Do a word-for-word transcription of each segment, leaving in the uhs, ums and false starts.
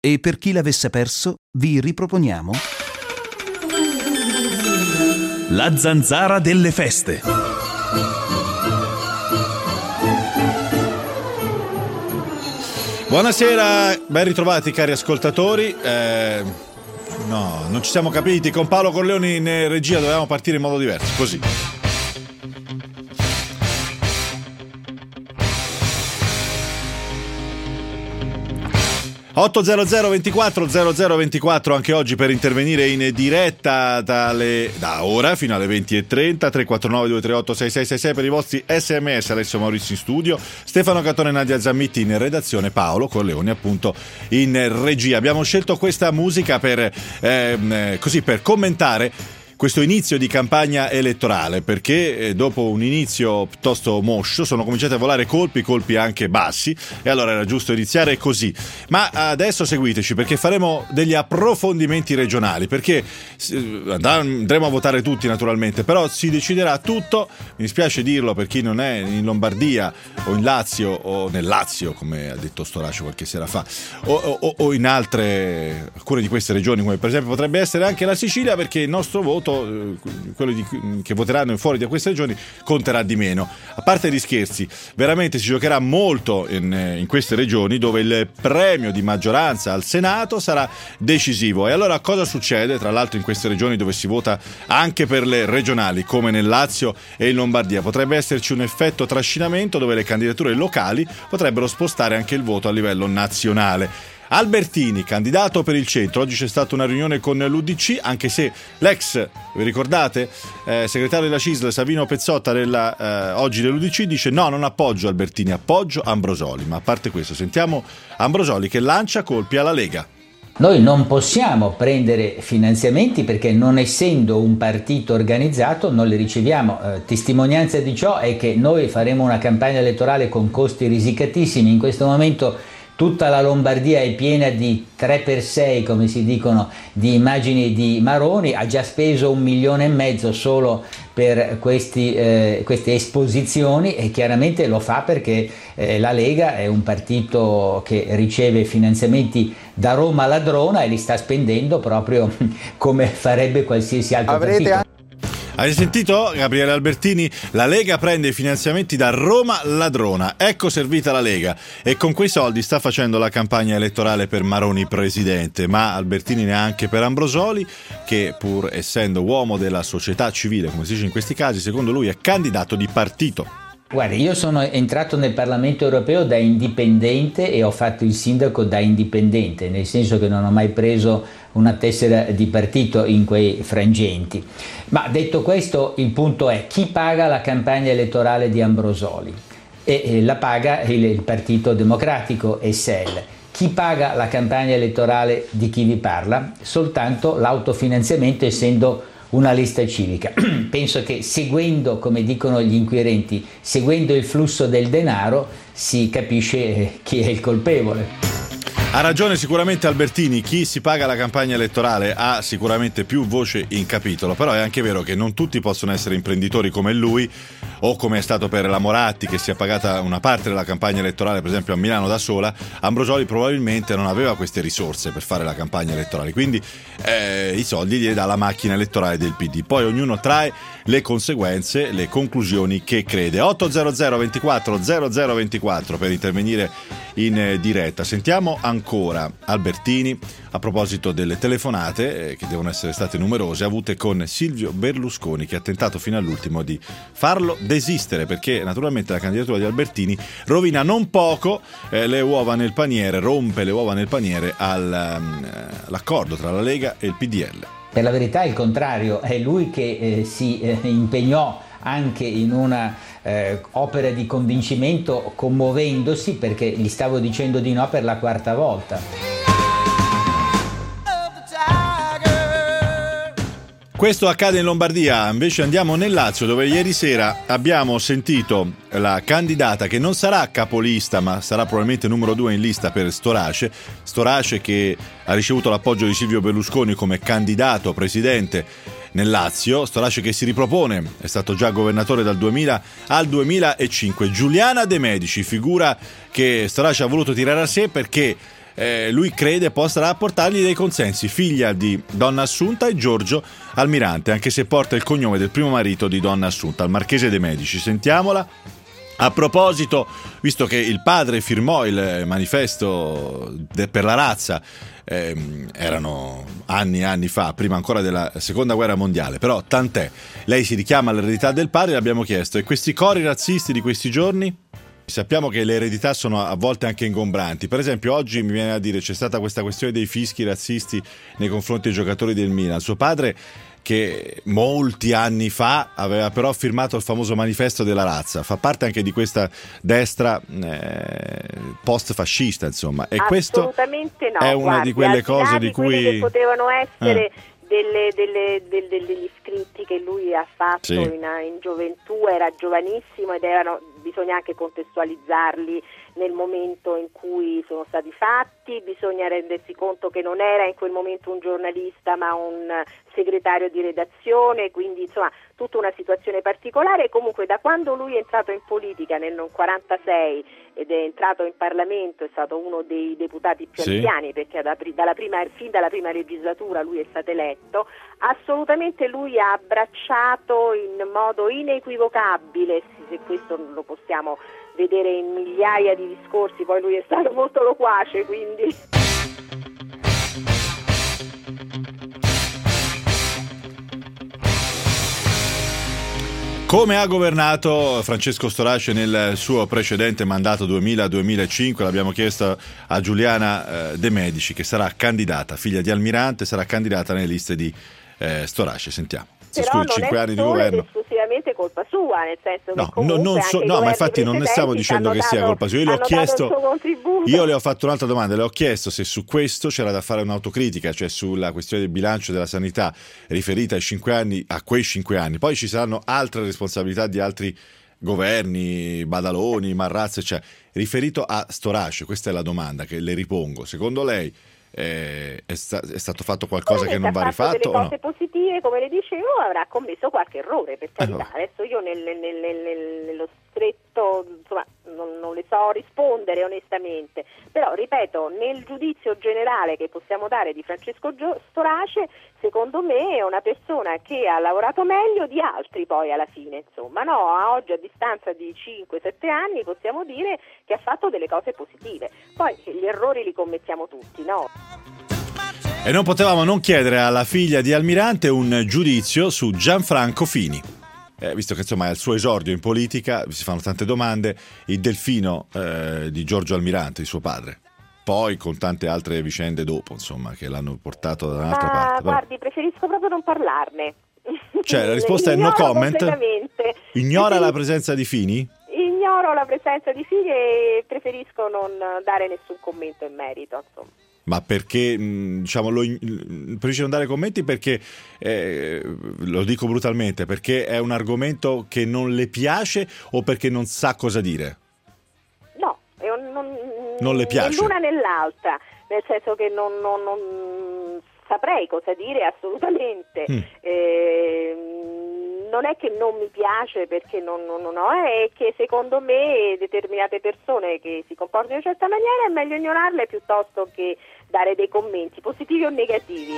E per chi l'avesse perso, vi riproponiamo La zanzara delle feste. Buonasera, ben ritrovati cari ascoltatori. Eh, no, non ci siamo capiti. Con Paolo Corleoni in regia dovevamo partire in modo diverso, così. otto zero zero ventiquattro zero zero ventiquattro anche oggi per intervenire in diretta dalle, da ora fino alle venti e trenta. Tre quattro nove due tre otto sei sei sei sei per i vostri sms. Alessio Maurizio in studio, Stefano Catone e Nadia Zammitti in redazione, Paolo Corleoni appunto in regia. Abbiamo scelto questa musica per ehm, così per commentare questo inizio di campagna elettorale, perché dopo un inizio piuttosto moscio sono cominciati a volare colpi, colpi anche bassi, e allora era giusto iniziare così. Ma adesso seguiteci, perché faremo degli approfondimenti regionali, perché andremo a votare tutti naturalmente, però si deciderà tutto, mi dispiace dirlo per chi non è in Lombardia o in Lazio o nel Lazio, come ha detto Storace qualche sera fa, o, o, o in altre, alcune di queste regioni, come per esempio potrebbe essere anche la Sicilia, perché il nostro voto, quello di, che voteranno fuori da queste regioni, conterà di meno. A parte gli scherzi, veramente si giocherà molto in, in queste regioni, dove il premio di maggioranza al Senato sarà decisivo. E allora cosa succede, tra l'altro, in queste regioni dove si vota anche per le regionali, come nel Lazio e in Lombardia? Potrebbe esserci un effetto trascinamento, dove le candidature locali potrebbero spostare anche il voto a livello nazionale. Albertini, candidato per il centro. Oggi c'è stata una riunione con l'U D C, anche se l'ex, vi ricordate, eh, segretario della C I S L Savino Pezzotta della, eh, oggi dell'U D C dice no, non appoggio Albertini, appoggio Ambrosoli. Ma a parte questo, sentiamo Ambrosoli che lancia colpi alla Lega. Noi non possiamo prendere finanziamenti perché, non essendo un partito organizzato, non li riceviamo. Eh, testimonianza di ciò è che noi faremo una campagna elettorale con costi risicatissimi. In questo momento tutta la Lombardia è piena di tre per sei, come si dicono, di immagini di Maroni. Ha già speso un milione e mezzo solo per questi, eh, queste esposizioni, e chiaramente lo fa perché eh, la Lega è un partito che riceve finanziamenti da Roma ladrona e li sta spendendo proprio come farebbe qualsiasi altro Avrete partito. An- Hai sentito, Gabriele Albertini? La Lega prende i finanziamenti da Roma ladrona. Ecco servita la Lega, e con quei soldi sta facendo la campagna elettorale per Maroni presidente. Ma Albertini neanche per Ambrosoli, che pur essendo uomo della società civile, come si dice in questi casi, secondo lui è candidato di partito. Guardi, io sono entrato nel Parlamento europeo da indipendente e ho fatto il sindaco da indipendente, nel senso che non ho mai preso una tessera di partito in quei frangenti. Ma detto questo, il punto è: chi paga la campagna elettorale di Ambrosoli? E, e la paga il, il Partito Democratico e S E L. Chi paga la campagna elettorale di chi vi parla? Soltanto l'autofinanziamento, essendo una lista civica. Penso che, seguendo, come dicono gli inquirenti, seguendo il flusso del denaro, si capisce chi è il colpevole. Ha ragione sicuramente Albertini, chi si paga la campagna elettorale ha sicuramente più voce in capitolo, però è anche vero che non tutti possono essere imprenditori come lui, o come è stato per la Moratti, che si è pagata una parte della campagna elettorale per esempio a Milano da sola. Ambrosoli probabilmente non aveva queste risorse per fare la campagna elettorale, quindi eh, i soldi li dà la macchina elettorale del P D, poi ognuno trae le conseguenze, le conclusioni che crede. Otto zero zero ventiquattro zero zero ventiquattro per intervenire in diretta. Sentiamo ancora Albertini a proposito delle telefonate, eh, che devono essere state numerose, avute con Silvio Berlusconi, che ha tentato fino all'ultimo di farlo desistere, perché naturalmente la candidatura di Albertini rovina non poco eh, le uova nel paniere, rompe le uova nel paniere al, um, all'accordo tra la Lega e il P D L. Per la verità è il contrario, è lui che eh, si eh, impegnò anche in una eh, opera di convincimento, commuovendosi perché gli stavo dicendo di no per la quarta volta. Questo accade in Lombardia, invece andiamo nel Lazio, dove ieri sera abbiamo sentito la candidata che non sarà capolista, ma sarà probabilmente numero due in lista per Storace. Storace che ha ricevuto l'appoggio di Silvio Berlusconi come candidato presidente nel Lazio. Storace che si ripropone, è stato già governatore dal duemila al duemilacinque. Giuliana De Medici, figura che Storace ha voluto tirare a sé perché eh, lui crede possa rapportargli dei consensi, figlia di Donna Assunta e Giorgio Almirante, anche se porta il cognome del primo marito di Donna Assunta, il Marchese de' Medici. Sentiamola. A proposito, visto che il padre firmò il manifesto de- per la razza, ehm, erano anni e anni fa, prima ancora della seconda guerra mondiale, però tant'è, lei si richiama all'eredità del padre, le abbiamo chiesto, e questi cori razzisti di questi giorni? Sappiamo che le eredità sono a volte anche ingombranti. Per esempio oggi mi viene a dire c'è stata questa questione dei fischi razzisti nei confronti dei giocatori del Milan. Suo padre, che molti anni fa aveva però firmato il famoso manifesto della razza, fa parte anche di questa destra eh, post-fascista, insomma, e questo assolutamente no, è una guardi, di quelle cose di di cui che potevano essere eh. delle, delle, delle, degli scritti che lui ha fatto sì. in, in gioventù, era giovanissimo ed erano, bisogna anche contestualizzarli nel momento in cui sono stati fatti, bisogna rendersi conto che non era in quel momento un giornalista ma un segretario di redazione, quindi insomma tutta una situazione particolare. Comunque da quando lui è entrato in politica nel quarantasei ed è entrato in Parlamento, è stato uno dei deputati più sì. anziani, perché da, dalla prima, fin dalla prima legislatura lui è stato eletto, assolutamente lui ha abbracciato in modo inequivocabile, se questo lo possiamo vedere in migliaia di discorsi, poi lui è stato molto loquace, quindi... Come ha governato Francesco Storace nel suo precedente mandato duemila duemilacinque? L'abbiamo chiesto a Giuliana eh, De' Medici, che sarà candidata, figlia di Almirante, sarà candidata nelle liste di eh, Storace. Sentiamo. Però non cinque è anni di solo governo. ed esclusivamente colpa sua, nel senso che No, comunque no, non so, anche no, ma i infatti non ne stiamo precedenti dicendo che hanno sia dato- colpa sua. Io le ho hanno dato il chiesto, suo contributo. io le ho fatto un'altra domanda, le ho chiesto se su questo c'era da fare un'autocritica, cioè sulla questione del bilancio della sanità riferita ai cinque anni, a quei cinque anni. Poi ci saranno altre responsabilità di altri governi, Badaloni, Marrazzi, cioè riferito a Storace, questa è la domanda che le ripongo. Secondo lei eh, è, sta- è stato fatto qualcosa che non va rifatto delle o cose no? positive, come le dicevo, avrà commesso qualche errore, per carità. vabbè. Adesso io nel, nel- nel- nel- nello stretto, insomma, non, non le so rispondere onestamente, però ripeto, nel giudizio generale che possiamo dare di Francesco Gio- Storace, secondo me è una persona che ha lavorato meglio di altri poi alla fine, insomma, no, a oggi a distanza di cinque sette anni possiamo dire che ha fatto delle cose positive. Poi gli errori li commettiamo tutti, no? E non potevamo non chiedere alla figlia di Almirante un giudizio su Gianfranco Fini. Eh, visto che insomma è al suo esordio in politica, si fanno tante domande, il delfino eh, di Giorgio Almirante, di suo padre. Poi con tante altre vicende dopo, insomma, che l'hanno portato da un'altra Ma parte. Però... guardi, preferisco proprio non parlarne. Cioè la risposta è no Ignoro comment? completamente. Ignora la Preferisco- presenza di Fini? Ignoro la presenza di Fini e preferisco non dare nessun commento in merito, insomma. Ma perché, mh, diciamo, lo, in- preferisce non dare commenti perché, eh, lo dico brutalmente, perché è un argomento che non le piace o perché non sa cosa dire? No, è un- non, Non le piace? né l'una né l'altra, nel senso che non, non- non saprei cosa dire assolutamente. Mm. Ehm, non è che non mi piace perché non, non, non ho, è che secondo me determinate persone che si comportano in una certa maniera è meglio ignorarle piuttosto che dare dei commenti positivi o negativi.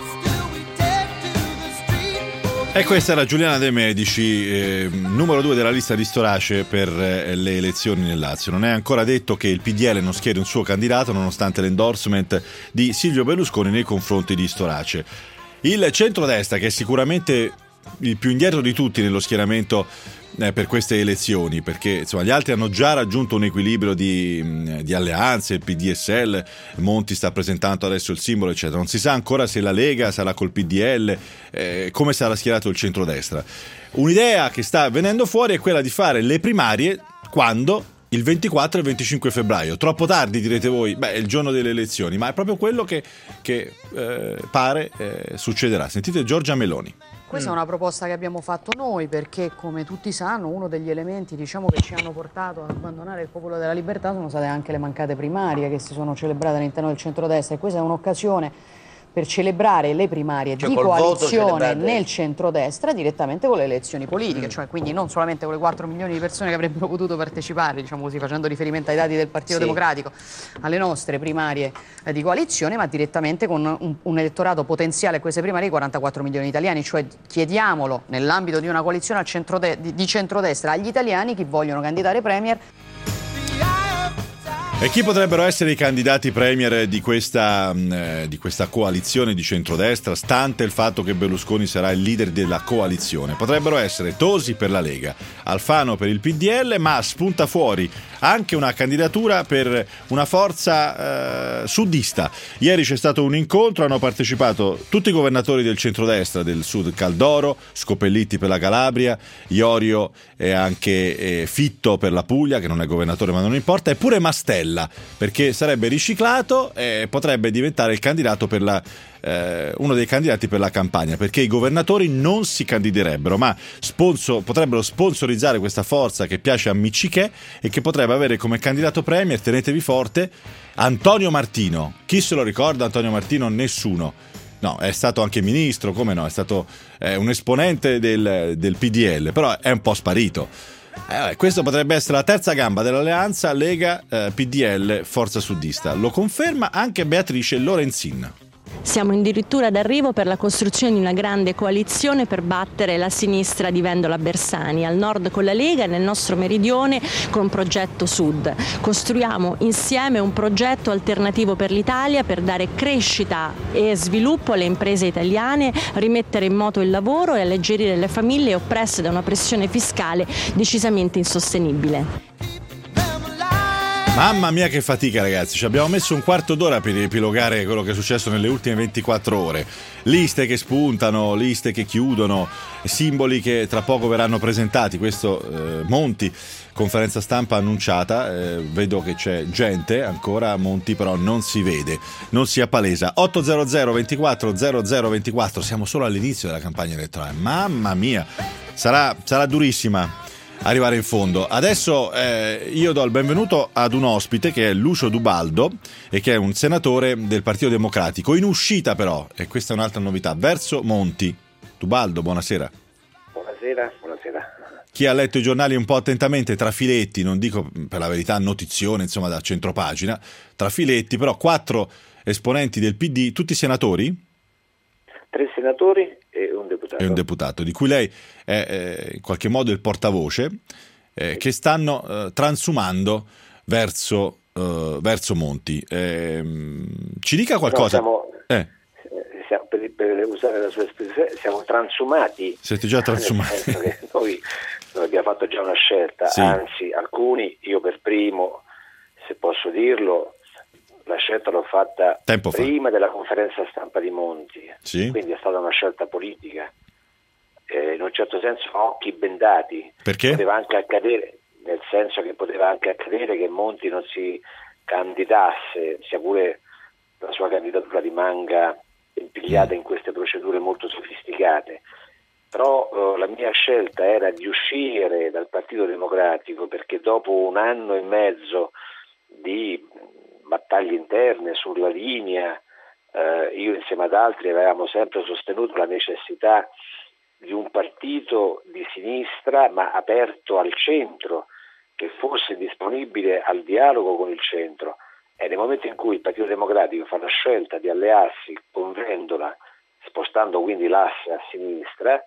E questa era Giuliana De' Medici, eh, numero due della lista di Storace per eh, le elezioni nel Lazio. Non è ancora detto che il P D L non schieri un suo candidato nonostante l'endorsement di Silvio Berlusconi nei confronti di Storace. Il centrodestra, che è sicuramente il più indietro di tutti nello schieramento eh, per queste elezioni, perché insomma gli altri hanno già raggiunto un equilibrio di, di alleanze, il P D S L, Monti sta presentando adesso il simbolo, eccetera. Non si sa ancora se la Lega sarà col P D L, eh, come sarà schierato il centrodestra. Un'idea che sta venendo fuori è quella di fare le primarie quando? Il ventiquattro e il venticinque febbraio. Troppo tardi, direte voi, beh, è il giorno delle elezioni, ma è proprio quello che, che eh, pare eh, succederà. Sentite Giorgia Meloni. Questa è una proposta che abbiamo fatto noi perché, come tutti sanno, uno degli elementi, diciamo, che ci hanno portato ad abbandonare il Popolo della Libertà sono state anche le mancate primarie che si sono celebrate all'interno del centrodestra, e questa è un'occasione per celebrare le primarie cioè, di col voto coalizione celebrate... nel centrodestra direttamente con le elezioni politiche, mm. cioè quindi non solamente con le quattro milioni di persone che avrebbero potuto partecipare, diciamo così, facendo riferimento ai dati del Partito sì. Democratico, alle nostre primarie eh, di coalizione, ma direttamente con un, un elettorato potenziale a queste primarie di quarantaquattro milioni di italiani, cioè chiediamolo nell'ambito di una coalizione al centrode- di, di centrodestra agli italiani chi vogliono candidare premier. E chi potrebbero essere i candidati premier di questa, eh, di questa coalizione di centrodestra, stante il fatto che Berlusconi sarà il leader della coalizione? Potrebbero essere Tosi per la Lega, Alfano per il P D L, ma spunta fuori anche una candidatura per una forza eh, sudista. Ieri c'è stato un incontro, hanno partecipato tutti i governatori del centrodestra del sud, Caldoro, Scopellitti per la Calabria, Iorio e anche eh, Fitto per la Puglia, che non è governatore ma non importa, eppure Mastella, perché sarebbe riciclato e potrebbe diventare il candidato per la eh, uno dei candidati per la campagna, perché i governatori non si candiderebbero, ma sponsor, potrebbero sponsorizzare questa forza che piace a Miccichè e che potrebbe avere come candidato premier, tenetevi forte, Antonio Martino. Chi se lo ricorda Antonio Martino? Nessuno. No, è stato anche ministro, come no, è stato eh, un esponente del, del P D L, però è un po' sparito. Eh, questo potrebbe essere la terza gamba dell'alleanza Lega eh, P D L Forza Sudista. Lo conferma anche Beatrice Lorenzin. Siamo addirittura d'arrivo per la costruzione di una grande coalizione per battere la sinistra di Vendola Bersani, al nord con la Lega e nel nostro meridione con Progetto Sud. Costruiamo insieme un progetto alternativo per l'Italia per dare crescita e sviluppo alle imprese italiane, rimettere in moto il lavoro e alleggerire le famiglie oppresse da una pressione fiscale decisamente insostenibile. Mamma mia che fatica, ragazzi, ci abbiamo messo un quarto d'ora per riepilogare quello che è successo nelle ultime ventiquattro ore. Liste che spuntano, liste che chiudono, simboli che tra poco verranno presentati. Questo eh, Monti, conferenza stampa annunciata, eh, vedo che c'è gente ancora, Monti però non si vede, non si appalesa. ottocento ventiquattro zero zero ventiquattro, siamo solo all'inizio della campagna elettorale, mamma mia, sarà, sarà durissima arrivare in fondo. Adesso eh, io do il benvenuto ad un ospite che è Lucio Dubaldo e che è un senatore del Partito Democratico, in uscita però, e questa è un'altra novità, verso Monti. Dubaldo, buonasera. Buonasera, buonasera. Chi ha letto i giornali un po' attentamente, tra filetti, non dico per la verità notizione, insomma da centropagina, tra filetti, però quattro esponenti del P D, tutti senatori? Tre senatori e un deputato. E un deputato, di cui lei è eh, in qualche modo il portavoce, eh, che stanno eh, transumando verso, eh, verso Monti. Eh, ci dica qualcosa. No, siamo, eh. siamo, per, per usare la sua espressione, siamo transumati. Siete già transumati. Nel senso che noi, noi abbiamo fatto già una scelta, sì. Anzi alcuni, io per primo, se posso dirlo, la scelta l'ho fatta Tempo prima fa. della conferenza stampa di Monti, sì. Quindi è stata una scelta politica, eh, in un certo senso a occhi bendati. Perché? Poteva anche accadere, nel senso che poteva anche accadere che Monti non si candidasse, sia pure la sua candidatura rimanga impigliata mm. in queste procedure molto sofisticate. Però eh, la mia scelta era di uscire dal Partito Democratico, perché dopo un anno e mezzo di battaglie interne sulla linea, eh, io insieme ad altri avevamo sempre sostenuto la necessità di un partito di sinistra ma aperto al centro, che fosse disponibile al dialogo con il centro, e nel momento in cui il Partito Democratico fa la scelta di allearsi con Vendola, spostando quindi l'asse a sinistra,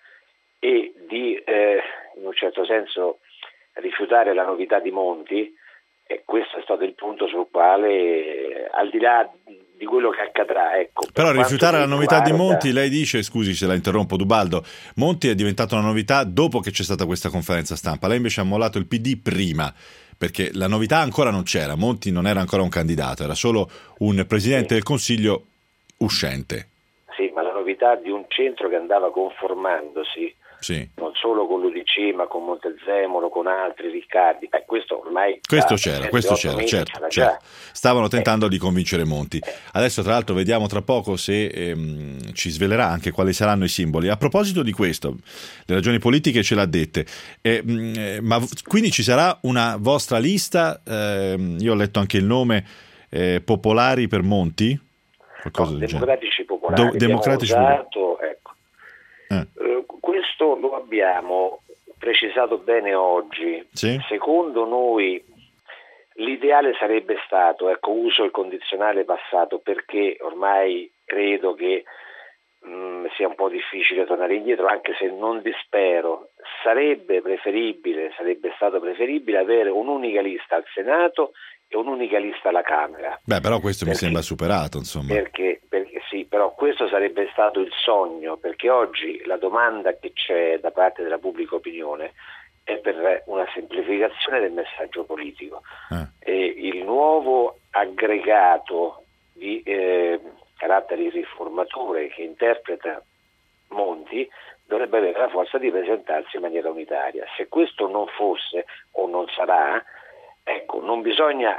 e di eh, in un certo senso rifiutare la novità di Monti, e questo è stato il punto sul quale, eh, al di là di quello che accadrà, ecco. Però rifiutare la novità riguarda... di Monti, lei dice, scusi se la interrompo Dubaldo, Monti è diventata una novità dopo che c'è stata questa conferenza stampa, lei invece ha mollato il P D prima, perché la novità ancora non c'era, Monti non era ancora un candidato, era solo un presidente sì. del Consiglio uscente. Sì, ma la novità di un centro che andava conformandosi, sì. non solo con l'U D C ma con Montezemolo, con altri, Riccardi, eh, questo ormai questo c'era, questo c'era, certo, certo. Stavano tentando eh. di convincere Monti. Adesso tra l'altro vediamo tra poco se ehm, ci svelerà anche quali saranno i simboli. A proposito di questo, le ragioni politiche ce l'ha dette, eh, mh, ma quindi ci sarà una vostra lista, eh, io ho letto anche il nome, eh, Popolari per Monti? qualcosa no, del democratici popolari. Do, democratici usato, ecco. eh. eh, questo lo abbiamo precisato bene oggi. Sì? Secondo noi l'ideale sarebbe stato, ecco, uso il condizionale passato perché ormai credo che mh, sia un po' difficile tornare indietro, anche se non dispero. Sarebbe preferibile, sarebbe stato preferibile avere un'unica lista al Senato e un'unica lista alla Camera. Beh, però questo perché, mi sembra superato, insomma. Perché, perché sì, però questo sarebbe stato il sogno, perché oggi la domanda che c'è da parte della pubblica opinione è per una semplificazione del messaggio politico. Eh. E il nuovo aggregato di eh, caratteri riformatore che interpreta Monti dovrebbe avere la forza di presentarsi in maniera unitaria. Se questo non fosse o non sarà, ecco, non bisogna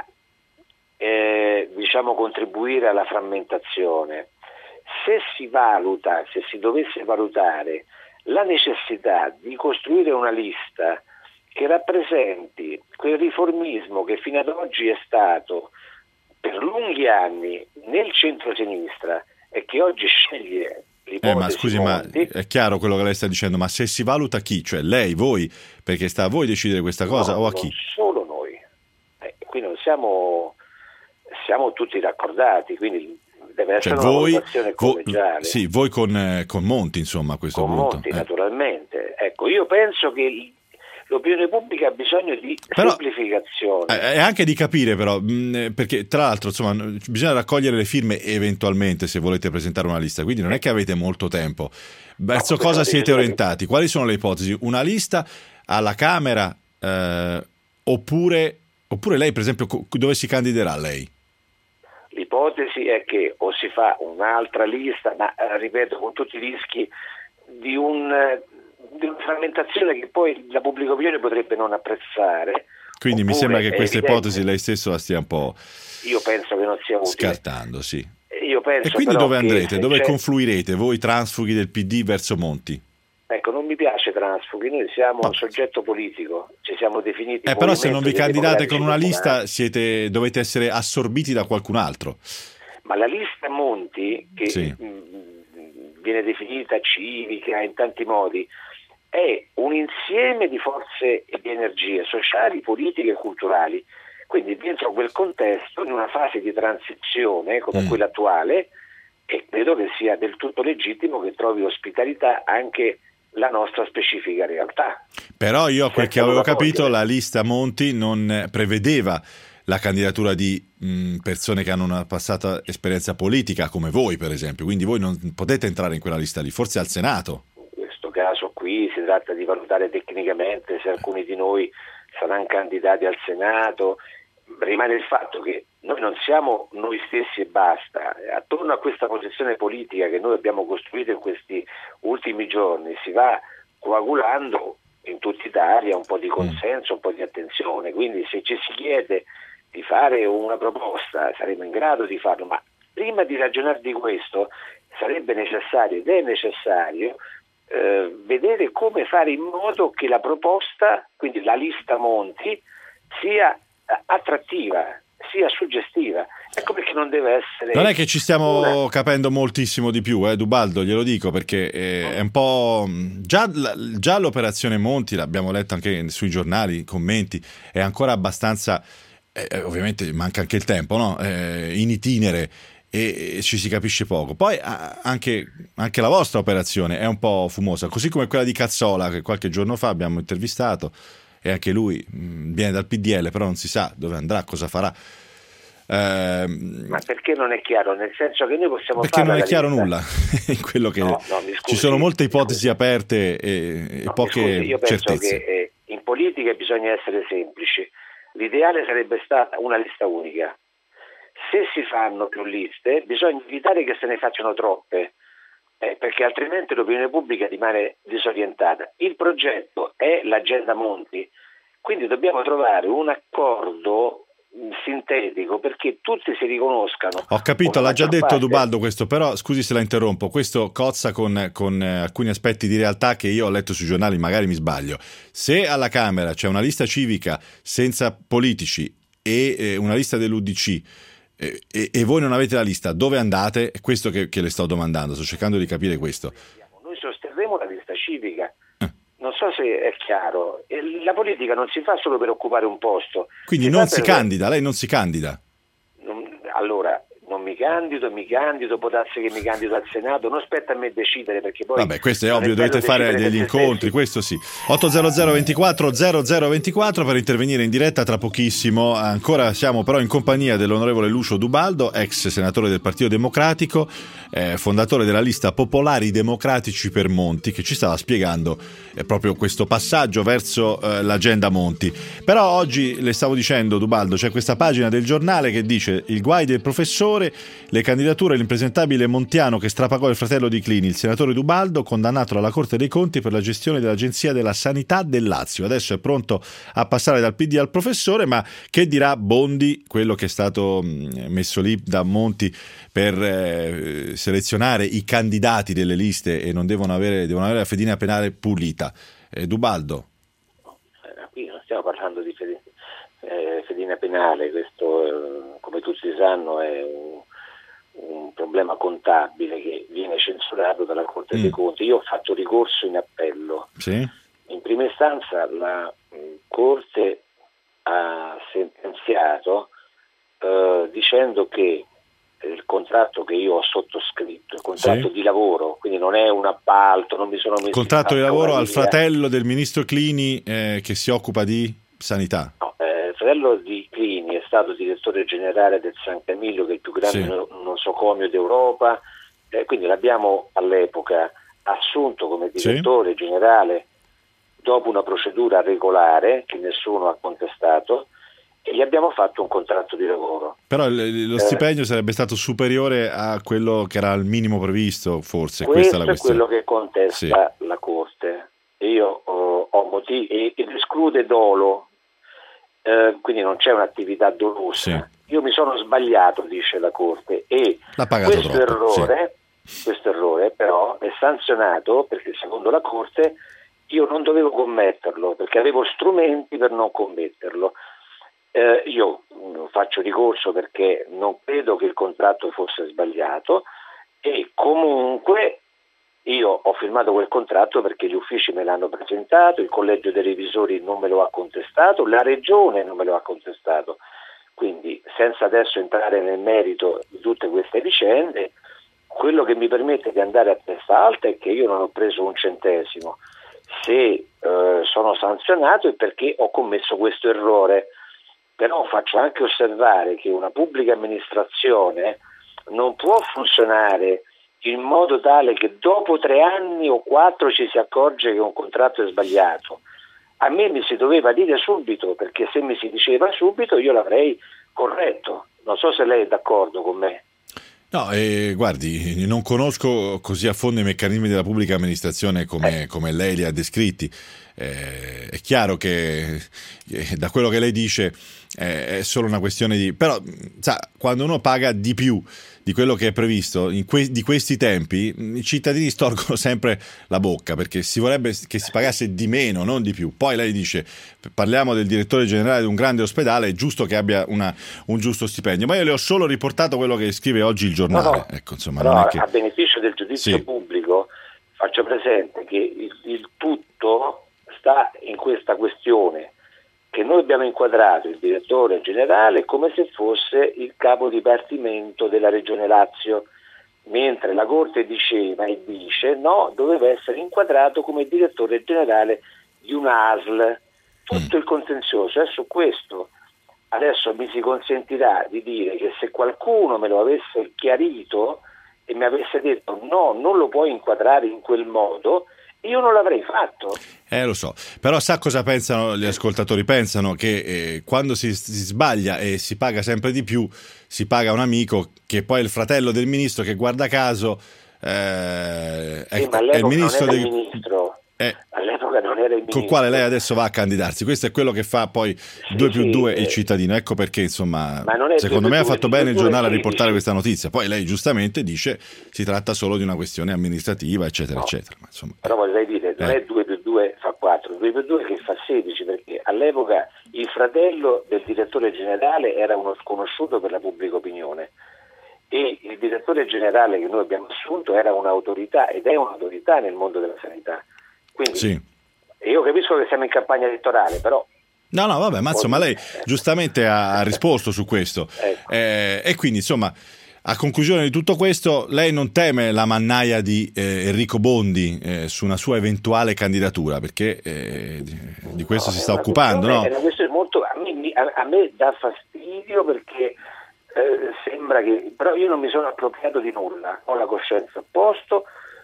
eh, diciamo contribuire alla frammentazione. Se si valuta, se si dovesse valutare la necessità di costruire una lista che rappresenti quel riformismo che fino ad oggi è stato per lunghi anni nel centro-sinistra e che oggi sceglie l'ipotesi Eh, ma scusi, Monti, ma è chiaro quello che lei sta dicendo, ma se si valuta chi? Cioè lei, voi, perché sta a voi decidere questa cosa no, o a non chi? solo noi. Eh, qui non siamo, siamo tutti raccordati, quindi deve essere Cioè una voi, valutazione vo- collegiale. sì, voi con, eh, con Monti, insomma, a questo con punto. Monti, Eh. naturalmente. Ecco, io penso che l'opinione pubblica ha bisogno di Però, semplificazione. E anche di capire però, mh, perché tra l'altro insomma bisogna raccogliere le firme eventualmente se volete presentare una lista, quindi non è che avete molto tempo. Verso No, cosa siete bisogna- orientati? Quali sono le ipotesi? Una lista alla Camera eh, oppure, oppure lei per esempio co- dove si candiderà lei? L'ipotesi è che o si fa un'altra lista, ma eh, ripeto, con tutti i rischi di, un, eh, di una frammentazione che poi la pubblica opinione potrebbe non apprezzare. Quindi mi Oppure sembra che è questa evidente- ipotesi lei stesso la stia un po' Io penso che non sia utile. scartando, sì. Io penso E quindi però dove che andrete? se Dove c'è- confluirete voi transfughi del P D verso Monti? Ecco, non mi piace transfughi, noi siamo Ma- un soggetto politico, ci siamo definiti. Eh, però se non vi Movimento dei candidate con una Democratici lista Popolari. siete, dovete essere assorbiti da qualcun altro. Ma la lista Monti, che Sì. mh, viene definita civica in tanti modi, è un insieme di forze e di energie sociali, politiche e culturali. Quindi dentro quel contesto, in una fase di transizione come Mm. quella attuale, e credo che sia del tutto legittimo che trovi ospitalità anche la nostra specifica realtà. Però io, quel Senza che avevo nulla capito, togliere. la lista Monti non prevedeva la candidatura di mh, persone che hanno una passata esperienza politica come voi, per esempio. Quindi voi non potete entrare in quella lista lì, forse al Senato. In questo caso qui si tratta di valutare tecnicamente se alcuni di noi saranno candidati al Senato. Rimane il fatto che noi non siamo noi stessi e basta. Attorno a questa posizione politica che noi abbiamo costruito in questi ultimi giorni si va coagulando in tutta Italia un po' di consenso, un po' di attenzione. Quindi se ci si chiede di fare una proposta saremo in grado di farlo, ma prima di ragionare di questo sarebbe necessario ed è necessario eh, vedere come fare in modo che la proposta, quindi la lista Monti, sia attrattiva, sia suggestiva. Ecco perché non deve essere... Non è che ci stiamo una... capendo moltissimo di più, eh, Dubaldo, glielo dico, perché eh, è un po'... Già, già l'operazione Monti, l'abbiamo letto anche sui giornali, commenti, è ancora abbastanza... Eh, ovviamente manca anche il tempo, no? Eh, in itinere e, e ci si capisce poco. Poi a, anche, anche la vostra operazione è un po' fumosa, così come quella di Cazzola che qualche giorno fa abbiamo intervistato e anche lui mh, viene dal P D L, però non si sa dove andrà, cosa farà. Eh, Ma perché non è chiaro? Nel senso che noi possiamo perché fare non è la chiaro lista. nulla in quello che No, no, mi scusi, ci sono molte ipotesi mi scusi. aperte e, e No, poche mi scusi, io penso certezze. che eh, in politica bisogna essere semplici. L'ideale sarebbe stata una lista unica. Se si fanno più liste bisogna evitare che se ne facciano troppe, eh, perché altrimenti l'opinione pubblica rimane disorientata. Il progetto è l'agenda Monti, quindi dobbiamo trovare un accordo sintetico perché tutti si riconoscano. Ho capito, Una l'ha già maggior detto parte- Dubaldo questo, però scusi se la interrompo, questo cozza con, con eh, alcuni aspetti di realtà che io ho letto sui giornali, magari mi sbaglio. Se alla Camera c'è una lista civica senza politici e eh, una lista dell'U D C e, e, e voi non avete la lista, dove andate? È questo che, che le sto domandando, sto cercando di capire questo. Noi sosterremo la lista civica. Non so se è chiaro, la politica non si fa solo per occupare un posto. Quindi si non si per... candida, lei non si candida? Non... Allora, non mi candido, mi candido, può darsi che mi candido al Senato, non spetta a me decidere perché poi... Vabbè, questo è ovvio, dovete fare degli incontri, questo sì. otto zero zero ventiquattro zero zero ventiquattro per intervenire in diretta tra pochissimo. Ancora siamo però in compagnia dell'onorevole Lucio Dubaldo, ex senatore del Partito Democratico, eh, fondatore della lista Popolari Democratici per Monti, che ci stava spiegando eh, proprio questo passaggio verso eh, l'agenda Monti. Però oggi, le stavo dicendo Dubaldo, c'è questa pagina del giornale che dice: il guai del professore, le candidature dell'impresentabile montiano che strapagò il fratello di Clini, il senatore Dubaldo, condannato dalla Corte dei Conti per la gestione dell'Agenzia della Sanità del Lazio. Adesso è pronto a passare dal P D al professore, ma che dirà Bondi, quello che è stato messo lì da Monti per eh, selezionare i candidati delle liste e non devono avere, devono avere la fedina penale pulita? Eh, Dubaldo? Qui non stiamo parlando di fedina, eh, fedina penale, questo eh, come tutti sanno è un, un problema contabile che viene censurato dalla Corte mm. dei Conti. Io ho fatto ricorso in appello. Sì. In prima istanza la mh, Corte ha sentenziato eh, dicendo che il contratto che io ho sottoscritto, il contratto sì. di lavoro, quindi non è un appalto, non mi sono messo contratto di lavoro al fratello del ministro Clini eh, che si occupa di sanità. No, eh, il fratello di Clini è stato direttore generale del San Camillo, che è il più grande sì. nosocomio d'Europa, eh, quindi l'abbiamo all'epoca assunto come direttore sì. generale dopo una procedura regolare che nessuno ha contestato, e gli abbiamo fatto un contratto di lavoro. Però lo stipendio eh, sarebbe stato superiore a quello che era il minimo previsto, forse. Questo Questa è la è quello che contesta sì. la Corte. Io ho, ho motivi ed esclude dolo, eh, quindi non c'è un'attività dolosa. Sì. Io mi sono sbagliato, dice la Corte, e questo troppo, errore, sì. questo errore però è sanzionato perché secondo la Corte io non dovevo commetterlo perché avevo strumenti per non commetterlo. Eh, io faccio ricorso perché non credo che il contratto fosse sbagliato e comunque io ho firmato quel contratto perché gli uffici me l'hanno presentato, il collegio dei revisori non me lo ha contestato, la regione non me lo ha contestato, quindi senza adesso entrare nel merito di tutte queste vicende, quello che mi permette di andare a testa alta è che io non ho preso un centesimo. Se eh, sono sanzionato è perché ho commesso questo errore. Però faccio anche osservare che una pubblica amministrazione non può funzionare in modo tale che dopo tre anni o quattro ci si accorge che un contratto è sbagliato. A me mi si doveva dire subito, perché se mi si diceva subito io l'avrei corretto. Non so se lei è d'accordo con me. No, eh, guardi, non conosco così a fondo i meccanismi della pubblica amministrazione come, eh. come lei li ha descritti. Eh, è chiaro che eh, da quello che lei dice eh, è solo una questione di... Però, sa, quando uno paga di più di quello che è previsto in que- di questi tempi, i cittadini storcono sempre la bocca, perché si vorrebbe che si pagasse di meno, non di più. Poi lei dice, parliamo del direttore generale di un grande ospedale, è giusto che abbia una, un giusto stipendio, ma io le ho solo riportato quello che scrive oggi il giornale. No, no. Ecco, insomma, Però, non è che... a beneficio del giudizio sì. pubblico faccio presente che il, il tutto sta in questa questione che noi abbiamo inquadrato il direttore generale come se fosse il capo dipartimento della Regione Lazio, mentre la Corte diceva e dice no, doveva essere inquadrato come direttore generale di un'A S L. Tutto il contenzioso è su questo. Adesso mi si consentirà di dire che se qualcuno me lo avesse chiarito e mi avesse detto no, non lo puoi inquadrare in quel modo, io non l'avrei fatto. Eh, lo so, però sa cosa pensano gli ascoltatori? Pensano che eh, quando si, si sbaglia e si paga sempre di più, si paga un amico che poi è il fratello del ministro, che guarda caso eh, sì, è, ma è il ministro, non era dei, il ministro. Eh, all'epoca non era il ministro. Col quale lei adesso va a candidarsi. Questo è quello che fa poi due sì, più due sì, il cittadino. Ecco perché, insomma, secondo me ha fatto bene il giornale a riportare questa notizia. Poi lei giustamente dice si tratta solo di una questione amministrativa, eccetera, no. eccetera. Ma insomma, però vorrei dire, non eh. è due più due due fa quattro, due più due che fa sedici, perché all'epoca il fratello del direttore generale era uno sconosciuto per la pubblica opinione e il direttore generale che noi abbiamo assunto era un'autorità ed è un'autorità nel mondo della sanità. Quindi sì. Io capisco che siamo in campagna elettorale, però no no vabbè, ma insomma lei giustamente ha risposto su questo, ecco. eh, e quindi insomma a conclusione di tutto questo, lei non teme la mannaia di eh, Enrico Bondi eh, su una sua eventuale candidatura, perché eh, di, di questo no, si sta occupando, no? Questo è molto, a, me, a, a me dà fastidio perché eh, sembra che, però io non mi sono appropriato di nulla, ho la coscienza a posto,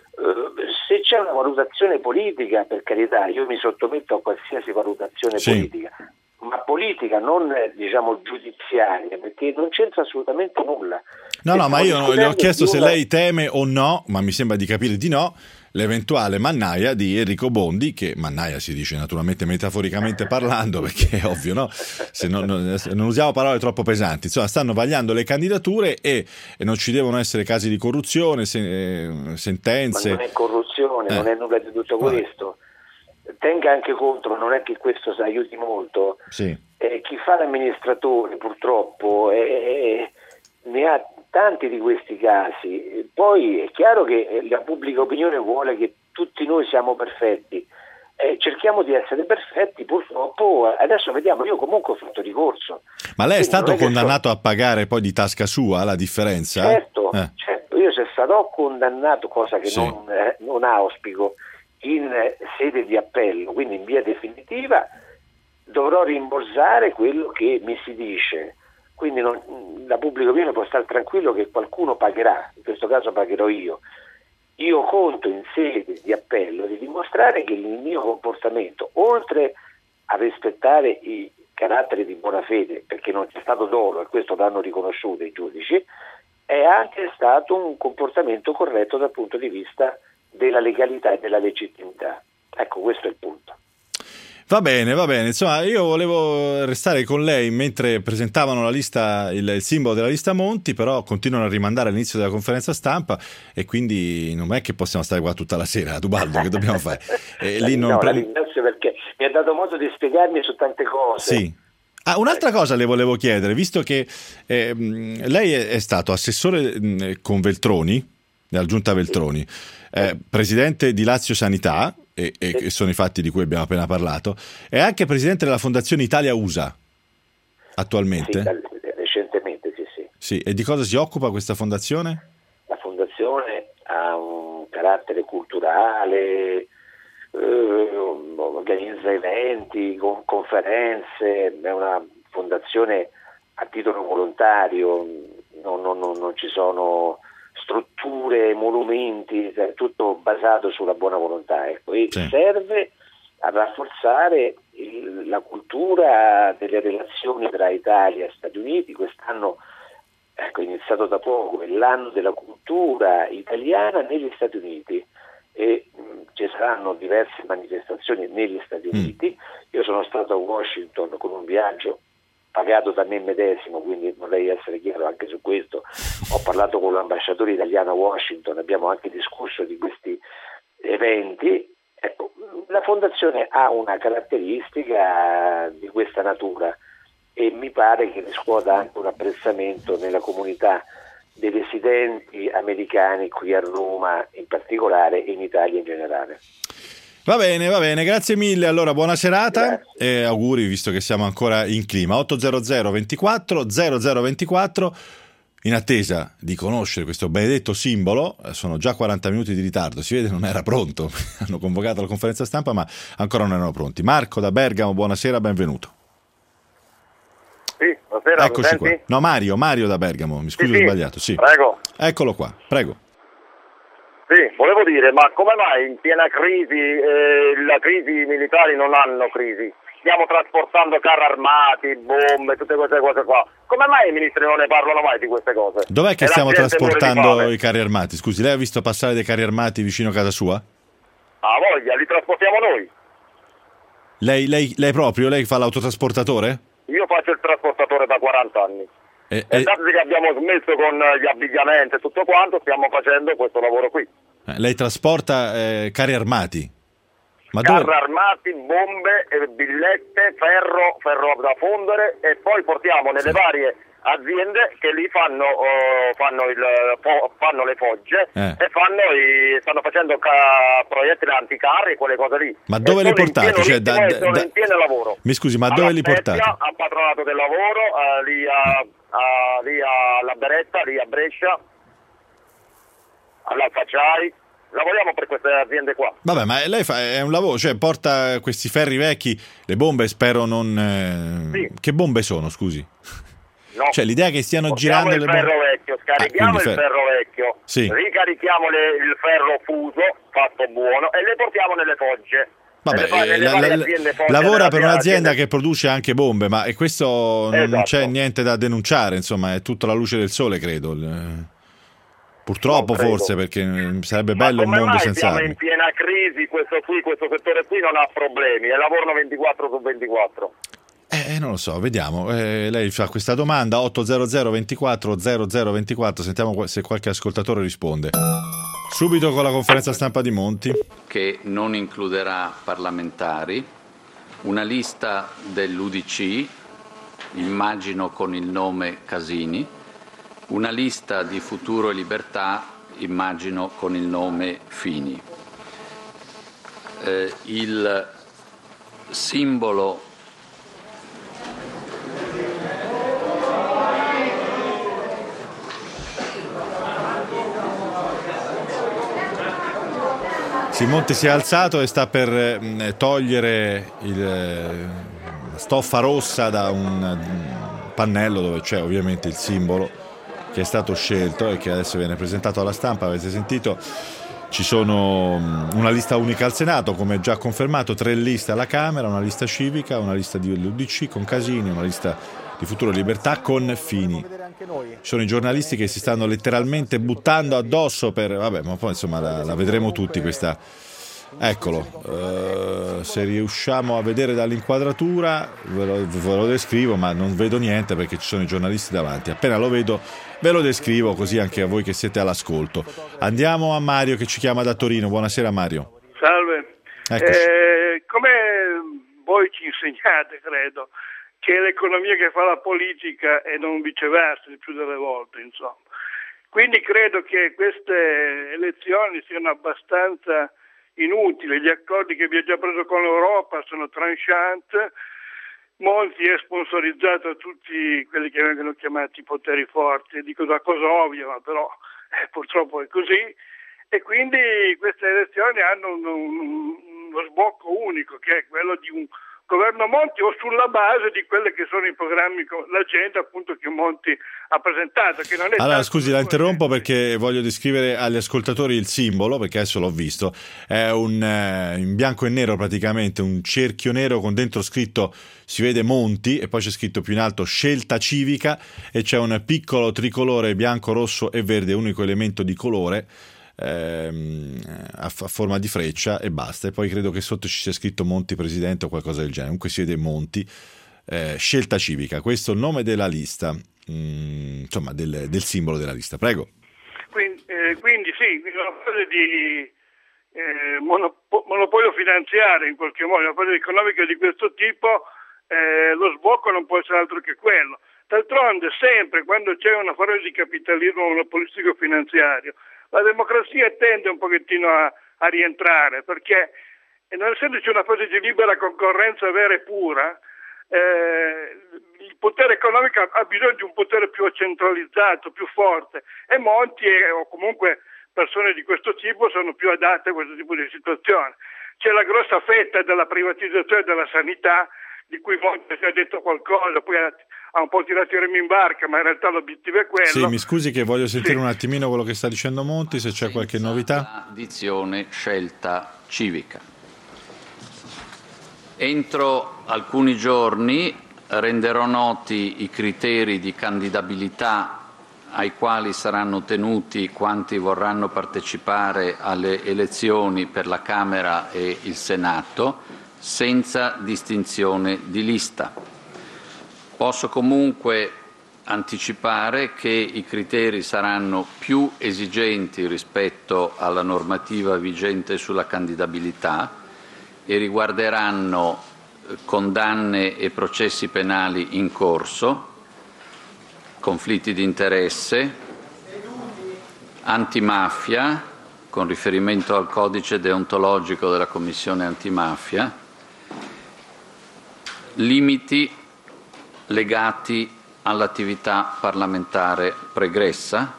eh, se c'è una valutazione politica, per carità, io mi sottometto a qualsiasi valutazione sì. politica, ma politica, non diciamo giudiziaria, perché non c'entra assolutamente nulla. No, no, ma io le ho chiesto se lei teme o no, ma mi sembra di capire di no, l'eventuale mannaia di Enrico Bondi, che mannaia si dice naturalmente metaforicamente parlando, perché è ovvio, no? Se non, non, non usiamo parole troppo pesanti, insomma stanno vagliando le candidature e, e non ci devono essere casi di corruzione, se, sentenze. Ma non è corruzione, eh. non è nulla di tutto questo. Tenga anche conto, non è che questo aiuti molto, sì. eh, chi fa l'amministratore purtroppo eh, ne ha tanti di questi casi, poi è chiaro che la pubblica opinione vuole che tutti noi siamo perfetti, eh, cerchiamo di essere perfetti, purtroppo adesso vediamo, io comunque ho fatto ricorso. Ma lei è stato è condannato so... a pagare poi di tasca sua la differenza? Certo, eh. certo, io se sarò condannato, cosa che sì. non, eh, non auspico, in sede di appello, quindi in via definitiva, dovrò rimborsare quello che mi si dice, quindi non, la pubblica opinione può stare tranquillo che qualcuno pagherà, in questo caso pagherò io. Io conto in sede di appello di dimostrare che il mio comportamento, oltre a rispettare i caratteri di buona fede, perché non c'è stato dolo e questo l'hanno riconosciuto i giudici, è anche stato un comportamento corretto dal punto di vista della legalità e della legittimità. Ecco, questo è il punto. Va bene, va bene. Insomma, io volevo restare con lei mentre presentavano la lista, il, il simbolo della lista Monti, però continuano a rimandare all'inizio della conferenza stampa e quindi non è che possiamo stare qua tutta la sera, Dubaldo, che dobbiamo fare? E lì non no, pre... la ringrazio perché mi ha dato modo di spiegarmi su tante cose. Sì. Ah, un'altra cosa le volevo chiedere, visto che eh, lei è, è stato assessore mh, con Veltroni, nella giunta Veltroni, eh, presidente di Lazio Sanità, e, e che sono i fatti di cui abbiamo appena parlato, è anche presidente della Fondazione Italia U S A attualmente? Sì, recentemente sì, sì. Sì, e di cosa si occupa questa fondazione? La fondazione ha un carattere culturale, eh, organizza eventi, con, conferenze, è una fondazione a titolo volontario, non, non, non, non ci sono strutture, monumenti, è tutto basato sulla buona volontà, ecco, e sì. serve a rafforzare il, la cultura delle relazioni tra Italia e Stati Uniti. Quest'anno ecco, è iniziato da poco, è l'anno della cultura italiana negli Stati Uniti e mh, ci saranno diverse manifestazioni negli Stati Uniti. Mm. Io sono stato a Washington con un viaggio pagato da me medesimo, quindi vorrei essere chiaro anche su questo. Ho parlato con l'ambasciatore italiano a Washington, abbiamo anche discusso di questi eventi. Ecco, la fondazione ha una caratteristica di questa natura e mi pare che riscuota anche un apprezzamento nella comunità dei residenti americani qui a Roma in particolare e in Italia in generale. Va bene, va bene, grazie mille, allora buona serata e auguri visto che siamo ancora in clima. Ottocento ventiquattro zero zero ventiquattro, in attesa di conoscere questo benedetto simbolo, sono già quaranta minuti di ritardo, si vede non era pronto, hanno convocato la conferenza stampa ma ancora non erano pronti. Marco da Bergamo, buonasera, benvenuto. Sì, buonasera. Eccoci qua. No, Mario, Mario da Bergamo, mi scusi, sì, ho sì. sbagliato, sì. Prego. Eccolo qua, prego. Sì, volevo dire, ma come mai in piena crisi, eh, la crisi, i militari non hanno crisi? Stiamo trasportando carri armati, bombe, tutte queste cose qua. Come mai i ministri non ne parlano mai di queste cose? Dov'è che e stiamo trasportando i carri armati? Scusi, lei ha visto passare dei carri armati vicino a casa sua? Ah, voglia, li trasportiamo noi. Lei, lei, lei proprio, lei fa l'autotrasportatore? Io faccio il trasportatore da quaranta anni. E, e e... dato che abbiamo smesso con gli abbigliamenti e tutto quanto, stiamo facendo questo lavoro qui. Lei trasporta eh, carri armati? Ma carri dove... armati, bombe, billette, ferro, ferro da fondere, e poi portiamo nelle sì. varie aziende che lì fanno, uh, fanno, il, fo, fanno le fogge eh. e fanno i, stanno facendo ca- proiettili anticarri, quelle cose lì. Ma dove li portate? Cioè, da, da, sono da... in pieno lavoro. Mi scusi, ma dove li portate? Al patronato del lavoro, uh, lì, a, a, lì alla Beretta, lì a Brescia, all'Alfacciai. Lavoriamo per queste aziende qua. Vabbè, ma lei fa è un lavoro, cioè porta questi ferri vecchi, le bombe spero non... Eh... Sì. Che bombe sono, scusi? No. Cioè l'idea che stiano Portiamo girando il le bombe... ferro vecchio, scarichiamo ah, il ferro, ferro vecchio, sì. ricarichiamo le, il ferro fuso, fatto buono, e le portiamo nelle fogge. Vabbè, nelle, nelle la, la, fogge, lavora per un'azienda aziende. che produce anche bombe, ma e questo non esatto. c'è niente da denunciare, insomma, è tutta la luce del sole, credo. Purtroppo forse, perché sarebbe bello un mondo senza armi. Siamo in piena crisi, questo qui, questo settore qui non ha problemi, e lavorano ventiquattro su ventiquattro. Eh, non lo so, vediamo. Eh, lei fa questa domanda, otto zero zero ventiquattro zero zero ventiquattro, sentiamo se qualche ascoltatore risponde. Subito con la conferenza stampa di Monti. Che non includerà parlamentari, una lista dell'U D C, immagino con il nome Casini, una lista di Futuro e Libertà, immagino con il nome Fini. Eh, il simbolo Monti si è alzato e sta per eh, togliere il, eh, la stoffa rossa da un pannello dove c'è ovviamente il simbolo che è stato scelto e che adesso viene presentato alla stampa. Avete sentito, ci sono um, una lista unica al Senato, come già confermato, tre liste alla Camera, una lista civica, una lista di U D C con Casini, una lista di Futuro e Libertà con Fini. Ci sono i giornalisti che si stanno letteralmente buttando addosso per... Vabbè, ma poi insomma la, la vedremo tutti questa... Eccolo, uh, se riusciamo a vedere dall'inquadratura ve lo, ve lo descrivo, ma non vedo niente perché ci sono i giornalisti davanti. Appena lo vedo ve lo descrivo, così anche a voi che siete all'ascolto. Andiamo a Mario che ci chiama da Torino. Buonasera Mario. Salve. Eh, come voi ci insegnate, credo, che è l'economia che fa la politica e non viceversa il più delle volte, insomma. Quindi credo che queste elezioni siano abbastanza inutili. Gli accordi che vi ha già preso con l'Europa sono tranchant. Monti è sponsorizzato a tutti quelli che vengono chiamati poteri forti, dico una cosa ovvia, ma però eh, purtroppo è così, e quindi queste elezioni hanno un, un, uno sbocco unico, che è quello di un governo Monti, o sulla base di quelli che sono i programmi, l'agenda appunto che Monti ha presentato. Che non è allora scusi, la interrompo perché voglio descrivere agli ascoltatori il simbolo, perché adesso l'ho visto, è un eh, in bianco e nero praticamente, un cerchio nero con dentro scritto, si vede Monti, e poi c'è scritto più in alto Scelta Civica, e c'è un piccolo tricolore bianco, rosso e verde, unico elemento di colore, Ehm, a, a forma di freccia, e basta. E poi credo che sotto ci sia scritto Monti Presidente o qualcosa del genere. Comunque si vede Monti, eh, Scelta Civica. Questo è il nome della lista, mh, insomma del, del simbolo della lista. Prego. Quindi, eh, quindi sì, una fase di eh, monop- monopolio finanziario, in qualche modo, una fase economica di questo tipo, eh, lo sbocco non può essere altro che quello. D'altronde sempre quando c'è una forma di capitalismo monopolistico finanziario, la democrazia tende un pochettino a, a rientrare, perché non essendoci una fase di libera concorrenza vera e pura, eh, il potere economico ha bisogno di un potere più centralizzato, più forte, e Monti e, o comunque persone di questo tipo sono più adatte a questo tipo di situazione. C'è la grossa fetta della privatizzazione della sanità, di cui Monti si è detto qualcosa, poi ha, ha un po' tirato i remi in barca, ma in realtà l'obiettivo è quello. Sì, mi scusi che voglio sentire sì. un attimino quello che sta dicendo Monti, se c'è qualche novità. Dizione Scelta Civica. Entro alcuni giorni renderò noti i criteri di candidabilità ai quali saranno tenuti quanti vorranno partecipare alle elezioni per la Camera e il Senato, senza distinzione di lista. Posso comunque anticipare che i criteri saranno più esigenti rispetto alla normativa vigente sulla candidabilità, e riguarderanno condanne e processi penali in corso, conflitti di interesse, antimafia, con riferimento al codice deontologico della Commissione antimafia, limiti legati all'attività parlamentare pregressa,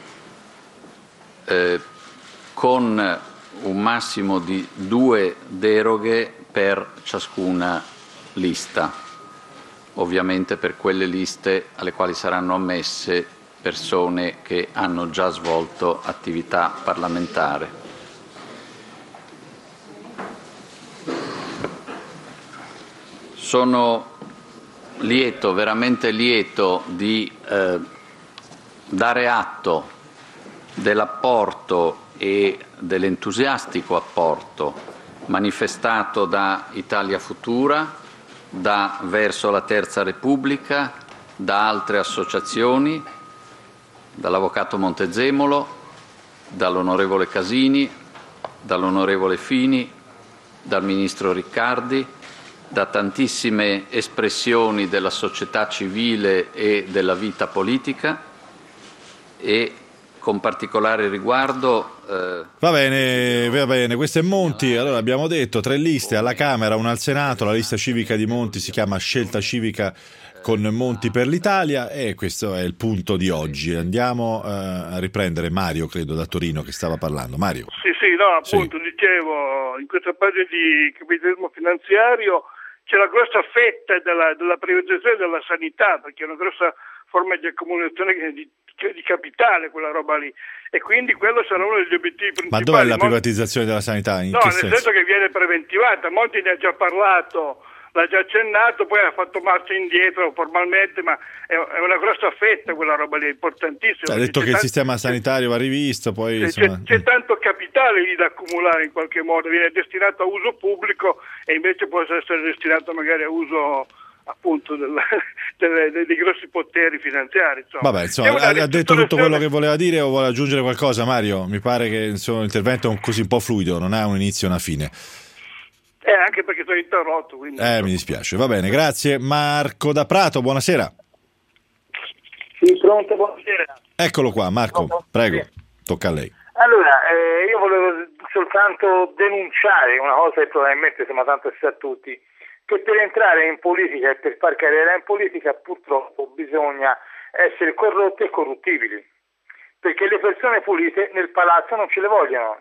eh, con un massimo di due deroghe per ciascuna lista, ovviamente per quelle liste alle quali saranno ammesse persone che hanno già svolto attività parlamentare. Sono lieto, veramente lieto di eh, dare atto dell'apporto e dell'entusiastico apporto manifestato da Italia Futura, da Verso la Terza Repubblica, da altre associazioni, dall'Avvocato Montezemolo, dall'Onorevole Casini, dall'Onorevole Fini, dal Ministro Riccardi, da tantissime espressioni della società civile e della vita politica e con particolare riguardo... Eh... Va bene, va bene, questo è Monti. Allora abbiamo detto tre liste alla Camera, una al Senato, la lista civica di Monti si chiama Scelta Civica con Monti per l'Italia e questo è il punto di oggi. Andiamo eh, a riprendere Mario, credo, da Torino che stava parlando. Mario. Sì, sì, no, appunto, sì. Dicevo, in questa fase di capitalismo finanziario c'è la grossa fetta della, della privatizzazione della sanità, perché è una grossa forma di accumulazione di, di capitale quella roba lì, e quindi quello sarà uno degli obiettivi principali. Ma dov'è la privatizzazione della sanità? In no, che nel senso? senso che viene preventivata. Monti ne ha già parlato, l'ha già accennato, poi ha fatto marcia indietro formalmente, ma è, è una grossa fetta quella roba lì, è importantissima. Ha detto che tanto, il sistema sanitario va rivisto, poi c'è, insomma... c'è tanto capitale lì da accumulare in qualche modo, viene destinato a uso pubblico e invece può essere destinato magari a uso appunto del, delle, dei, dei grossi poteri finanziari. Insomma. Vabbè, insomma, ha, ha detto tutto quello che voleva dire o vuole aggiungere qualcosa, Mario? Mi pare che il suo intervento è un, così un po' fluido, non ha un inizio e una fine. Eh, anche perché sono interrotto. Quindi... Eh, mi dispiace. Va bene, grazie. Marco da Prato, buonasera. Sì, pronto, buonasera. Eccolo qua, Marco, pronto? prego, Sì. Tocca a lei. Allora, eh, io volevo soltanto denunciare una cosa che probabilmente sembra tanto sia a tutti, che per entrare in politica e per far carriera in politica purtroppo bisogna essere corrotti e corruttibili, perché le persone pulite nel palazzo non ce le vogliono.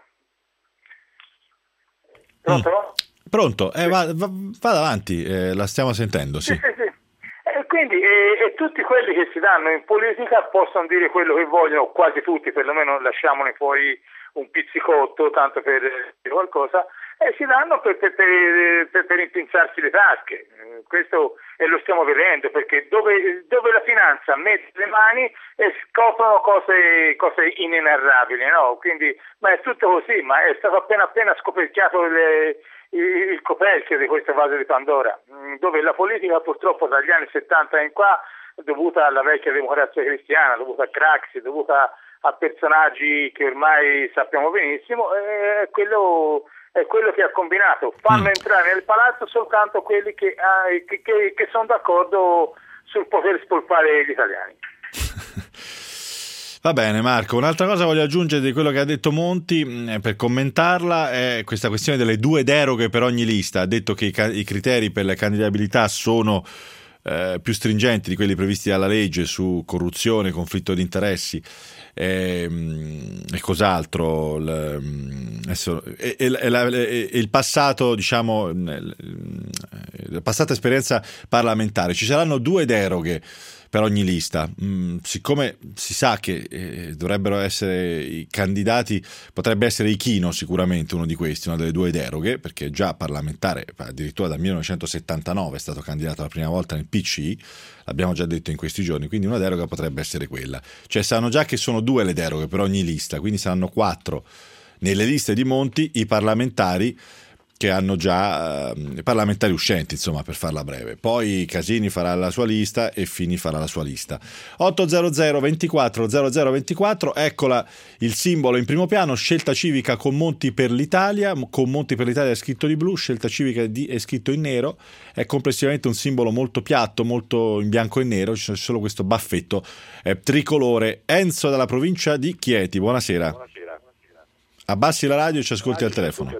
Pronto? Mm. Pronto, eh, va, va, vada avanti, eh, la stiamo sentendo, sì. Sì, sì, sì. E quindi e, e tutti quelli che si danno in politica possono dire quello che vogliono, quasi tutti, perlomeno lasciamone fuori un pizzicotto, tanto per dire qualcosa, e si danno per, per, per, per, per impinzarsi le tasche. Questo e lo stiamo vedendo, perché dove, dove la finanza mette le mani e scoprono cose, cose inenarrabili, no? Quindi, ma è tutto così, ma è stato appena appena scoperchiato le, il, il coperchio di questa fase di Pandora, dove la politica purtroppo dagli anni settanta in qua, dovuta alla vecchia democrazia cristiana, dovuta a Craxi, dovuta a personaggi che ormai sappiamo benissimo, è quello, è quello che ha combinato. Fanno mm. entrare nel palazzo soltanto quelli che, ah, che, che, che sono d'accordo sul poter spolpare gli italiani. Va bene Marco, un'altra cosa voglio aggiungere di quello che ha detto Monti eh, per commentarla è questa questione delle due deroghe per ogni lista. Ha detto che i, ca- i criteri per la candidabilità sono eh, più stringenti di quelli previsti dalla legge su corruzione, conflitto di interessi e, e cos'altro l, adesso, e, e, e, la, e il passato, diciamo la passata esperienza parlamentare. Ci saranno due deroghe per ogni lista. Mm, siccome si sa che eh, dovrebbero essere i candidati, potrebbe essere Ichino sicuramente uno di questi, una delle due deroghe, perché è già parlamentare, addirittura dal millenovecentosettantanove è stato candidato la prima volta nel P C I, l'abbiamo già detto in questi giorni, quindi una deroga potrebbe essere quella. Cioè sanno già che sono due le deroghe per ogni lista, quindi saranno quattro nelle liste di Monti i parlamentari che hanno già eh, parlamentari uscenti, insomma, per farla breve. Poi Casini farà la sua lista e Fini farà la sua lista. ottocento ventiquattro zero zero ventiquattro, eccola il simbolo in primo piano, Scelta Civica con Monti per l'Italia, con Monti per l'Italia è scritto di blu, Scelta Civica è scritto in nero, è complessivamente un simbolo molto piatto, molto in bianco e nero, c'è solo questo baffetto eh, tricolore. Enzo dalla provincia di Chieti, buonasera. Buonasera. Abbassi la radio e ci ascolti al telefono.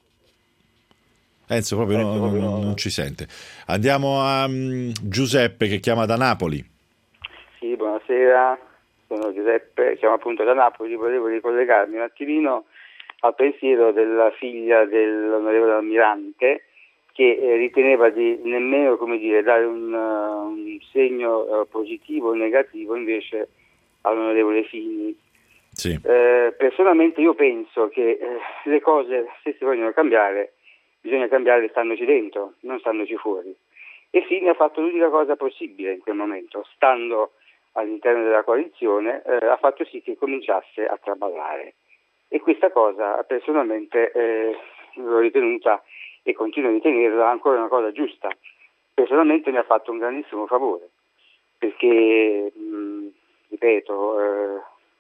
Enzo proprio, Enzo, non, proprio non, non ci sente. Andiamo a um, Giuseppe che chiama da Napoli. Sì, buonasera, sono Giuseppe, chiamo appunto da Napoli. Volevo ricollegarmi un attimino al pensiero della figlia dell'onorevole Almirante, che eh, riteneva di nemmeno, come dire, dare un, uh, un segno uh, positivo o negativo invece all'onorevole Fini. Sì. Eh, personalmente io penso che eh, le cose, se si vogliono cambiare, bisogna cambiare standoci dentro, non standoci fuori. E Fini ha fatto l'unica cosa possibile in quel momento, stando all'interno della coalizione, eh, ha fatto sì che cominciasse a traballare. E questa cosa personalmente eh, l'ho ritenuta e continuo a ritenerla ancora una cosa giusta. Personalmente mi ha fatto un grandissimo favore, perché, mh, ripeto, eh,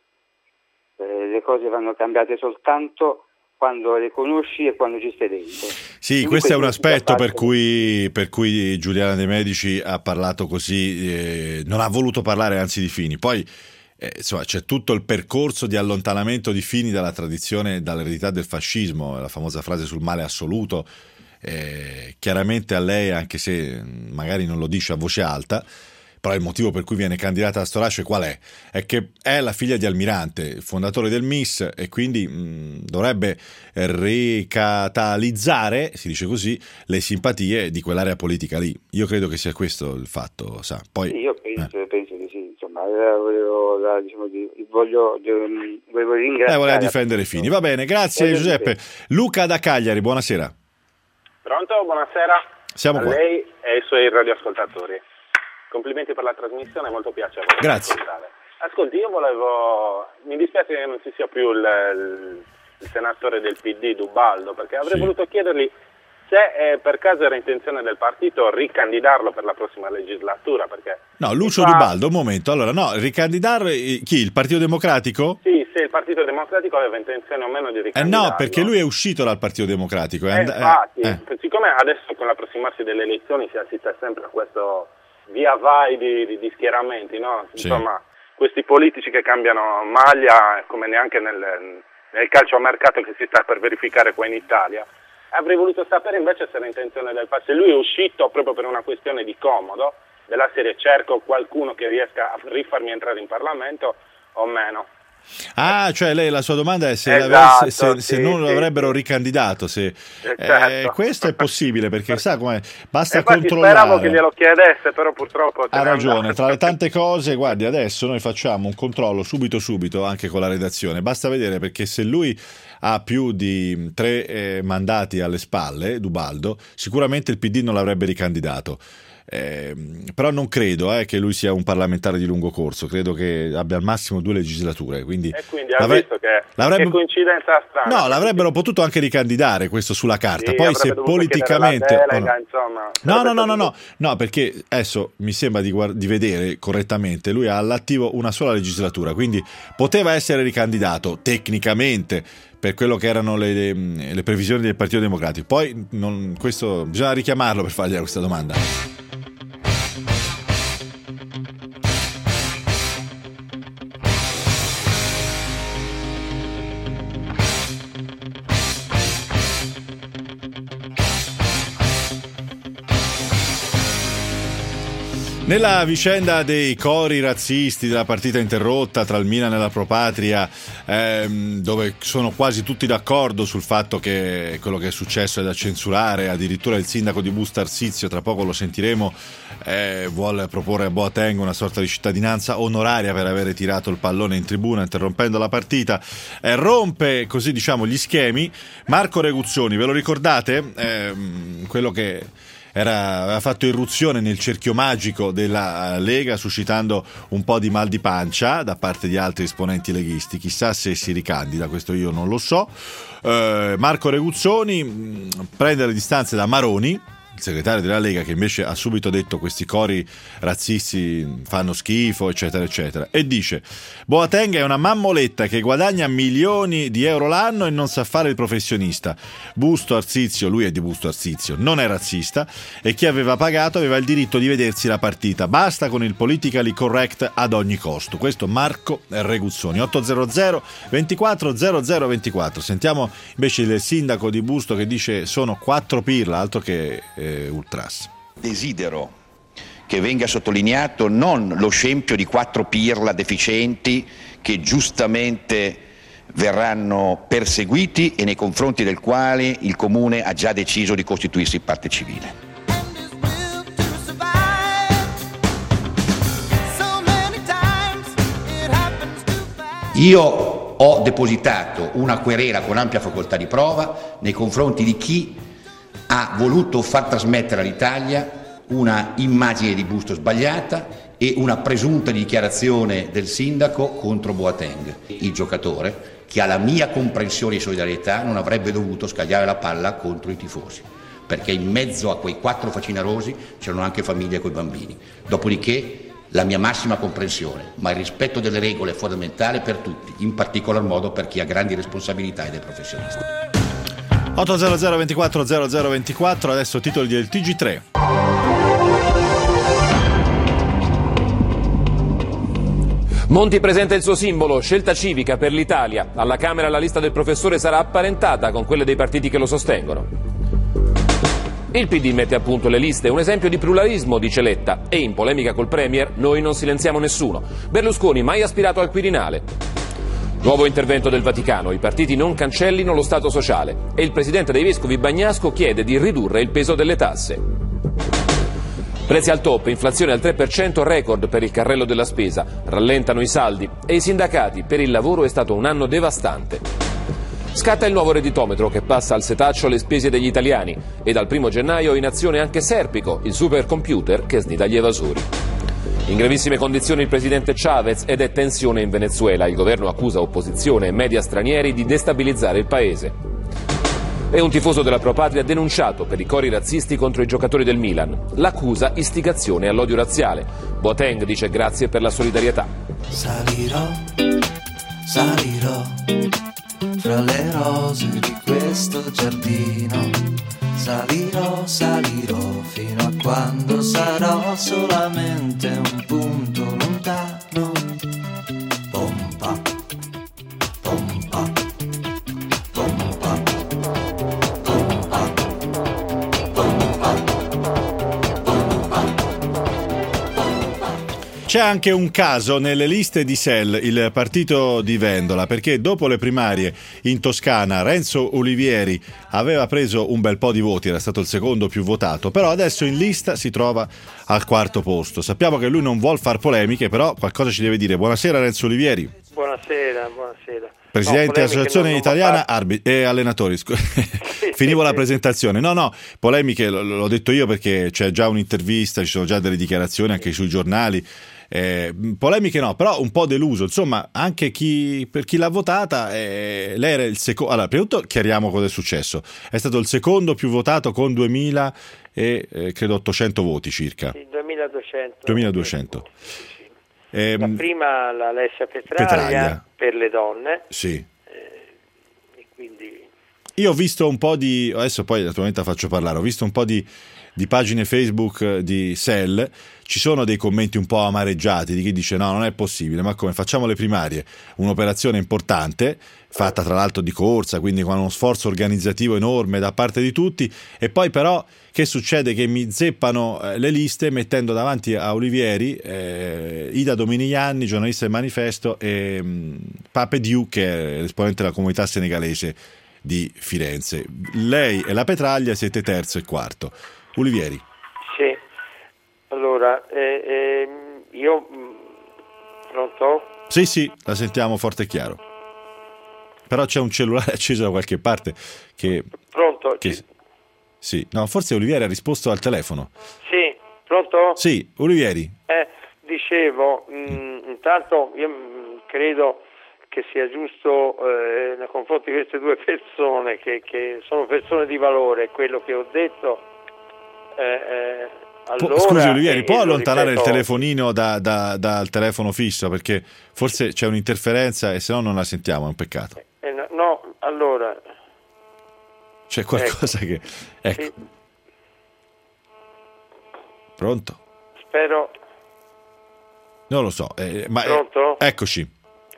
eh, le cose vanno cambiate soltanto quando le conosci e quando ci stai dentro. Sì, Quindi questo è un aspetto parte... per cui, per cui Giuliana De Medici ha parlato così, eh, non ha voluto parlare anzi di Fini. Poi eh, insomma, c'è tutto il percorso di allontanamento di Fini dalla tradizione, dall'eredità del fascismo, la famosa frase sul male assoluto, eh, chiaramente a lei, anche se magari non lo dice a voce alta, però il motivo per cui viene candidata a Storace qual è? È che è la figlia di Almirante, fondatore del M I S, e quindi mh, dovrebbe ricatalizzare, si dice così, le simpatie di quell'area politica lì. Io credo che sia questo il fatto, sa. Poi, sì, io penso, eh. penso di sì, insomma, volevo, diciamo, voglio, volevo ringraziare. Eh, voleva difendere Fini. Va bene, grazie voglio Giuseppe. Dire. Luca da Cagliari, buonasera. Pronto, buonasera. Siamo a qua. lei e ai suoi radioascoltatori. Complimenti per la trasmissione, è molto piacevole. Grazie. Ascolti, io volevo, mi dispiace che non ci sia più il, il, il senatore del P D Dubaldo, perché avrei sì. voluto chiedergli se eh, per caso era intenzione del partito ricandidarlo per la prossima legislatura, perché no, Lucio fa... Dubaldo, un momento, allora no, ricandidare chi? Il Partito Democratico? Sì, se il Partito Democratico aveva intenzione o meno di ricandidarlo. Eh no, perché lui è uscito dal Partito Democratico. Eh, and- infatti, eh. siccome adesso con l'approssimarsi delle elezioni si assiste sempre a questo via vai di, di, di schieramenti, no? Sì. Insomma, questi politici che cambiano maglia, come neanche nel, nel calciomercato che si sta per verificare qua in Italia. Avrei voluto sapere invece se era intenzione del partito, se lui è uscito proprio per una questione di comodo, della serie cerco qualcuno che riesca a rifarmi entrare in Parlamento o meno. Ah, cioè lei la sua domanda è se, esatto, se, se, sì, se non sì, l'avrebbero sì. ricandidato, se, certo. eh, questo è possibile perché sa come basta infatti controllare. Speravo che glielo chiedesse, però purtroppo ha ragione, tra le tante cose, guardi, adesso noi facciamo un controllo subito subito anche con la redazione, basta vedere, perché se lui ha più di tre eh, mandati alle spalle, Dubaldo, sicuramente il P D non l'avrebbe ricandidato. Eh, però non credo eh, che lui sia un parlamentare di lungo corso, credo che abbia al massimo due legislature, quindi, e quindi ha visto che, che coincidenza strana. No, l'avrebbero potuto anche ricandidare, questo sulla carta, sì, poi se politicamente delega, no. Insomma, no no no no no no perché adesso mi sembra di, guard- di vedere correttamente, lui ha all'attivo una sola legislatura, quindi poteva essere ricandidato tecnicamente per quello che erano le, le, le previsioni del Partito Democratico. Poi non, questo bisogna richiamarlo per fargli questa domanda. Nella vicenda dei cori razzisti della partita interrotta tra il Milan e la Pro Patria, ehm, dove sono quasi tutti d'accordo sul fatto che quello che è successo è da censurare, addirittura il sindaco di Busto Arsizio, tra poco lo sentiremo, eh, vuole proporre a Boateng una sorta di cittadinanza onoraria per avere tirato il pallone in tribuna interrompendo la partita, eh, rompe così diciamo gli schemi. Marco Reguzzoni, ve lo ricordate? Eh, quello che era, aveva fatto irruzione nel cerchio magico della Lega, suscitando un po' di mal di pancia da parte di altri esponenti leghisti. Chissà se si ricandida, questo io non lo so. Eh, Marco Reguzzoni mh, prende le distanze da Maroni, il segretario della Lega, che invece ha subito detto questi cori razzisti fanno schifo, eccetera eccetera, e dice: Boateng è una mammoletta che guadagna milioni di euro l'anno e non sa fare il professionista. Busto Arsizio, lui è di Busto Arsizio, non è razzista, e chi aveva pagato aveva il diritto di vedersi la partita. Basta con il politically correct ad ogni costo. Questo Marco Reguzzoni. Ottocento ventiquattro zero zero ventiquattro. Sentiamo invece il sindaco di Busto che dice sono quattro pirla, altro che eh, ultras. Desidero che venga sottolineato non lo scempio di quattro pirla deficienti che giustamente verranno perseguiti e nei confronti del quale il Comune ha già deciso di costituirsi parte civile. Io ho depositato una querela con ampia facoltà di prova nei confronti di chi ha voluto far trasmettere all'Italia una immagine di Busto sbagliata e una presunta dichiarazione del sindaco contro Boateng, il giocatore che alla mia comprensione e solidarietà non avrebbe dovuto scagliare la palla contro i tifosi, perché in mezzo a quei quattro facinerosi c'erano anche famiglie coi bambini. Dopodiché la mia massima comprensione, ma il rispetto delle regole è fondamentale per tutti, in particolar modo per chi ha grandi responsabilità ed è professionista. ottocento ventiquattro zero zero ventiquattro, adesso titoli del T G tre. Monti presenta il suo simbolo, Scelta Civica per l'Italia. Alla Camera la lista del professore sarà apparentata con quelle dei partiti che lo sostengono. Il P D mette a punto le liste, un esempio di pluralismo, dice Letta, e in polemica col Premier noi non silenziamo nessuno. Berlusconi mai aspirato al Quirinale. Nuovo intervento del Vaticano, i partiti non cancellino lo Stato sociale e il presidente dei Vescovi Bagnasco chiede di ridurre il peso delle tasse. Prezzi al top, inflazione al tre per cento, record per il carrello della spesa, rallentano i saldi e i sindacati, per il lavoro è stato un anno devastante. Scatta il nuovo redditometro che passa al setaccio le spese degli italiani e dal primo gennaio in azione anche Serpico, il supercomputer che snida gli evasori. In gravissime condizioni il presidente Chavez ed è tensione in Venezuela. Il governo accusa opposizione e media stranieri di destabilizzare il paese. E un tifoso della Propatria denunciato per i cori razzisti contro i giocatori del Milan. L'accusa istigazione all'odio razziale. Boateng dice grazie per la solidarietà. Salirò, salirò fra le rose di questo giardino. Salirò, salirò fino a quando sarò solamente un punto lontano. Pompa, pompa, pompa, pompa, pompa, pompa. C'è anche un caso nelle liste di S E L, il partito di Vendola, perché dopo le primarie in Toscana Renzo Olivieri aveva preso un bel po' di voti, era stato il secondo più votato, però adesso in lista si trova al quarto posto. Sappiamo che lui non vuol far polemiche, però qualcosa ci deve dire. Buonasera Renzo Olivieri. Buonasera, buonasera. Presidente no, dell'Associazione non, Italiana non Arbit- e Allenatori. Scu- Finivo la presentazione. No, no, polemiche l- l'ho detto io perché c'è già un'intervista, ci sono già delle dichiarazioni anche sui giornali. Eh, polemiche no, però un po' deluso, insomma, anche chi, per chi l'ha votata, eh, lei era il secondo. Allora, prima di tutto chiariamo cosa è successo. È stato il secondo più votato con duemila e eh, credo ottocento voti circa. Sì, duemiladuecento. duemiladuecento. Sì, sì. Eh, La prima l'Alessia Petraglia, Petraglia per le donne. Sì. Eh, e quindi io ho visto un po' di, adesso poi naturalmente la faccio parlare, ho visto un po' di di pagine Facebook di S E L, ci sono dei commenti un po' amareggiati di chi dice no, non è possibile, ma come facciamo le primarie, un'operazione importante fatta tra l'altro di corsa, quindi con uno sforzo organizzativo enorme da parte di tutti, e poi però che succede? Che mi zeppano eh, le liste mettendo davanti a Olivieri eh, Ida Dominigliani, giornalista del Manifesto, e mh, Pape Diou, che è l'esponente della comunità senegalese di Firenze. Lei e la Petraglia siete terzo e quarto. Olivieri. Sì, allora, eh, eh, io, pronto? Sì, sì, la sentiamo forte e chiaro. Però c'è un cellulare acceso da qualche parte che... Pronto? Che... Sì, no, forse Olivieri ha risposto al telefono. Sì, pronto? Sì, Olivieri. Eh, dicevo, mh, intanto io mh, credo che sia giusto eh, nei confronti di queste due persone, che, che sono persone di valore, quello che ho detto. Eh, eh, allora, Scusi Olivieri, eh, può allontanare ripeto, il telefonino da, da, dal telefono fisso, perché forse c'è un'interferenza e se no non la sentiamo, è un peccato. eh, no, no, allora... C'è qualcosa ecco, che... Ecco. Sì. Pronto? Spero... Non lo so, eh, ma... Pronto? Eh, eccoci.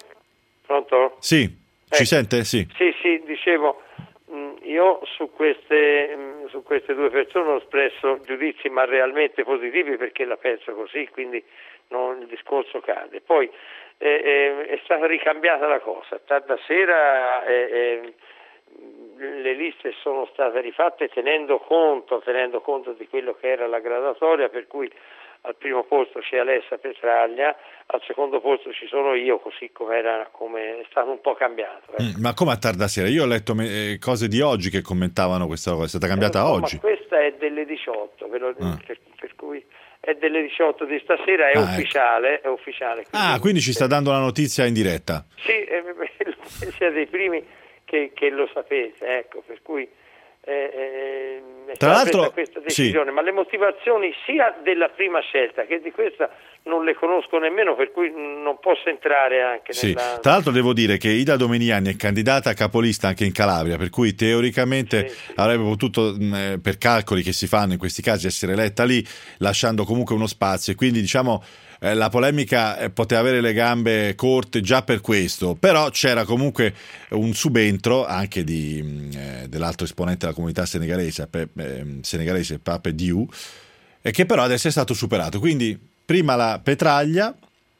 Pronto? Sì, ci Ecco. sente? Sì. Sì, sì, dicevo, mh, io su queste, mh, su queste due persone ho espresso giudizi ma realmente positivi perché la penso così, quindi non, il discorso cade. Poi eh, eh, è stata ricambiata la cosa, tarda sera eh, eh, le liste sono state rifatte tenendo conto, tenendo conto di quello che era la graduatoria, per cui al primo posto c'è Alessia Petraglia, al secondo posto ci sono io, così come era, come è stato un po' cambiato. Eh. Mm, ma come a tarda sera? Io ho letto me- eh, cose di oggi che commentavano questa cosa, è stata cambiata Eh, no, oggi. Ma questa è delle diciotto, però, Ah. per, per cui è delle diciotto di stasera, è Ah, ufficiale, è ufficiale. Quindi, Ah, quindi ci sta dando la notizia in diretta. sì, eh, siete dei primi che, che lo sapete, ecco, per cui eh, eh, è Tra stata l'altro, presa questa decisione, sì. ma le motivazioni sia della prima scelta che di questa non le conosco nemmeno, per cui non posso entrare anche Sì. nella... Tra l'altro devo dire che Ida Domeniani è candidata a capolista anche in Calabria, per cui teoricamente Sì, sì. avrebbe potuto, mh, per calcoli che si fanno in questi casi, essere eletta lì, lasciando comunque uno spazio, e quindi diciamo eh, la polemica eh, poteva avere le gambe corte già per questo, però c'era comunque un subentro anche di, mh, eh, dell'altro esponente della comunità senegalese, Pe- eh, senegalese Pape Diou, e che però adesso è stato superato, quindi prima la Petraglia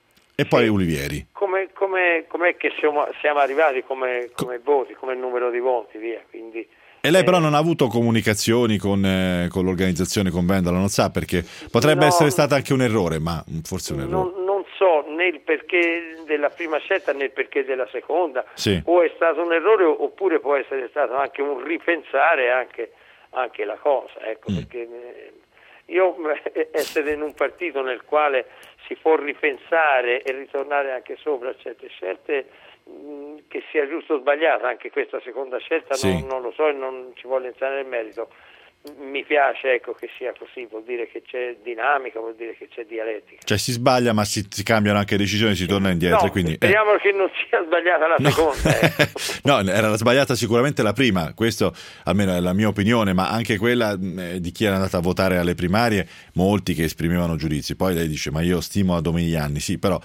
e poi Sì. Olivieri. Come, come, com'è che siamo, siamo arrivati come, come voti, come numero di voti, via, quindi... E lei eh, però non ha avuto comunicazioni con, eh, con l'organizzazione, con Vendola, non sa, perché potrebbe No, essere stato anche un errore, ma forse un errore. Non, non so né il perché della prima scelta né il perché della seconda, Sì. o è stato un errore oppure può essere stato anche un ripensare anche, anche la cosa, ecco, Mm. perché eh, io eh, essere in un partito nel quale si può ripensare e ritornare anche sopra certe scelte, mh, che sia giusto o sbagliata, anche questa seconda scelta Sì. non, non lo so e non ci voglio entrare nel merito. Mi piace, ecco, che sia così, vuol dire che c'è dinamica, vuol dire che c'è dialettica. Cioè si sbaglia, ma si, si cambiano anche decisioni, si torna indietro. No, Quindi, eh. speriamo che non sia sbagliata la No. seconda. Ecco. No, era sbagliata sicuramente la prima, questo almeno è la mia opinione, ma anche quella eh, di chi era andato a votare alle primarie, molti che esprimevano giudizi. Poi lei dice, ma io stimo a Domeniani, sì, però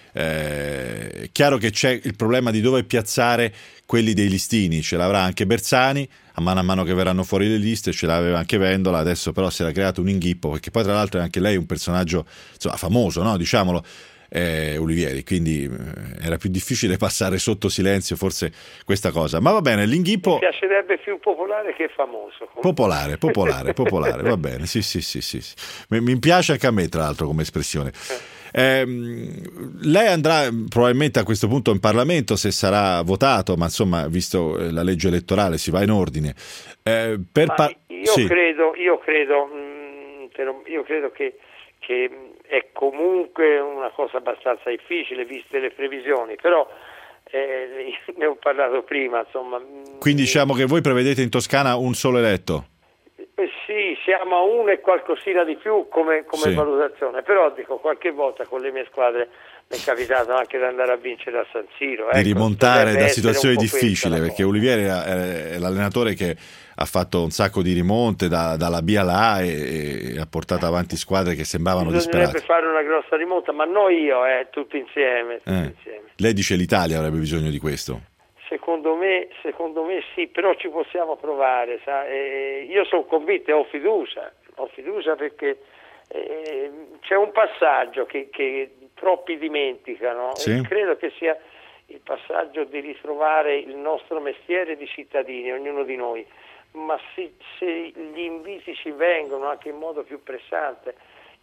eh, è chiaro che c'è il problema di dove piazzare quelli dei listini, ce l'avrà anche Bersani, a mano a mano che verranno fuori le liste, ce l'aveva anche Vendola, adesso però si era creato un inghippo, perché poi tra l'altro è anche lei un personaggio, insomma, famoso, no? Diciamolo, eh, Olivieri, quindi eh, era più difficile passare sotto silenzio forse questa cosa, ma va bene, l'inghippo... Mi piacerebbe più popolare che famoso. Popolare, popolare, popolare, va bene, sì, sì, sì, sì. Mi, mi piace anche a me, tra l'altro, come espressione. Eh, lei andrà probabilmente a questo punto in Parlamento se sarà votato, ma insomma, visto la legge elettorale, si va in ordine. Eh, per Ma par- io sì. credo, io credo, mh, però- io credo che, che è comunque una cosa abbastanza difficile viste le previsioni, però eh, ne ho parlato prima, insomma. Quindi diciamo che voi prevedete in Toscana un solo eletto? Eh sì, siamo a uno e qualcosina di più come, come Sì. valutazione, però dico, qualche volta con le mie squadre mi è capitato anche di andare a vincere a San Siro. Di ecco, rimontare dovrebbe da essere situazioni un po' questa difficili, la perché cosa. Olivieri è, è l'allenatore che ha fatto un sacco di rimonte da- dalla B alla A e, e ha portato avanti squadre che sembravano Bisognerebbe disperate. fare una grossa rimonta, ma non io, eh, tutti insieme, tutti Eh. insieme. Lei dice l'Italia avrebbe bisogno di questo. Secondo me, secondo me sì, però ci possiamo provare, sa? Eh, io sono convinto e ho fiducia, ho fiducia perché eh, c'è un passaggio che, che troppi dimenticano, Sì. e credo che sia il passaggio di ritrovare il nostro mestiere di cittadini, ognuno di noi, ma se, se gli inviti ci vengono anche in modo più pressante,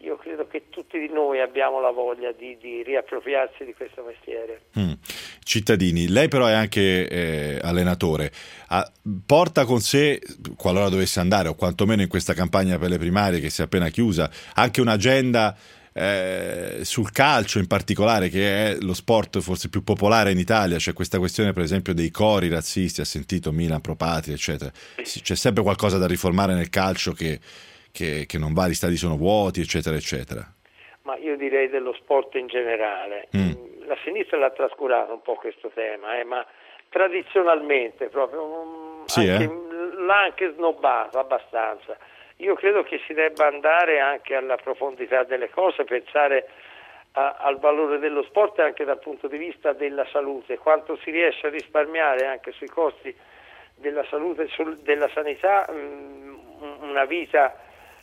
io credo che tutti di noi abbiamo la voglia di, di riappropriarsi di questo mestiere. Mm. Cittadini, lei però è anche eh, allenatore, ah, porta con sé, qualora dovesse andare, o quantomeno in questa campagna per le primarie che si è appena chiusa, anche un'agenda eh, sul calcio in particolare, che è lo sport forse più popolare in Italia. C'è questa questione per esempio dei cori razzisti, ha sentito Milan pro patria eccetera, c'è sempre qualcosa da riformare nel calcio che, che, che non va, gli stadi sono vuoti eccetera eccetera. Ma io direi dello sport in generale. Mm. La sinistra l'ha trascurato un po' questo tema, eh, ma tradizionalmente proprio sì, anche, eh? l'ha anche snobbato abbastanza. Io credo che si debba andare anche alla profondità delle cose, pensare a, al valore dello sport anche dal punto di vista della salute, quanto si riesce a risparmiare anche sui costi della salute, sul, della sanità, mh, una vita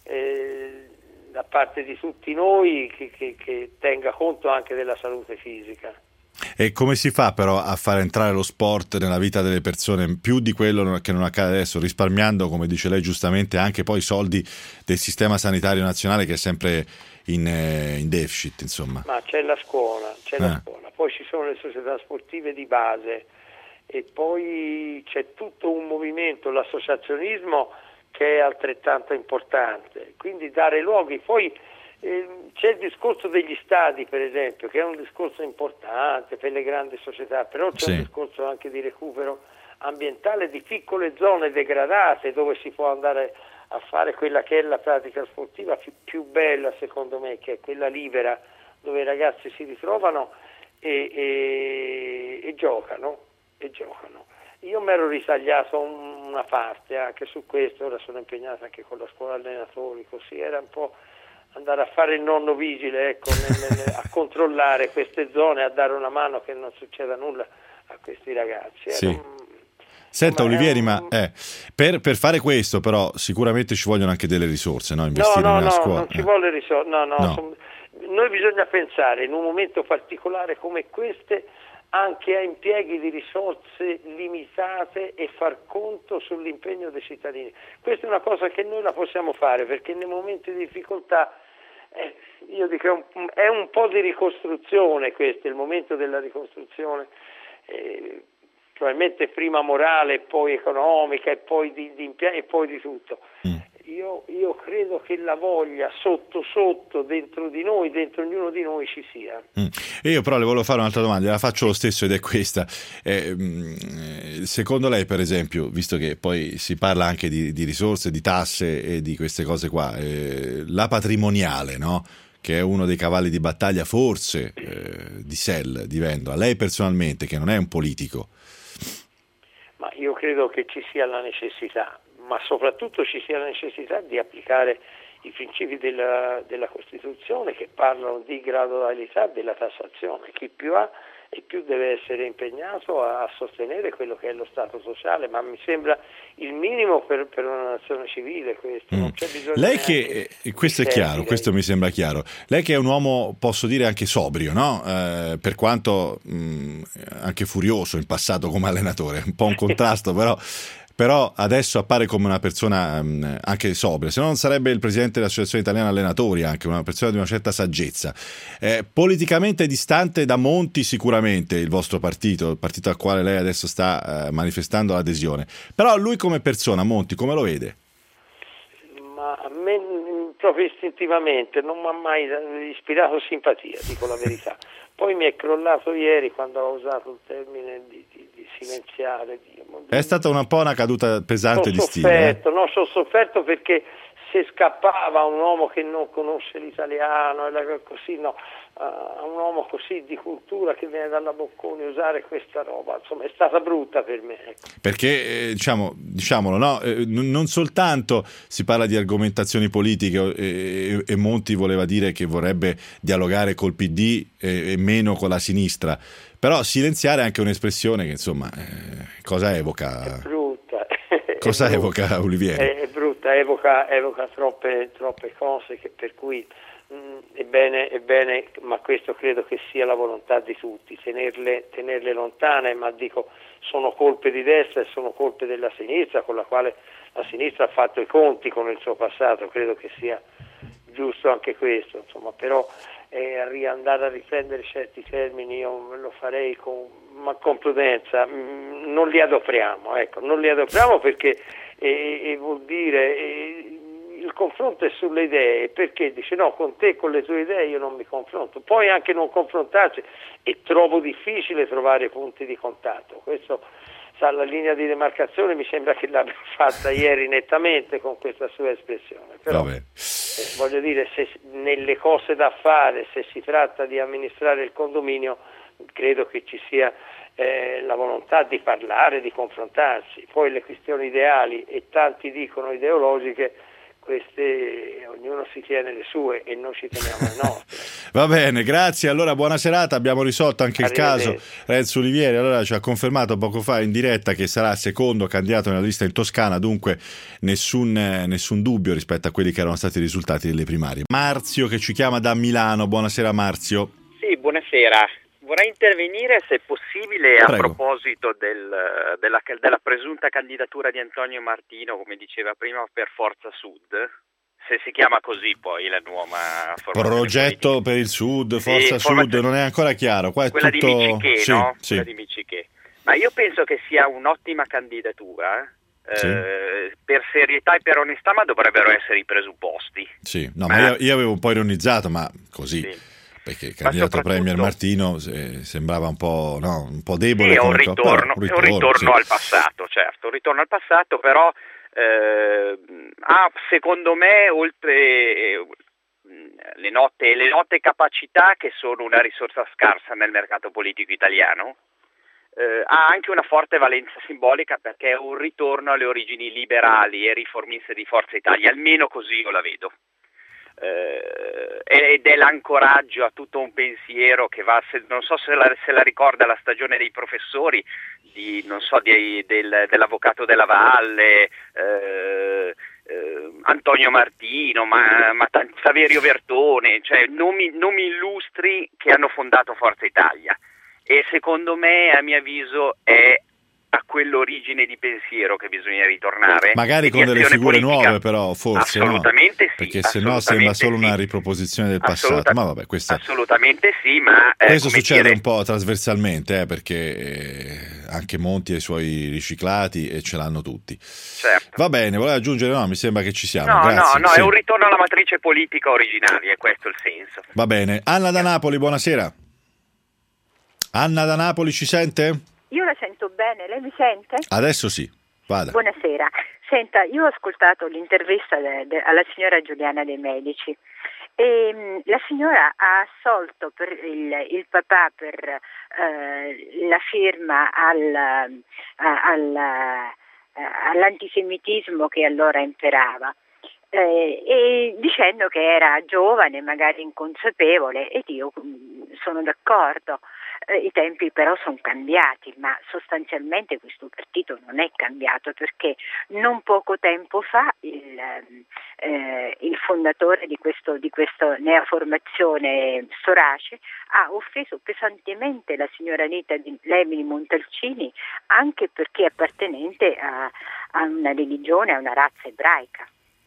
eh, da parte di tutti noi che, che, che tenga conto anche della salute fisica. E come si fa però a far entrare lo sport nella vita delle persone, più di quello che non accade adesso, risparmiando, come dice lei giustamente, anche poi i soldi del sistema sanitario nazionale che è sempre in, eh, in deficit, insomma? Ma c'è la scuola, c'è eh. la scuola, poi ci sono le società sportive di base e poi c'è tutto un movimento, l'associazionismo, che è altrettanto importante, quindi dare luoghi. Poi eh, c'è il discorso degli stadi, per esempio, che è un discorso importante per le grandi società, però c'è sì. un discorso anche di recupero ambientale di piccole zone degradate dove si può andare a fare quella che è la pratica sportiva più, più bella, secondo me, che è quella libera, dove i ragazzi si ritrovano e, e, e giocano e giocano. Io mi ero ritagliato una parte anche su questo, ora sono impegnato anche con la scuola allenatori, così era un po' andare a fare il nonno vigile, ecco, nel, nel, a controllare queste zone, a dare una mano che non succeda nulla a questi ragazzi. Sì. Un, Senta Olivieri, un... ma eh, per, per fare questo però sicuramente ci vogliono anche delle risorse, no? Investire no, no, nella no, scuola. non ci eh. vuole risorse, no, no, no. Son... Noi bisogna pensare in un momento particolare come queste anche a impieghi di risorse limitate e far conto sull'impegno dei cittadini. Questa è una cosa che noi la possiamo fare, perché nei momenti di difficoltà eh, io dico è un, è un po' di ricostruzione, questo è il momento della ricostruzione, eh, probabilmente prima morale e poi economica e poi di, di impieghi e poi di tutto. Mm. Io, io credo che la voglia sotto sotto dentro di noi, dentro ognuno di noi ci sia. Mm. E io però le volevo fare un'altra domanda, la faccio lo stesso ed è questa. Eh, secondo lei, per esempio, visto che poi si parla anche di, di risorse, di tasse e di queste cose qua, eh, la patrimoniale, no? Che è uno dei cavalli di battaglia forse eh, di S E L, di Vendola, lei personalmente, che non è un politico. Ma io credo che ci sia la necessità, ma soprattutto ci sia la necessità di applicare i principi della, della Costituzione che parlano di gradualità della tassazione. Chi più ha e più deve essere impegnato a, a sostenere quello che è lo Stato sociale, ma mi sembra il minimo per, per una nazione civile questo. Non c'è bisogno. Lei che, eh, questo è chiaro, questo mi sembra chiaro, lei che è un uomo, posso dire anche sobrio, no? Eh, per quanto mh, anche furioso in passato come allenatore, un po' un contrasto, però però adesso appare come una persona mh, anche sobria, se no non sarebbe il presidente dell'Associazione Italiana Allenatori, anche una persona di una certa saggezza. Eh, politicamente distante da Monti sicuramente il vostro partito, il partito al quale lei adesso sta eh, manifestando l'adesione, però lui come persona, Monti, come lo vede? Ma a me proprio istintivamente non mi ha mai ispirato simpatia, dico la verità. Poi mi è crollato ieri quando ho usato il termine di, di, di silenziare. Di, è stata un po' una caduta pesante di stile. Sofferto, eh? No, sono sofferto perché se scappava un uomo che non conosce l'italiano, così, no, a un uomo così di cultura che viene dalla Bocconi usare questa roba, insomma è stata brutta per me. Ecco. Perché eh, diciamo, diciamolo, no? Eh, non soltanto si parla di argomentazioni politiche e, e Monti voleva dire che vorrebbe dialogare col P D e, e meno con la sinistra, però silenziare è anche un'espressione che insomma eh, cosa evoca? È brutta. Cosa è evoca brutta. Olivieri? È, è brutta, evoca, evoca troppe, troppe cose che per cui mh, è bene, è bene, ma questo credo che sia la volontà di tutti, tenerle, tenerle lontane, ma dico sono colpe di destra e sono colpe della sinistra con la quale la sinistra ha fatto i conti con il suo passato, credo che sia giusto anche questo, insomma, però eh, andare a riprendere certi termini io lo farei con, ma con prudenza, mm, non li adoperiamo, ecco, non li adoperiamo perché eh, eh, vuol dire eh, il confronto è sulle idee, perché dice no, con te, con le tue idee io non mi confronto, poi anche non confrontarsi e trovo difficile trovare punti di contatto, questo sa, la linea di demarcazione mi sembra che l'abbia fatta ieri nettamente con questa sua espressione, però eh, voglio dire, se nelle cose da fare, se si tratta di amministrare il condominio, credo che ci sia eh, la volontà di parlare, di confrontarsi, poi le questioni ideali e tanti dicono ideologiche, queste ognuno si tiene le sue e noi ci teniamo le nostre. Va bene, grazie, allora buona serata, abbiamo risolto anche il caso Renzo Olivieri, allora ci ha confermato poco fa in diretta che sarà secondo candidato nella lista in Toscana, dunque nessun, nessun dubbio rispetto a quelli che erano stati i risultati delle primarie. Marzio che ci chiama da Milano, buonasera Marzio. Sì, buonasera. Vorrei intervenire, se possibile, a Prego. proposito del, della, della presunta candidatura di Antonio Martino, come diceva prima, per Forza Sud, se si chiama così poi la nuova formazione Progetto per il Sud, Forza Sì, Sud, formazione- non è ancora chiaro. Qua è quella tutto... di Miciché, sì, no? sì. Quella di Miciché. Ma io penso che sia un'ottima candidatura, eh, Sì. per serietà e per onestà, ma dovrebbero essere i presupposti. Sì, no, Ma- ma io, io avevo un po' ironizzato, ma così, perché il candidato soprattutto- Premier Martino eh, sembrava un po', no, un po' debole. Sì, è un come- ritorno, però, è un ritorno sì. al passato, certo, un ritorno al passato, però eh, ha secondo me, oltre eh, le note, le note capacità che sono una risorsa scarsa nel mercato politico italiano, eh, ha anche una forte valenza simbolica perché è un ritorno alle origini liberali e riformiste di Forza Italia, almeno così io la vedo. Eh, ed è l'ancoraggio a tutto un pensiero che va, se, non so se la, se la ricorda la stagione dei professori, di, non so, di, del, dell'avvocato della Valle, eh, eh, Antonio Martino, ma, ma Saverio Vertone, cioè nomi, nomi illustri che hanno fondato Forza Italia, e secondo me, a mio avviso, è a quell'origine di pensiero che bisogna ritornare. Magari e di con delle azione figure politica. nuove, però, forse, Assolutamente no? sì. Perché se no assolutamente sembra solo sì. una riproposizione del passato. Assoluta- Ma vabbè, questa... Assolutamente sì, ma eh, Questo come succede dire, un po' trasversalmente, eh, perché eh, anche Monti ha i suoi riciclati e ce l'hanno tutti. certo. Va bene, volevo aggiungere? No, mi sembra che ci siamo. No, Grazie. no, no, Sì. è un ritorno alla matrice politica originaria, è questo il senso. Va bene. Anna da Napoli, buonasera. Anna da Napoli ci sente? Io la sento bene, lei mi sente? Adesso sì, vada. Buonasera. Senta, io ho ascoltato l'intervista de- de- alla signora Giuliana De Medici e mh, la signora ha assolto per il, il papà per eh, la firma al, a- al, eh, all'antisemitismo che allora imperava. Eh, e dicendo che era giovane, magari inconsapevole, ed io mh, sono d'accordo. Eh, I tempi però sono cambiati, ma sostanzialmente questo partito non è cambiato, perché non poco tempo fa il, eh, il fondatore di questo di questa neoformazione Storace ha offeso pesantemente la signora Anita Lemini Montalcini, anche perché è appartenente a, a una religione, a una razza ebraica.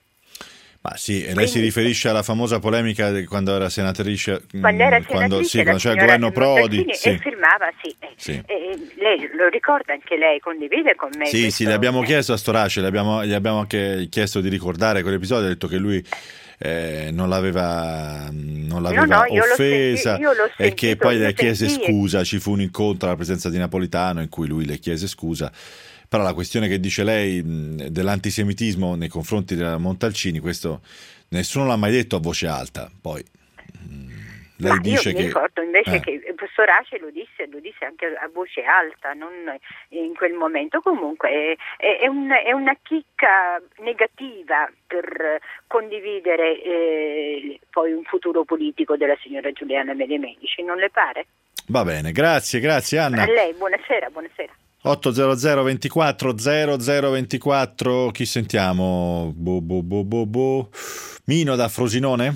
Ma sì, e lei si riferisce alla famosa polemica di quando era senatrice, Quando era mh, quando, senatrice, sì, la quando c'era il signora governo Prodi. Montalcini, Sì. e firmava, sì. eh, Sì. eh, lei lo ricorda anche lei, condivide con me Sì, questo? sì, le abbiamo chiesto a Storace, le abbiamo, gli abbiamo anche chiesto di ricordare quell'episodio, ha detto che lui eh, non l'aveva, non l'aveva No, no, io l'ho offesa senti- io l'ho e che sentito, poi io le chiese sentii- scusa, ci fu un incontro alla presenza di Napolitano in cui lui le chiese scusa, però la questione che dice lei mh, dell'antisemitismo nei confronti della Montalcini, questo nessuno l'ha mai detto a voce alta, poi mh, lei Ma dice io che... mi ricordo invece eh. che Storace lo disse, lo disse anche a voce alta, non in quel momento. Comunque è, è, è, un, è una chicca negativa per condividere eh, poi un futuro politico della signora Giuliana De Medici, non le pare? Va bene, grazie, grazie Anna. A lei, buonasera, buonasera. ottocento ventiquattro zero zero ventiquattro, chi sentiamo? Bo, bo, bo, bo, bo. Mino da Frosinone?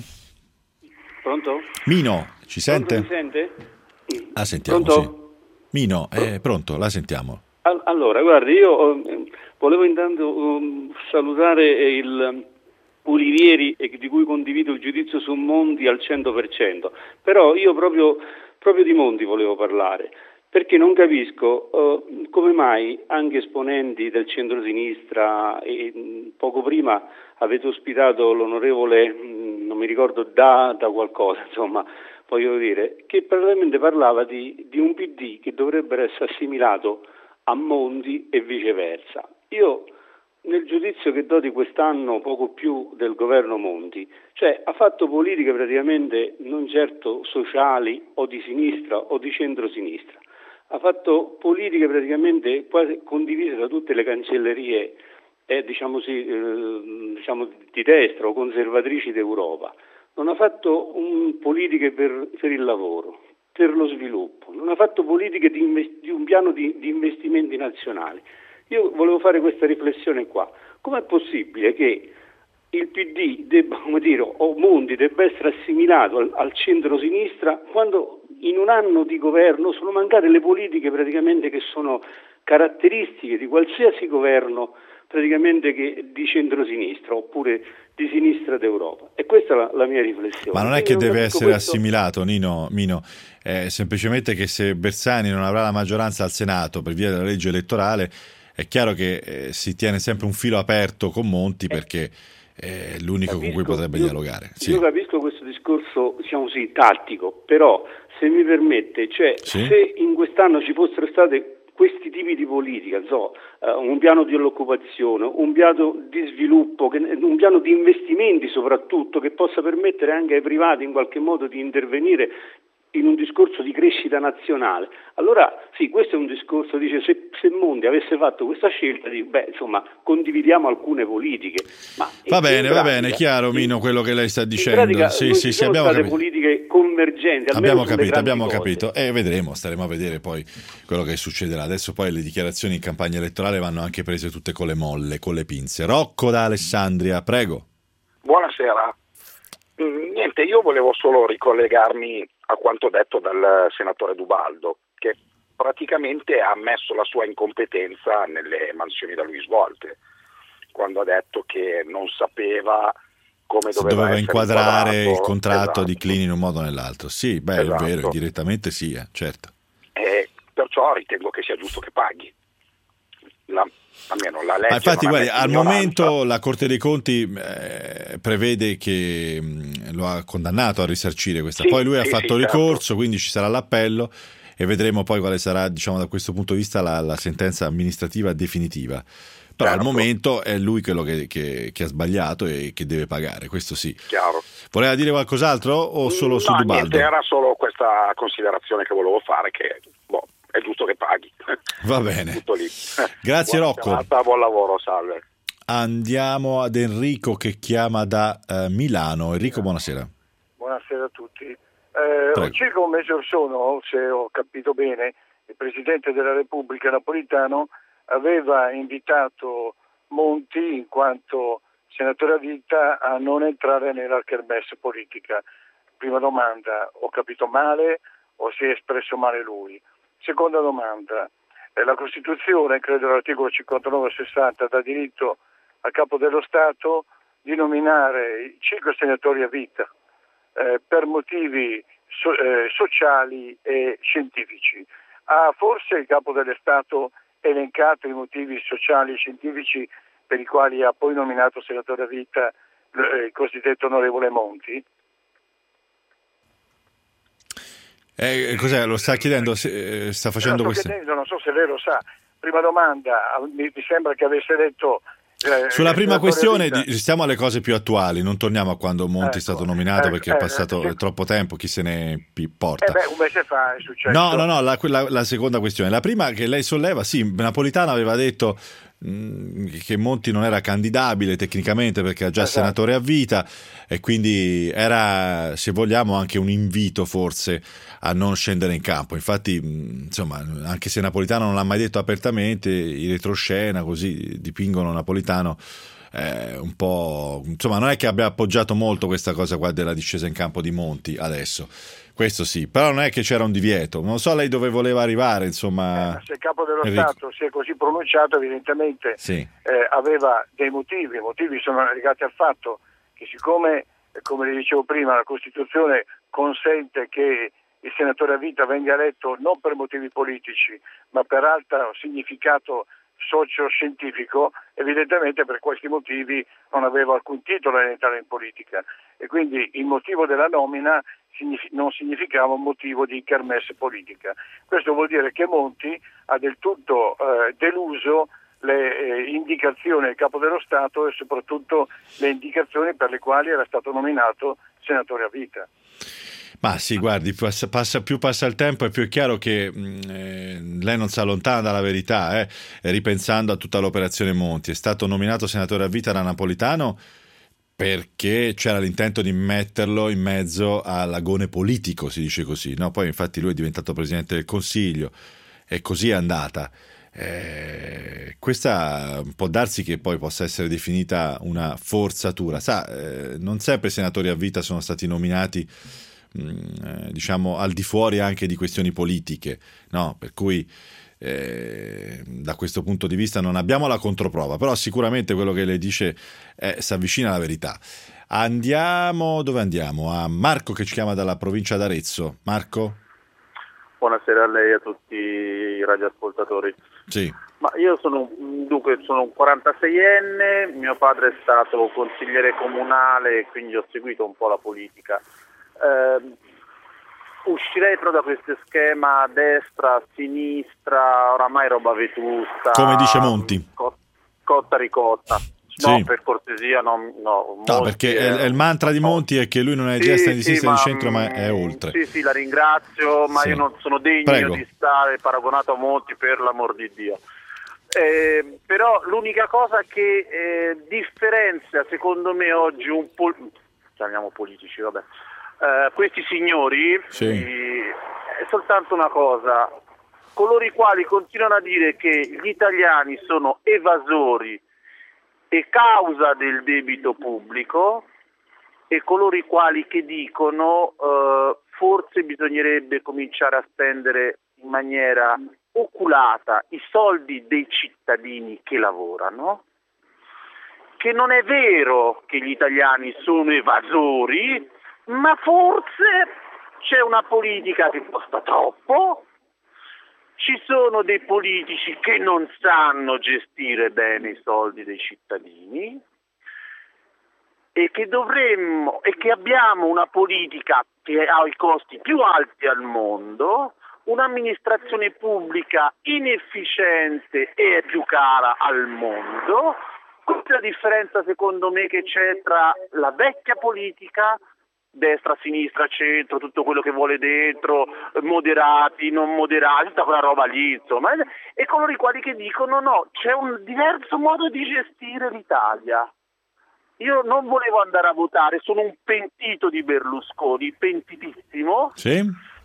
Pronto? Mino, ci sente? Pronto, mi sente? La sentiamo, Pronto? sì. Mino, è pronto, la sentiamo. All- Allora, guardi, io eh, volevo intanto um, salutare il, Olivieri e di cui condivido il giudizio su Monti al cento per cento, però io proprio, proprio di Monti volevo parlare, perché non capisco uh, come mai anche esponenti del centro-sinistra, e mh, poco prima avete ospitato l'onorevole, mh, non mi ricordo da, da qualcosa, insomma, voglio dire, che praticamente parlava di, di un P D che dovrebbe essere assimilato a Monti e viceversa. Io nel giudizio che do di quest'anno, poco più del governo Monti, cioè ha fatto politiche praticamente non certo sociali o di sinistra o di centrosinistra, ha fatto politiche praticamente quasi condivise da tutte le cancellerie eh, diciamo, sì, eh, diciamo di destra o conservatrici d'Europa, non ha fatto un, politiche per, per il lavoro, per lo sviluppo, non ha fatto politiche di, invest- di un piano di, di investimenti nazionali. Io volevo fare questa riflessione qua. Com'è possibile che il P D debba, come dire, o Monti debba essere assimilato al, al centro-sinistra quando in un anno di governo sono mancate le politiche praticamente che sono caratteristiche di qualsiasi governo praticamente che di centro-sinistra oppure di sinistra d'Europa. E questa è la, la mia riflessione. Ma non è che Quindi deve essere questo... assimilato, Nino, Mino, è semplicemente che se Bersani non avrà la maggioranza al Senato per via della legge elettorale, è chiaro che eh, si tiene sempre un filo aperto con Monti perché è l'unico capisco, con cui potrebbe io, dialogare. Sì. Io capisco questo discorso, diciamo così, tattico, però se mi permette, cioè sì? Se in quest'anno ci fossero state questi tipi di politica, so, uh, un piano di occupazione, un piano di sviluppo, che, un piano di investimenti soprattutto, che possa permettere anche ai privati in qualche modo di intervenire in un discorso di crescita nazionale. Allora sì, questo è un discorso, dice, se, se Monti avesse fatto questa scelta, di, beh, insomma, condividiamo alcune politiche. Ma va bene, pratica, va bene, chiaro Mino quello che lei sta dicendo. Pratica, sì, sì, sì, abbiamo capito. Politiche convergenti. Abbiamo capito, abbiamo cose. capito. E vedremo, staremo a vedere poi quello che succederà. Adesso poi le dichiarazioni in campagna elettorale vanno anche prese tutte con le molle, con le pinze. Rocco da Alessandria, prego. Buonasera. Niente, io volevo solo ricollegarmi a quanto detto dal senatore D'Ubaldo, che praticamente ha ammesso la sua incompetenza nelle mansioni da lui svolte, quando ha detto che non sapeva come si doveva, doveva inquadrare il contratto esatto. di Clini in un modo o nell'altro. Sì, beh, esatto. È vero, indirettamente sì, eh, certo. E perciò ritengo che sia giusto che paghi. La, almeno la legge. Ma infatti, guardi, al ignoranza. momento la Corte dei Conti eh, prevede che mh, lo ha condannato a risarcire questa. Sì, poi lui sì, ha fatto sì, ricorso, certo. Quindi ci sarà l'appello e vedremo poi quale sarà, diciamo, da questo punto di vista la, la sentenza amministrativa definitiva. Però certo. Al momento è lui quello che, che, che ha sbagliato e che deve pagare, questo sì. Chiaro. Voleva dire qualcos'altro o solo no, su D'Ubaldo? Niente, era solo questa considerazione che volevo fare, che boh, è giusto che paghi. Va bene. Tutto lì. Grazie Buona Rocco. Serata, buon lavoro, salve. Andiamo ad Enrico che chiama da uh, Milano. Enrico, buonasera. Buonasera a tutti. Eh, circa un mese or sono, se ho capito bene, il Presidente della Repubblica Napolitano aveva invitato Monti, in quanto senatore a vita, a non entrare nella kermesse politica. Prima domanda, ho capito male o si è espresso male lui? Seconda domanda, eh, la Costituzione, credo l'articolo cinquantanove sessanta, dà diritto al Capo dello Stato di nominare cinque senatori a vita eh, per motivi so, eh, sociali e scientifici. Ha forse il Capo dello Stato elencato i motivi sociali e scientifici per i quali ha poi nominato senatore a vita eh, il cosiddetto onorevole Monti? Eh, cos'è? Lo sta chiedendo? Se, sta facendo lo sto questo? chiedendo, non so se lei lo sa. Prima domanda, mi, mi sembra che avesse detto... Eh, Sulla prima questione vita. stiamo alle cose più attuali, non torniamo a quando Monti ecco, è stato nominato, ecco, perché è passato eh, troppo tempo, chi se ne porta. Eh beh, un mese fa è successo. No, no, no, la, la, la seconda questione. La prima che lei solleva, sì, Napolitano aveva detto mh, che Monti non era candidabile tecnicamente perché era già esatto. senatore a vita e quindi era, se vogliamo, anche un invito forse a non scendere in campo. Infatti, mh, insomma, anche se Napolitano non l'ha mai detto apertamente, i retroscena così dipingono Napolitano eh, un po', insomma, non è che abbia appoggiato molto questa cosa qua della discesa in campo di Monti adesso. Questo sì, però non è che c'era un divieto. Non so lei dove voleva arrivare, insomma. Eh, se il Capo dello Enrico. Stato si è così pronunciato, evidentemente sì. eh, aveva dei motivi. I motivi sono legati al fatto che siccome, come le dicevo prima, la Costituzione consente che il senatore a vita venga eletto non per motivi politici, ma per altro significato socio-scientifico, evidentemente per questi motivi non aveva alcun titolo ad entrare in politica, e quindi il motivo della nomina signifi- non significava un motivo di kermesse politica. Questo vuol dire che Monti ha del tutto eh, deluso le eh, indicazioni del Capo dello Stato e soprattutto le indicazioni per le quali era stato nominato senatore a vita. Ma sì, guardi, passa, passa, più passa il tempo e più è chiaro che mh, eh, lei non si allontana dalla verità, eh, ripensando a tutta l'operazione Monti. È stato nominato senatore a vita da Napolitano perché c'era l'intento di metterlo in mezzo all'agone politico, si dice così, no? Poi infatti lui è diventato Presidente del Consiglio e così è andata. Eh, questa può darsi che poi possa essere definita una forzatura. Sa, eh, non sempre i senatori a vita sono stati nominati diciamo al di fuori anche di questioni politiche, no? Per cui eh, da questo punto di vista non abbiamo la controprova, però sicuramente quello che lei dice eh, si avvicina alla verità. Andiamo, dove andiamo? A Marco che ci chiama dalla provincia d'Arezzo. Marco? Buonasera a lei e a tutti i radioascoltatori. Sì. Ma io sono dunque sono un quarantaseienne, mio padre è stato consigliere comunale, quindi ho seguito un po' la politica. Uh, uscirei però da questo schema destra, sinistra, oramai roba vetusta, come dice Monti, co- cotta ricotta. No, sì. Per cortesia, no, no, no perché è, è il mantra di Monti è che lui non è di sì, destra, di sinistra, sì, di centro, ma è oltre. Sì, sì, la ringrazio, ma sì. Io non sono degno Prego. di stare paragonato a Monti, per l'amor di Dio. Eh, però l'unica cosa che eh, differenzia, secondo me, oggi un po', chiamiamo politici, vabbè. Uh, questi signori sì. eh, è soltanto una cosa: coloro i quali continuano a dire che gli italiani sono evasori e causa del debito pubblico, e coloro i quali che dicono uh, forse bisognerebbe cominciare a spendere in maniera oculata i soldi dei cittadini che lavorano, che non è vero che gli italiani sono evasori, ma forse c'è una politica che costa troppo, ci sono dei politici che non sanno gestire bene i soldi dei cittadini e che dovremmo e che abbiamo una politica che ha i costi più alti al mondo, un'amministrazione pubblica inefficiente e più cara al mondo. Questa è la differenza, secondo me, che c'è tra la vecchia politica, destra, sinistra, centro, tutto quello che vuole dentro, moderati, non moderati, tutta quella roba lì, insomma, e coloro i quali che dicono no, c'è un diverso modo di gestire l'Italia. Io non volevo andare a votare, sono un pentito di Berlusconi, pentitissimo, sì.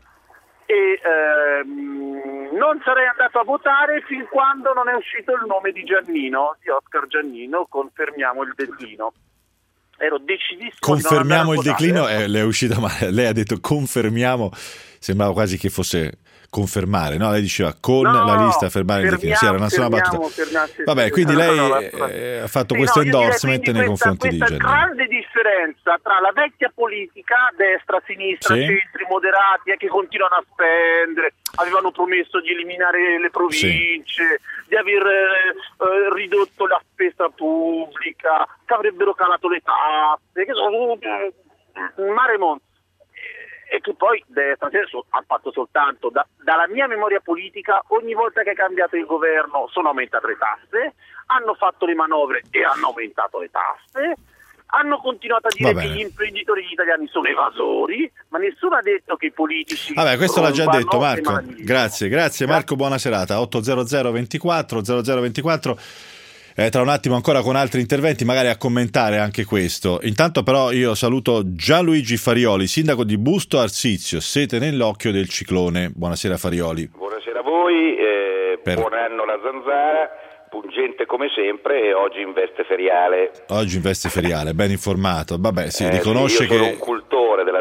E ehm, non sarei andato a votare fin quando non è uscito il nome di Giannino, di Oscar Giannino, confermiamo il declino. Ero decidissimo. Confermiamo di il declino, eh, le è uscita male. Lei ha detto confermiamo, sembrava quasi che fosse confermare, no? Lei diceva con no, la lista fermare il declino, sì, era una sola battuta. Fermiamo, Vabbè, quindi lei eh, ha fatto sì, questo no, endorsement nei questa, confronti questa di Giannino. Questa grande differenza tra la vecchia politica, destra, sinistra, sì. centri, moderati, eh, che continuano a spendere, avevano promesso di eliminare le province, sì. di aver eh, ridotto la spesa pubblica, che avrebbero calato le tasse, che sono mare mondo. E che poi destra ha fatto soltanto da, dalla mia memoria politica, ogni volta che è cambiato il governo sono aumentate le tasse, hanno fatto le manovre e hanno aumentato le tasse, hanno continuato a dire che gli imprenditori italiani sono evasori, ma nessuno ha detto che i politici. Vabbè, questo l'ha già detto Marco. Grazie, grazie, grazie Marco, buona serata. otto zero zero ventiquattro zero zero ventiquattro. Eh, tra un attimo ancora con altri interventi, magari a commentare anche questo. Intanto però io saluto Gianluigi Farioli, sindaco di Busto Arsizio, sete nell'occhio del ciclone. Buonasera Farioli. Buonasera a voi, eh, per... buon anno la Zanzara, pungente come sempre, e oggi in veste feriale. Oggi in veste feriale, ben informato. Vabbè, sì, eh, riconosce sì, io sono che un cultore della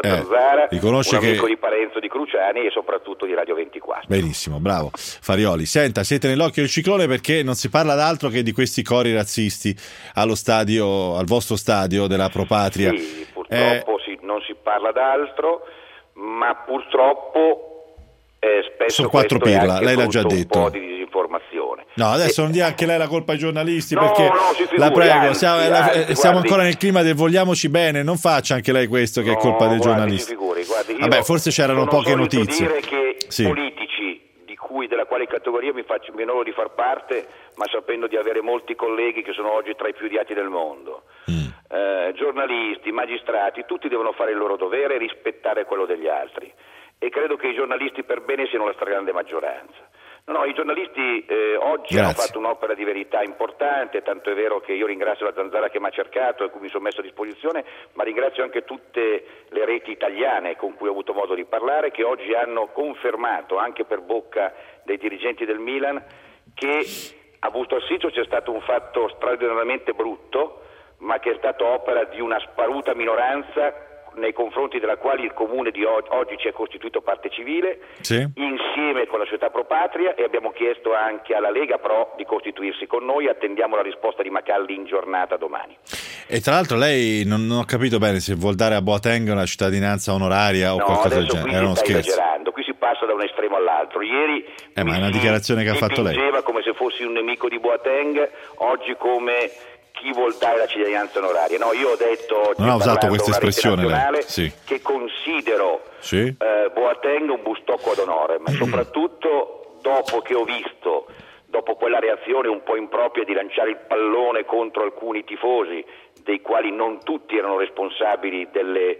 a Zanzara, eh, riconosce un amico che... di Parenzo, di Cruciani e soprattutto di Radio ventiquattro. Benissimo, bravo Farioli. Senta, siete nell'occhio del ciclone perché non si parla d'altro che di questi cori razzisti allo stadio, al vostro stadio della Pro Patria. Sì, purtroppo eh, sì, non si parla d'altro, ma purtroppo eh, spesso sono quattro questo è pirla, anche lei l'ha già frutto detto. un po' di disinformazione. No, adesso e... non dia anche lei la colpa ai giornalisti, no, perché no, si figuri, la prego, anzi, siamo, anzi, la, guardi, siamo ancora nel clima del vogliamoci bene, non faccia anche lei questo che no, è colpa dei guardi, giornalisti. Si figuri, guardi, Vabbè, forse c'erano sono poche solito notizie. Dire che sì. politici di cui della quale categoria mi faccio mi onoro di far parte, ma sapendo di avere molti colleghi che sono oggi tra i più odiati del mondo. Mm. Eh, giornalisti, magistrati, tutti devono fare il loro dovere e rispettare quello degli altri. E credo che i giornalisti per bene siano la stragrande maggioranza. No, no, i giornalisti eh, oggi Grazie. hanno fatto un'opera di verità importante, tanto è vero che io ringrazio la Zanzara che mi ha cercato e cui mi sono messo a disposizione, ma ringrazio anche tutte le reti italiane con cui ho avuto modo di parlare, che oggi hanno confermato, anche per bocca dei dirigenti del Milan, che a Busto Arsizio c'è stato un fatto straordinariamente brutto, ma che è stato opera di una sparuta minoranza nei confronti della quale il comune di oggi, oggi ci è costituito parte civile, sì. insieme con la società Pro Patria, e abbiamo chiesto anche alla Lega Pro di costituirsi con noi. Attendiamo la risposta di Macalli in giornata domani. E tra l'altro lei non, non ho capito bene se vuol dare a Boateng una cittadinanza onoraria o no, qualcosa del genere. Era uno scherzo. Esagerando. Qui si passa da un estremo all'altro. Ieri eh, ma è una dichiarazione che ha fatto lei. Dipingeva come se fossi un nemico di Boateng, oggi come chi vuol dare la cittadinanza onoraria. No, io ho detto non ha usato questa espressione lei. Sì. Che considero sì. eh, Boateng un bustocco ad onore, ma soprattutto dopo che ho visto, dopo quella reazione un po' impropria di lanciare il pallone contro alcuni tifosi, dei quali non tutti erano responsabili delle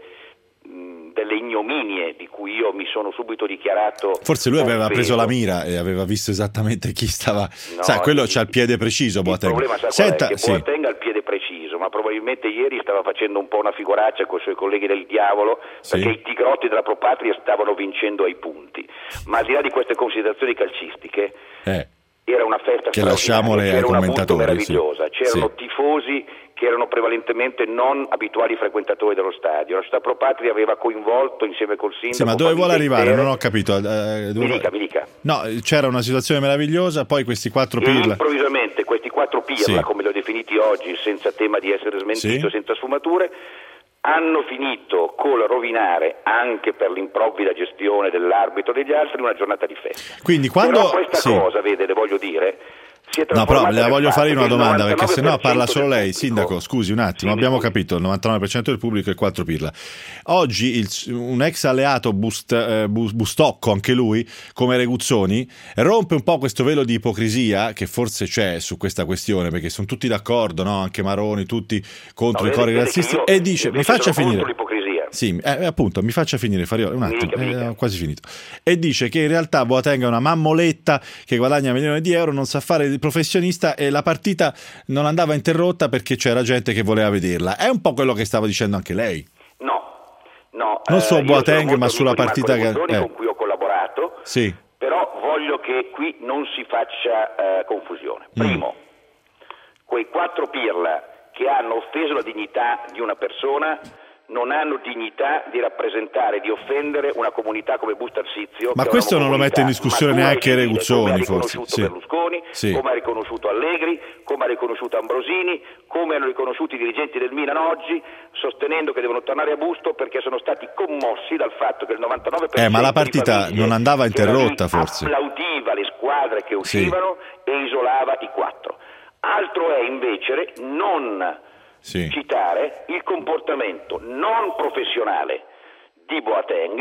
delle ignominie di cui io mi sono subito dichiarato. Forse lui aveva offeso. preso la mira e aveva visto esattamente chi stava. No, Sai, quello c'ha il piede preciso. Il Boateng. problema sa Senta, qual è? Che sì. Boateng ha il piede preciso, ma probabilmente ieri stava facendo un po' una figuraccia con i suoi colleghi del diavolo, sì. perché i tigrotti della Pro Patria stavano vincendo ai punti. Ma al di là di queste considerazioni calcistiche, eh. era una festa che lasciamole ai c'era commentatori, una meravigliosa, sì. c'erano sì. tifosi che erano prevalentemente non abituali frequentatori dello stadio. La società Pro Patria aveva coinvolto insieme col sindaco. Sì, ma dove vuole arrivare? Intere. Non ho capito. Eh, dove... Mi dica, mi dica. No, c'era una situazione meravigliosa, poi questi quattro pirla. E improvvisamente questi quattro pirla, sì. come li ho definiti oggi, senza tema di essere smentito, sì. senza sfumature, hanno finito col rovinare, anche per l'improvvida gestione dell'arbitro e degli altri, una giornata di festa. Quindi quando... Però questa sì. cosa, vede, le voglio dire... No, però le voglio fare una domanda, perché se no parla solo lei. Sindaco, scusi un attimo, sì, abbiamo capito il novantanove per cento del pubblico e quattro pirla. Oggi il, un ex alleato Bust, eh, Bustocco, anche lui, come Reguzzoni, rompe un po' questo velo di ipocrisia che forse c'è su questa questione, perché sono tutti d'accordo, no? Anche Maroni, tutti contro no, i cori razzisti, e dice, mi faccia finire. Sì, eh, appunto, mi faccia finire Farioli, un attimo, eh, ho quasi finito. E dice che in realtà Boateng è una mammoletta che guadagna milioni di euro, non sa fare il professionista e la partita non andava interrotta perché c'era gente che voleva vederla. È un po' quello che stava dicendo anche lei. No, no. Non su eh, Boateng, ma sulla partita che... Eh. con cui ho collaborato, sì. però voglio che qui non si faccia eh, confusione. Primo, mm. quei quattro pirla che hanno offeso la dignità di una persona non hanno dignità di rappresentare, di offendere una comunità come Busto Arsizio. Ma questo non lo mette in discussione neanche Reguzzoni, forse. Come ha riconosciuto sì. Berlusconi, sì. come ha riconosciuto Allegri, come ha riconosciuto Ambrosini, come hanno riconosciuto i dirigenti del Milan oggi, sostenendo che devono tornare a Busto perché sono stati commossi dal fatto che il novantanove per cento eh, ma la partita non andava interrotta, forse. Applaudiva le squadre che uscivano sì. e isolava i quattro. Altro è invece non... Sì. citare il comportamento non professionale di Boateng,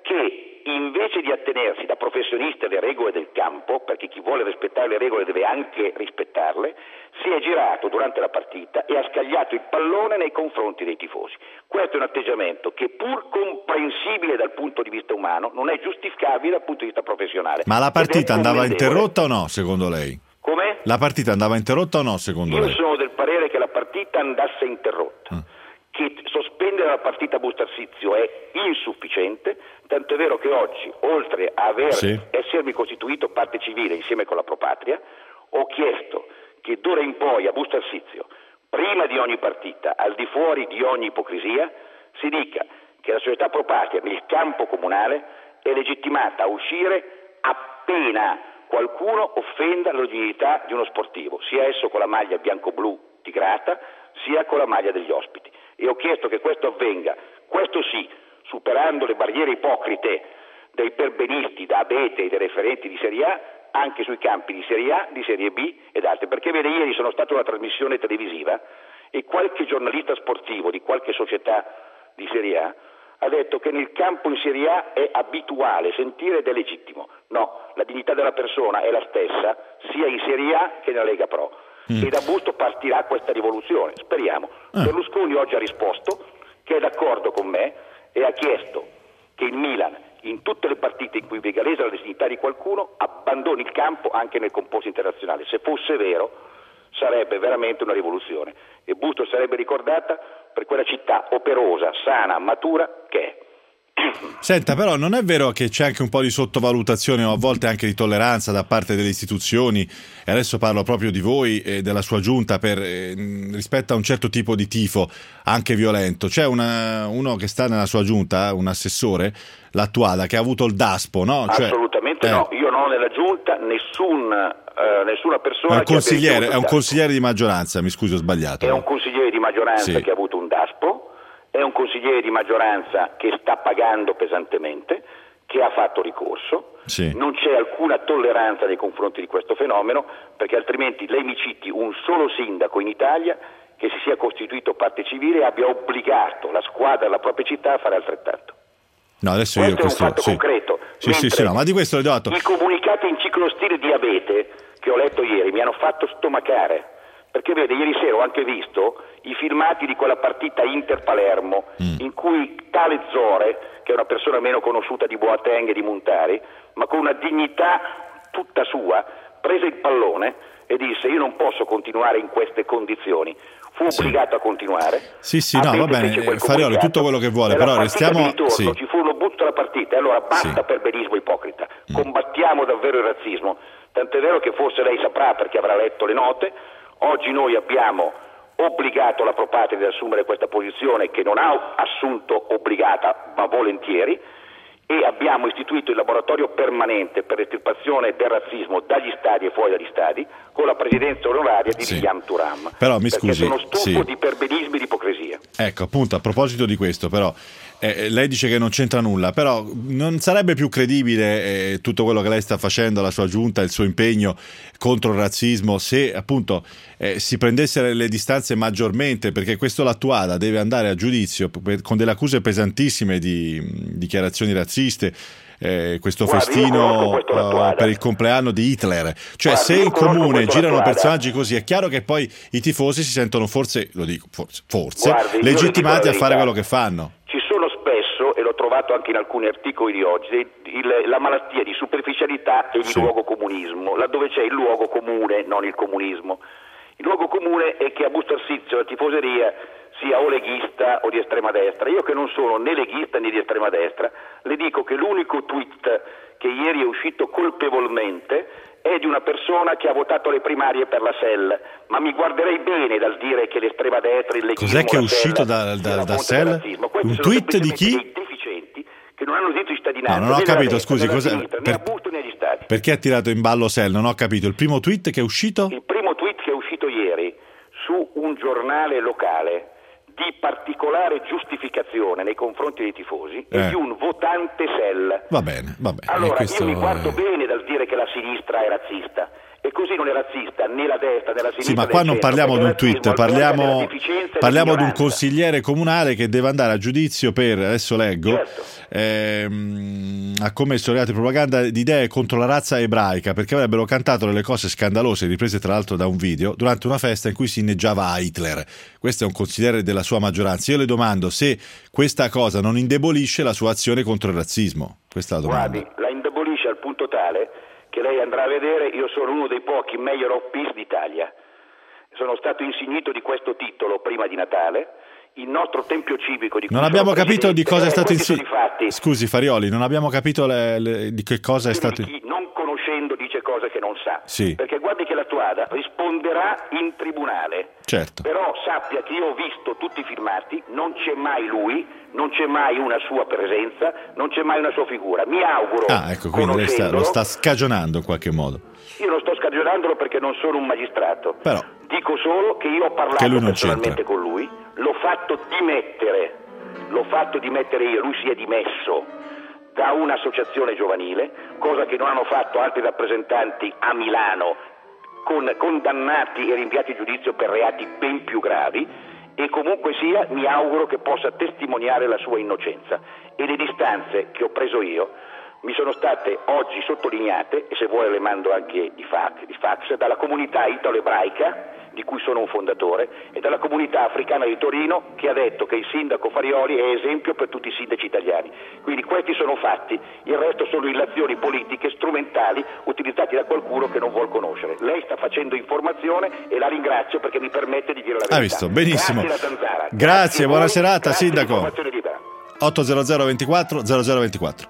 che invece di attenersi da professionista alle regole del campo, perché chi vuole rispettare le regole deve anche rispettarle, si è girato durante la partita e ha scagliato il pallone nei confronti dei tifosi. Questo è un atteggiamento che, pur comprensibile dal punto di vista umano, non è giustificabile dal punto di vista professionale. Ma la partita andava interrotta o no, secondo lei? Come? La partita andava interrotta o no, secondo Io lei? Io sono del parere che la partita andasse interrotta, mm. che sospendere la partita Busto Arsizio è insufficiente, tanto è vero che oggi, oltre a aver, sì. essermi costituito parte civile insieme con la Pro Patria, ho chiesto che d'ora in poi a Busto Arsizio, prima di ogni partita, al di fuori di ogni ipocrisia, si dica che la società pro patria nel campo comunale è legittimata a uscire appena qualcuno offenda la dignità di uno sportivo, sia esso con la maglia bianco-blu tigrata, sia con la maglia degli ospiti. E ho chiesto che questo avvenga, questo sì, superando le barriere ipocrite dei perbenisti da abete e dei referenti di Serie A, anche sui campi di Serie A, di Serie B ed altri. Perché vede, ieri sono stato a una trasmissione televisiva e qualche giornalista sportivo di qualche società di Serie A ha detto che nel campo in Serie A è abituale sentire ed è legittimo. No, la dignità della persona è la stessa sia in Serie A che nella Lega Pro. Mm. E da Busto partirà questa rivoluzione, speriamo. Ah. Berlusconi oggi ha risposto che è d'accordo con me e ha chiesto che il Milan, in tutte le partite in cui venga lesa la dignità di qualcuno, abbandoni il campo anche nel composto internazionale. Se fosse vero, sarebbe veramente una rivoluzione e Busto sarebbe ricordata per quella città operosa, sana, matura che è. Senta, però non è vero che c'è anche un po' di sottovalutazione o a volte anche di tolleranza da parte delle istituzioni, e adesso parlo proprio di voi e della sua giunta, per, eh, rispetto a un certo tipo di tifo anche violento? C'è una, uno che sta nella sua giunta, un assessore, l'Attuada, che ha avuto il DASPO, no? Cioè, assolutamente eh. no, io non ho nella giunta nessun, eh, nessuna persona è un che consigliere, abbia è un consigliere di maggioranza, mi scusi, ho sbagliato. È un consigliere di maggioranza sì. che ha avuto un DASPO. È un consigliere di maggioranza che sta pagando pesantemente, che ha fatto ricorso, sì. non c'è alcuna tolleranza nei confronti di questo fenomeno, perché altrimenti lei mi citi un solo sindaco in Italia che si sia costituito parte civile e abbia obbligato la squadra della propria città a fare altrettanto. No, adesso questo io questo, è un fatto sì. concreto. Sì, sì, sì, no, ma di questo le do atto. I comunicati in ciclostile di Abete che ho letto ieri mi hanno fatto stomacare. Perché vede, ieri sera ho anche visto i filmati di quella partita Inter-Palermo mm. in cui tale Zore, che è una persona meno conosciuta di Boateng e di Montari, ma con una dignità tutta sua, prese il pallone e disse: io non posso continuare in queste condizioni. Fu sì. obbligato a continuare. Sì, sì, no, va bene, Farioli, tutto quello che vuole, però restiamo... Di ritorno, sì. ci fu uno butto alla partita, e allora basta sì. perbenismo ipocrita, mm. combattiamo davvero il razzismo, tant'è vero che forse lei saprà, perché avrà letto le note. Oggi noi abbiamo obbligato la Pro Patria ad assumere questa posizione, che non ha assunto obbligata ma volentieri, e abbiamo istituito il laboratorio permanente per l'estirpazione del razzismo dagli stadi e fuori dagli stadi con la presidenza onoraria di sì. Liam Thuram. Però mi scusi, perché sono stufo sì. di perbenismi e di ipocrisia. Ecco, appunto, a proposito di questo, però eh, lei dice che non c'entra nulla, però non sarebbe più credibile eh, tutto quello che lei sta facendo, la sua giunta, il suo impegno contro il razzismo, se appunto eh, si prendesse le distanze maggiormente, perché questo l'Attuada deve andare a giudizio per, con delle accuse pesantissime di mh, dichiarazioni razziste. Eh, questo Guarda, festino uh, per il compleanno di Hitler, cioè Guarda, se in comune girano personaggi così, è chiaro che poi i tifosi si sentono forse, lo dico forse, forse Guardi, legittimati a fare quello che fanno. Ci sono spesso, e l'ho trovato anche in alcuni articoli di oggi, il, la malattia di superficialità e di sì. luogo comunismo, laddove c'è il luogo comune, non il comunismo. Il luogo comune è che a Busto Arsizio la tifoseria sia o leghista o di estrema destra. Io, che non sono né leghista né di estrema destra, le dico che l'unico tweet che ieri è uscito colpevolmente è di una persona che ha votato le primarie per la S E L, ma mi guarderei bene dal dire che l'estrema destra, il leghismo, cos'è che è uscito da, da, da S E L? Un tweet di chi? Dei deficienti che non hanno diritto di cittadinanza. No, non ho capito, destra, scusi, cosa, sinistra, per, né a Busto né agli stati. Perché ha tirato in ballo S E L? Non ho capito. Il primo tweet che è uscito? Il primo tweet che è uscito ieri su un giornale locale di particolare giustificazione nei confronti dei tifosi eh. e di un votante S E L. Va bene, va bene. Allora, questo... io mi guardo bene dal dire che la sinistra è razzista, e così non è razzista né la destra né la sinistra. Sì, ma qua non parliamo di un tweet, parliamo, parliamo di un consigliere comunale che deve andare a giudizio per, adesso leggo, certo. ehm, ha commesso reati di propaganda di idee contro la razza ebraica, perché avrebbero cantato delle cose scandalose, riprese tra l'altro da un video, durante una festa in cui si inneggiava a Hitler. Questo è un consigliere della sua maggioranza. Io le domando se questa cosa non indebolisce la sua azione contro il razzismo. Questa è la domanda. Guardi, la indebolisce al punto tale che lei andrà a vedere. Io sono uno dei pochi mayor of peace d'Italia. Sono stato insignito di questo titolo prima di Natale. Il nostro tempio civico di cui non abbiamo capito di cosa è stato insignito. Scusi Farioli, non abbiamo capito le, le, di che cosa è stato. Chi non conoscendo dice cose che non sa. Sì. Perché guardi che l'Attuada risponderà in tribunale. Certo. Però sa sappia che io ho visto tutti i filmati, non c'è mai lui, non c'è mai una sua presenza, non c'è mai una sua figura. Mi auguro, Ah, ecco, quindi lei sta, lo sta scagionando in qualche modo. Io non sto scagionandolo perché non sono un magistrato. Però dico solo che io ho parlato che lui non personalmente c'entra. con lui, l'ho fatto dimettere, l'ho fatto dimettere io, lui si è dimesso da un'associazione giovanile, cosa che non hanno fatto altri rappresentanti a Milano, con condannati e rinviati a giudizio per reati ben più gravi, e comunque sia mi auguro che possa testimoniare la sua innocenza. E le distanze che ho preso io mi sono state oggi sottolineate, e se vuole le mando anche i fax, i fax dalla comunità italo-ebraica, di cui sono un fondatore, e dalla comunità africana di Torino, che ha detto che il sindaco Farioli è esempio per tutti i sindaci italiani. Quindi questi sono fatti, il resto sono illazioni politiche strumentali utilizzate da qualcuno che non vuol conoscere. Lei sta facendo informazione e la ringrazio perché mi permette di dire la verità. Ha visto, benissimo. Grazie, da Zanzara. Grazie, Grazie buona voi, serata, grazie sindaco. Informazione libera. ottocento ventiquattro zero zero ventiquattro.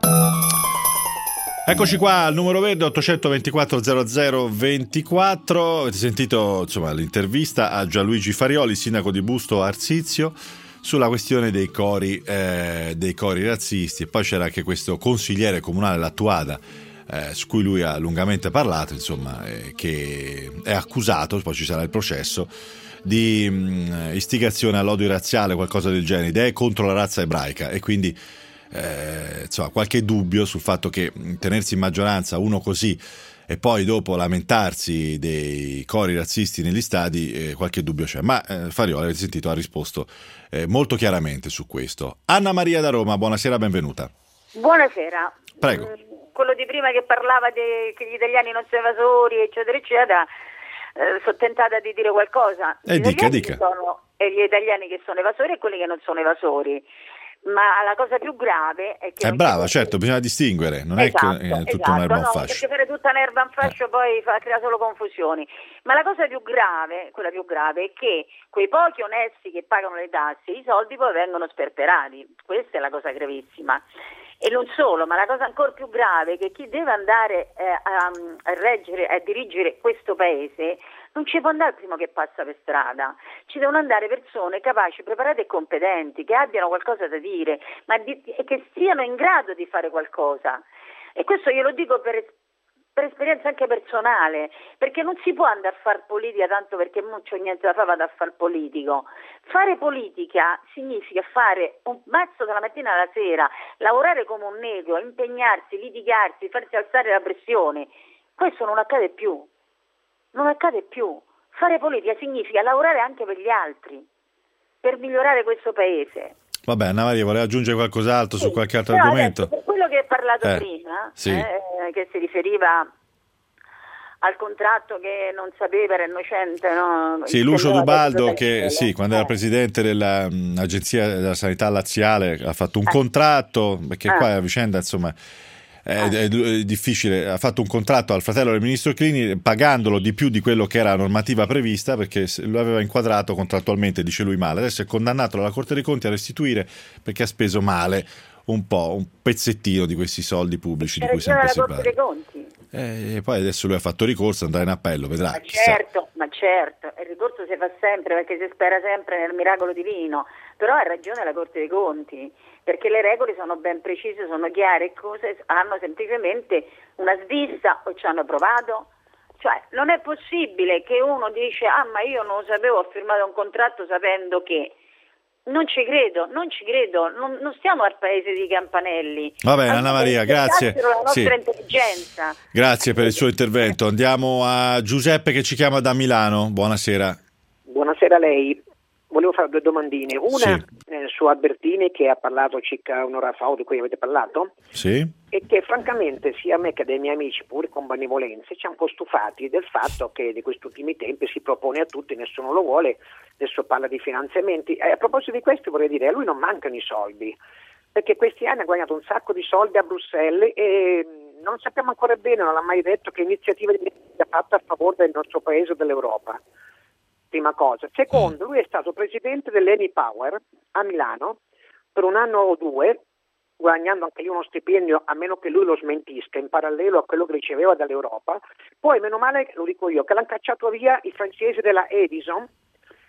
Eccoci qua al numero verde ottocentoventiquattro zero zero ventiquattro. Avete sentito insomma l'intervista a Gianluigi Farioli, sindaco di Busto Arsizio, sulla questione dei cori, eh, dei cori razzisti, e poi c'era anche questo consigliere comunale Lattuada, eh, su cui lui ha lungamente parlato, insomma, eh, che è accusato, poi ci sarà il processo, di mh, istigazione all'odio razziale, qualcosa del genere, idee contro la razza ebraica, e quindi Eh, insomma, qualche dubbio sul fatto che tenersi in maggioranza uno così e poi dopo lamentarsi dei cori razzisti negli stadi, eh, qualche dubbio c'è, ma eh, Farioli, avete sentito, ha risposto eh, molto chiaramente su questo. Anna Maria da Roma, buonasera, benvenuta. Buonasera. Prego. Mm, quello di prima che parlava de, che gli italiani non sono evasori, eccetera eccetera, eh, sono tentata di dire qualcosa. Eh, gli dica, italiani dica. Sono, e gli italiani che sono evasori e quelli che non sono evasori. Ma la cosa più grave è che... È non brava, c'è- certo, bisogna distinguere, non Esatto, è che è tutto esatto, un'erba un no, fascio. perché fare tutta un'erba un fascio poi fa, crea solo confusioni. Ma la cosa più grave, quella più grave, è che quei pochi onesti che pagano le tasse, i soldi poi vengono sperperati. Questa è la cosa gravissima. E non solo, ma la cosa ancora più grave è che chi deve andare eh, a, a reggere, a dirigere questo paese non ci può andare il primo che passa per strada. Ci devono andare persone capaci, preparate e competenti, che abbiano qualcosa da dire, ma di, e che siano in grado di fare qualcosa. E questo io lo dico per, per esperienza anche personale, perché non si può andare a fare politica tanto perché non c'ho niente da fare, vado a fare politico. Fare politica significa fare un mazzo dalla mattina alla sera, lavorare come un negro, impegnarsi, litigarsi, farsi alzare la pressione. Questo non accade più. Non accade più. Fare politica significa lavorare anche per gli altri, per migliorare questo paese. Vabbè, Anna Maria, voleva aggiungere qualcos'altro su qualche altro Però argomento? adesso, per quello che hai parlato Eh, prima, sì. eh, che si riferiva al contratto che non sapeva, era innocente, no? Sì, Lucio Intendeva Dubaldo detto che per- sì, quando era presidente dell'Agenzia della Sanità Laziale ha fatto un Eh. contratto, perché Eh. qua la vicenda insomma è, è- è difficile, ha fatto un contratto al fratello del ministro Clini pagandolo di più di quello che era la normativa prevista, perché se- lo aveva inquadrato contrattualmente, dice lui, male. Adesso è condannato dalla Corte dei Conti a restituire perché ha speso male un po', un pezzettino di questi soldi pubblici di Era cui già sempre la si Corte parla. dei Conti. Eh, E poi adesso lui ha fatto ricorso, andrà in appello, vedrà. Ma chissà. certo, ma certo, il ricorso si fa sempre perché si spera sempre nel miracolo divino, però ha ragione la Corte dei Conti, perché le regole sono ben precise, sono chiare, cose hanno semplicemente una svista o ci hanno provato. Cioè, non è possibile che uno dice, ah ma io non lo sapevo, ho firmato un contratto sapendo che... Non ci credo, non ci credo, non, non stiamo al paese di campanelli. Va bene, Anna Maria, grazie. La nostra Sì. intelligenza. Grazie per il suo intervento. Andiamo a Giuseppe che ci chiama da Milano. Buonasera. Buonasera a lei. Volevo fare due domandine. Una Sì. eh, su Albertini, che ha parlato circa un'ora fa, o di cui avete parlato, Sì? e che francamente sia a me che dai miei amici, pure con benevolenza, ci hanno un po' stufati del fatto che di questi ultimi tempi si propone a tutti, nessuno lo vuole, adesso parla di finanziamenti. E a proposito di questo vorrei dire, a lui non mancano i soldi, perché questi anni ha guadagnato un sacco di soldi a Bruxelles e non sappiamo ancora bene, non l'ha mai detto, che iniziativa ha fatto a favore del nostro paese o dell'Europa. Prima cosa. Secondo, lui è stato presidente dell'Eni Power a Milano per un anno o due, guadagnando anche lì uno stipendio, a meno che lui lo smentisca, in parallelo a quello che riceveva dall'Europa. Poi, meno male, lo dico io, che l'hanno cacciato via i francesi della Edison,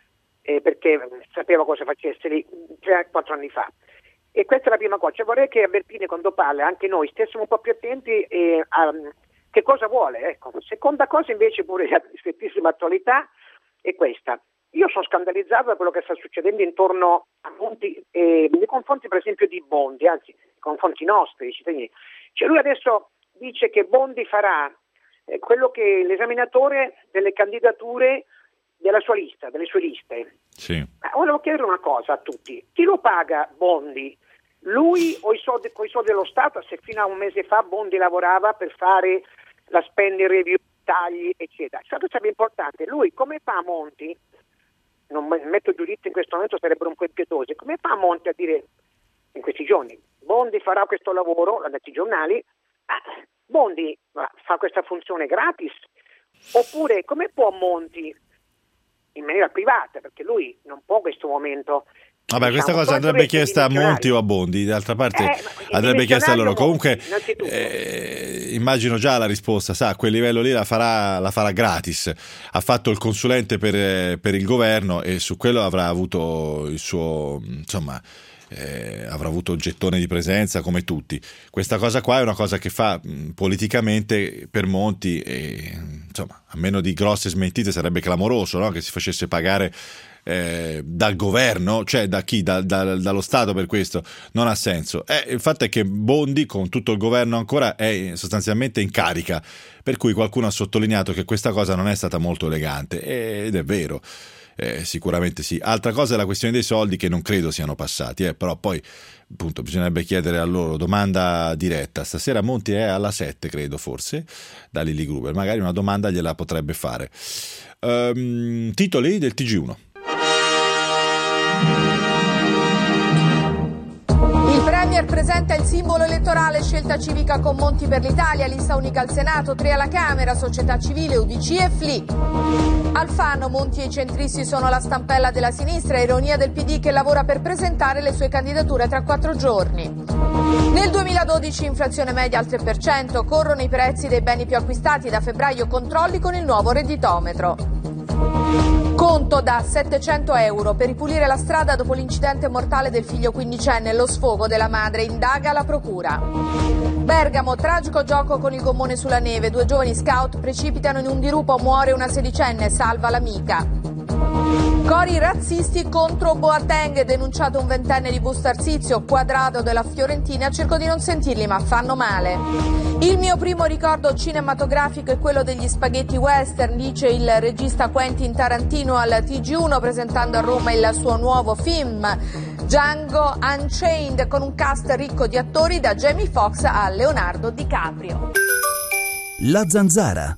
eh, perché sapeva cosa facesse lì tre quattro anni fa. E questa è la prima cosa. Cioè, vorrei che Albertini, quando parla, anche noi stessimo un po' più attenti eh, a che cosa vuole. Ecco. Seconda cosa invece, pure di strettissima attualità, è questa. Io sono scandalizzato da quello che sta succedendo intorno a Monti, eh, nei confronti per esempio di Bondi, anzi nei confronti nostri, dei cittadini. Cioè lui adesso dice che Bondi farà eh, quello che l'esaminatore delle candidature della sua lista, delle sue liste. Sì. Ma volevo chiedere una cosa a tutti. Chi lo paga Bondi? Lui o i soldi, con i soldi dello Stato, se fino a un mese fa Bondi lavorava per fare la spending review, tagli, eccetera. È cosa più importante, lui come fa a Monti, non metto giudizio in questo momento, sarebbero un po' impietosi, come fa a Monti a dire in questi giorni, Bondi farà questo lavoro, l'hanno detto i giornali, ah, Bondi fa questa funzione gratis, oppure come può Monti in maniera privata, perché lui non può in questo momento... Vabbè, diciamo, questa cosa andrebbe chiesta a Monti o a Bondi, d'altra parte eh, andrebbe chiesta a loro. Comunque Monti, eh, immagino già la risposta, sa, a quel livello lì la farà, la farà gratis. Ha fatto il consulente per, per il governo e su quello avrà avuto il suo, insomma, eh, avrà avuto il gettone di presenza come tutti. Questa cosa qua è una cosa che fa mh, politicamente per Monti e, insomma, a meno di grosse smentite sarebbe clamoroso, no? Che si facesse pagare Eh, dal governo, cioè da chi? Da, da, dallo Stato per questo, non ha senso. Eh, il fatto è che Bondi con tutto il governo ancora è sostanzialmente in carica, per cui qualcuno ha sottolineato che questa cosa non è stata molto elegante ed è vero, eh, sicuramente sì. Altra cosa è la questione dei soldi che non credo siano passati, eh, però poi appunto bisognerebbe chiedere a loro. Domanda diretta, stasera Monti è alla sette credo, forse da Lilli Gruber, magari una domanda gliela potrebbe fare. Um, titoli del T G uno. Il Premier presenta il simbolo elettorale Scelta Civica con Monti per l'Italia, lista unica al Senato, tre alla Camera, società civile, U D C e F L I. Alfano, Monti e i centristi sono la stampella della sinistra, ironia del P D che lavora per presentare le sue candidature tra quattro giorni. Nel duemiladodici inflazione media al tre per cento, corrono i prezzi dei beni più acquistati, da febbraio controlli con il nuovo redditometro. Conto da settecento euro per ripulire la strada dopo l'incidente mortale del figlio quindicenne, lo sfogo della madre, indaga la procura. Bergamo, tragico gioco con il gommone sulla neve, due giovani scout precipitano in un dirupo, muore una sedicenne, salva l'amica. Cori razzisti contro Boateng, denunciato un ventenne di Busto Arsizio, Quadrado della Fiorentina, cerco di non sentirli ma fanno male. Il mio primo ricordo cinematografico è quello degli spaghetti western, dice il regista Quentin Tarantino al T G uno presentando a Roma il suo nuovo film Django Unchained, con un cast ricco di attori da Jamie Foxx a Leonardo DiCaprio. La Zanzara.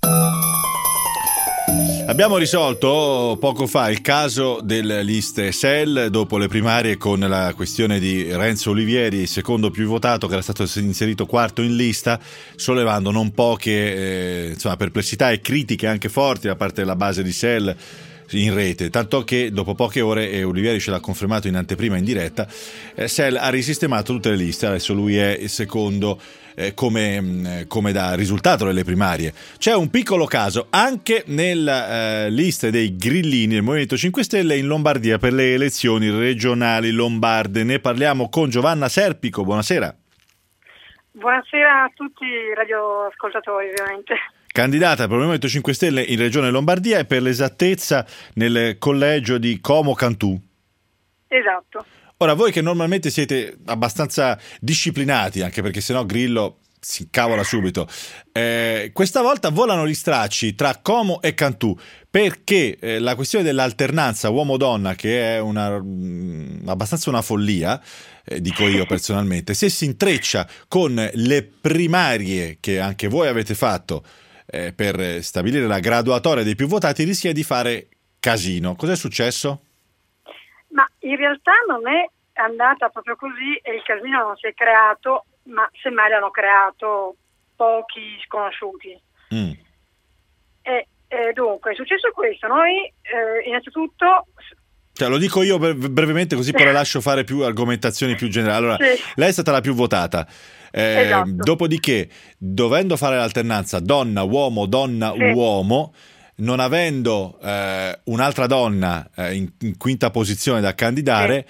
Abbiamo risolto poco fa il caso delle liste S E L dopo le primarie con la questione di Renzo Olivieri, secondo più votato, che era stato inserito quarto in lista, sollevando non poche eh, insomma, perplessità e critiche anche forti da parte della base di S E L in rete, tanto che dopo poche ore, e Olivieri ce l'ha confermato in anteprima in diretta, eh, S E L ha risistemato tutte le liste, adesso lui è il secondo eh, come, come da risultato delle primarie. C'è un piccolo caso anche nella eh, lista dei grillini del Movimento cinque Stelle in Lombardia per le elezioni regionali lombarde. Ne parliamo con Giovanna Serpico, buonasera. Buonasera a tutti i radioascoltatori, ovviamente. Candidata per il Movimento cinque Stelle in Regione Lombardia e per l'esattezza nel collegio di Como Cantù. Esatto. Ora, voi che normalmente siete abbastanza disciplinati, anche perché sennò Grillo si incavola subito, eh, questa volta volano gli stracci tra Como e Cantù, perché eh, la questione dell'alternanza uomo-donna, che è una, mh, abbastanza una follia, eh, dico io personalmente, se si intreccia con le primarie che anche voi avete fatto eh, per stabilire la graduatoria dei più votati, rischia di fare casino. Cos'è successo? Ma in realtà non è andata proprio così e il casino non si è creato, ma semmai l'hanno creato pochi sconosciuti. Mm. E, e dunque è successo questo. Noi eh, innanzitutto... Cioè, lo dico io brevemente, così poi lascio fare più argomentazioni più generali. Allora, sì. Lei è stata la più votata. Eh, esatto. Dopodiché, dovendo fare l'alternanza donna-uomo, donna-uomo, sì. non avendo eh, un'altra donna eh, in, in quinta posizione da candidare,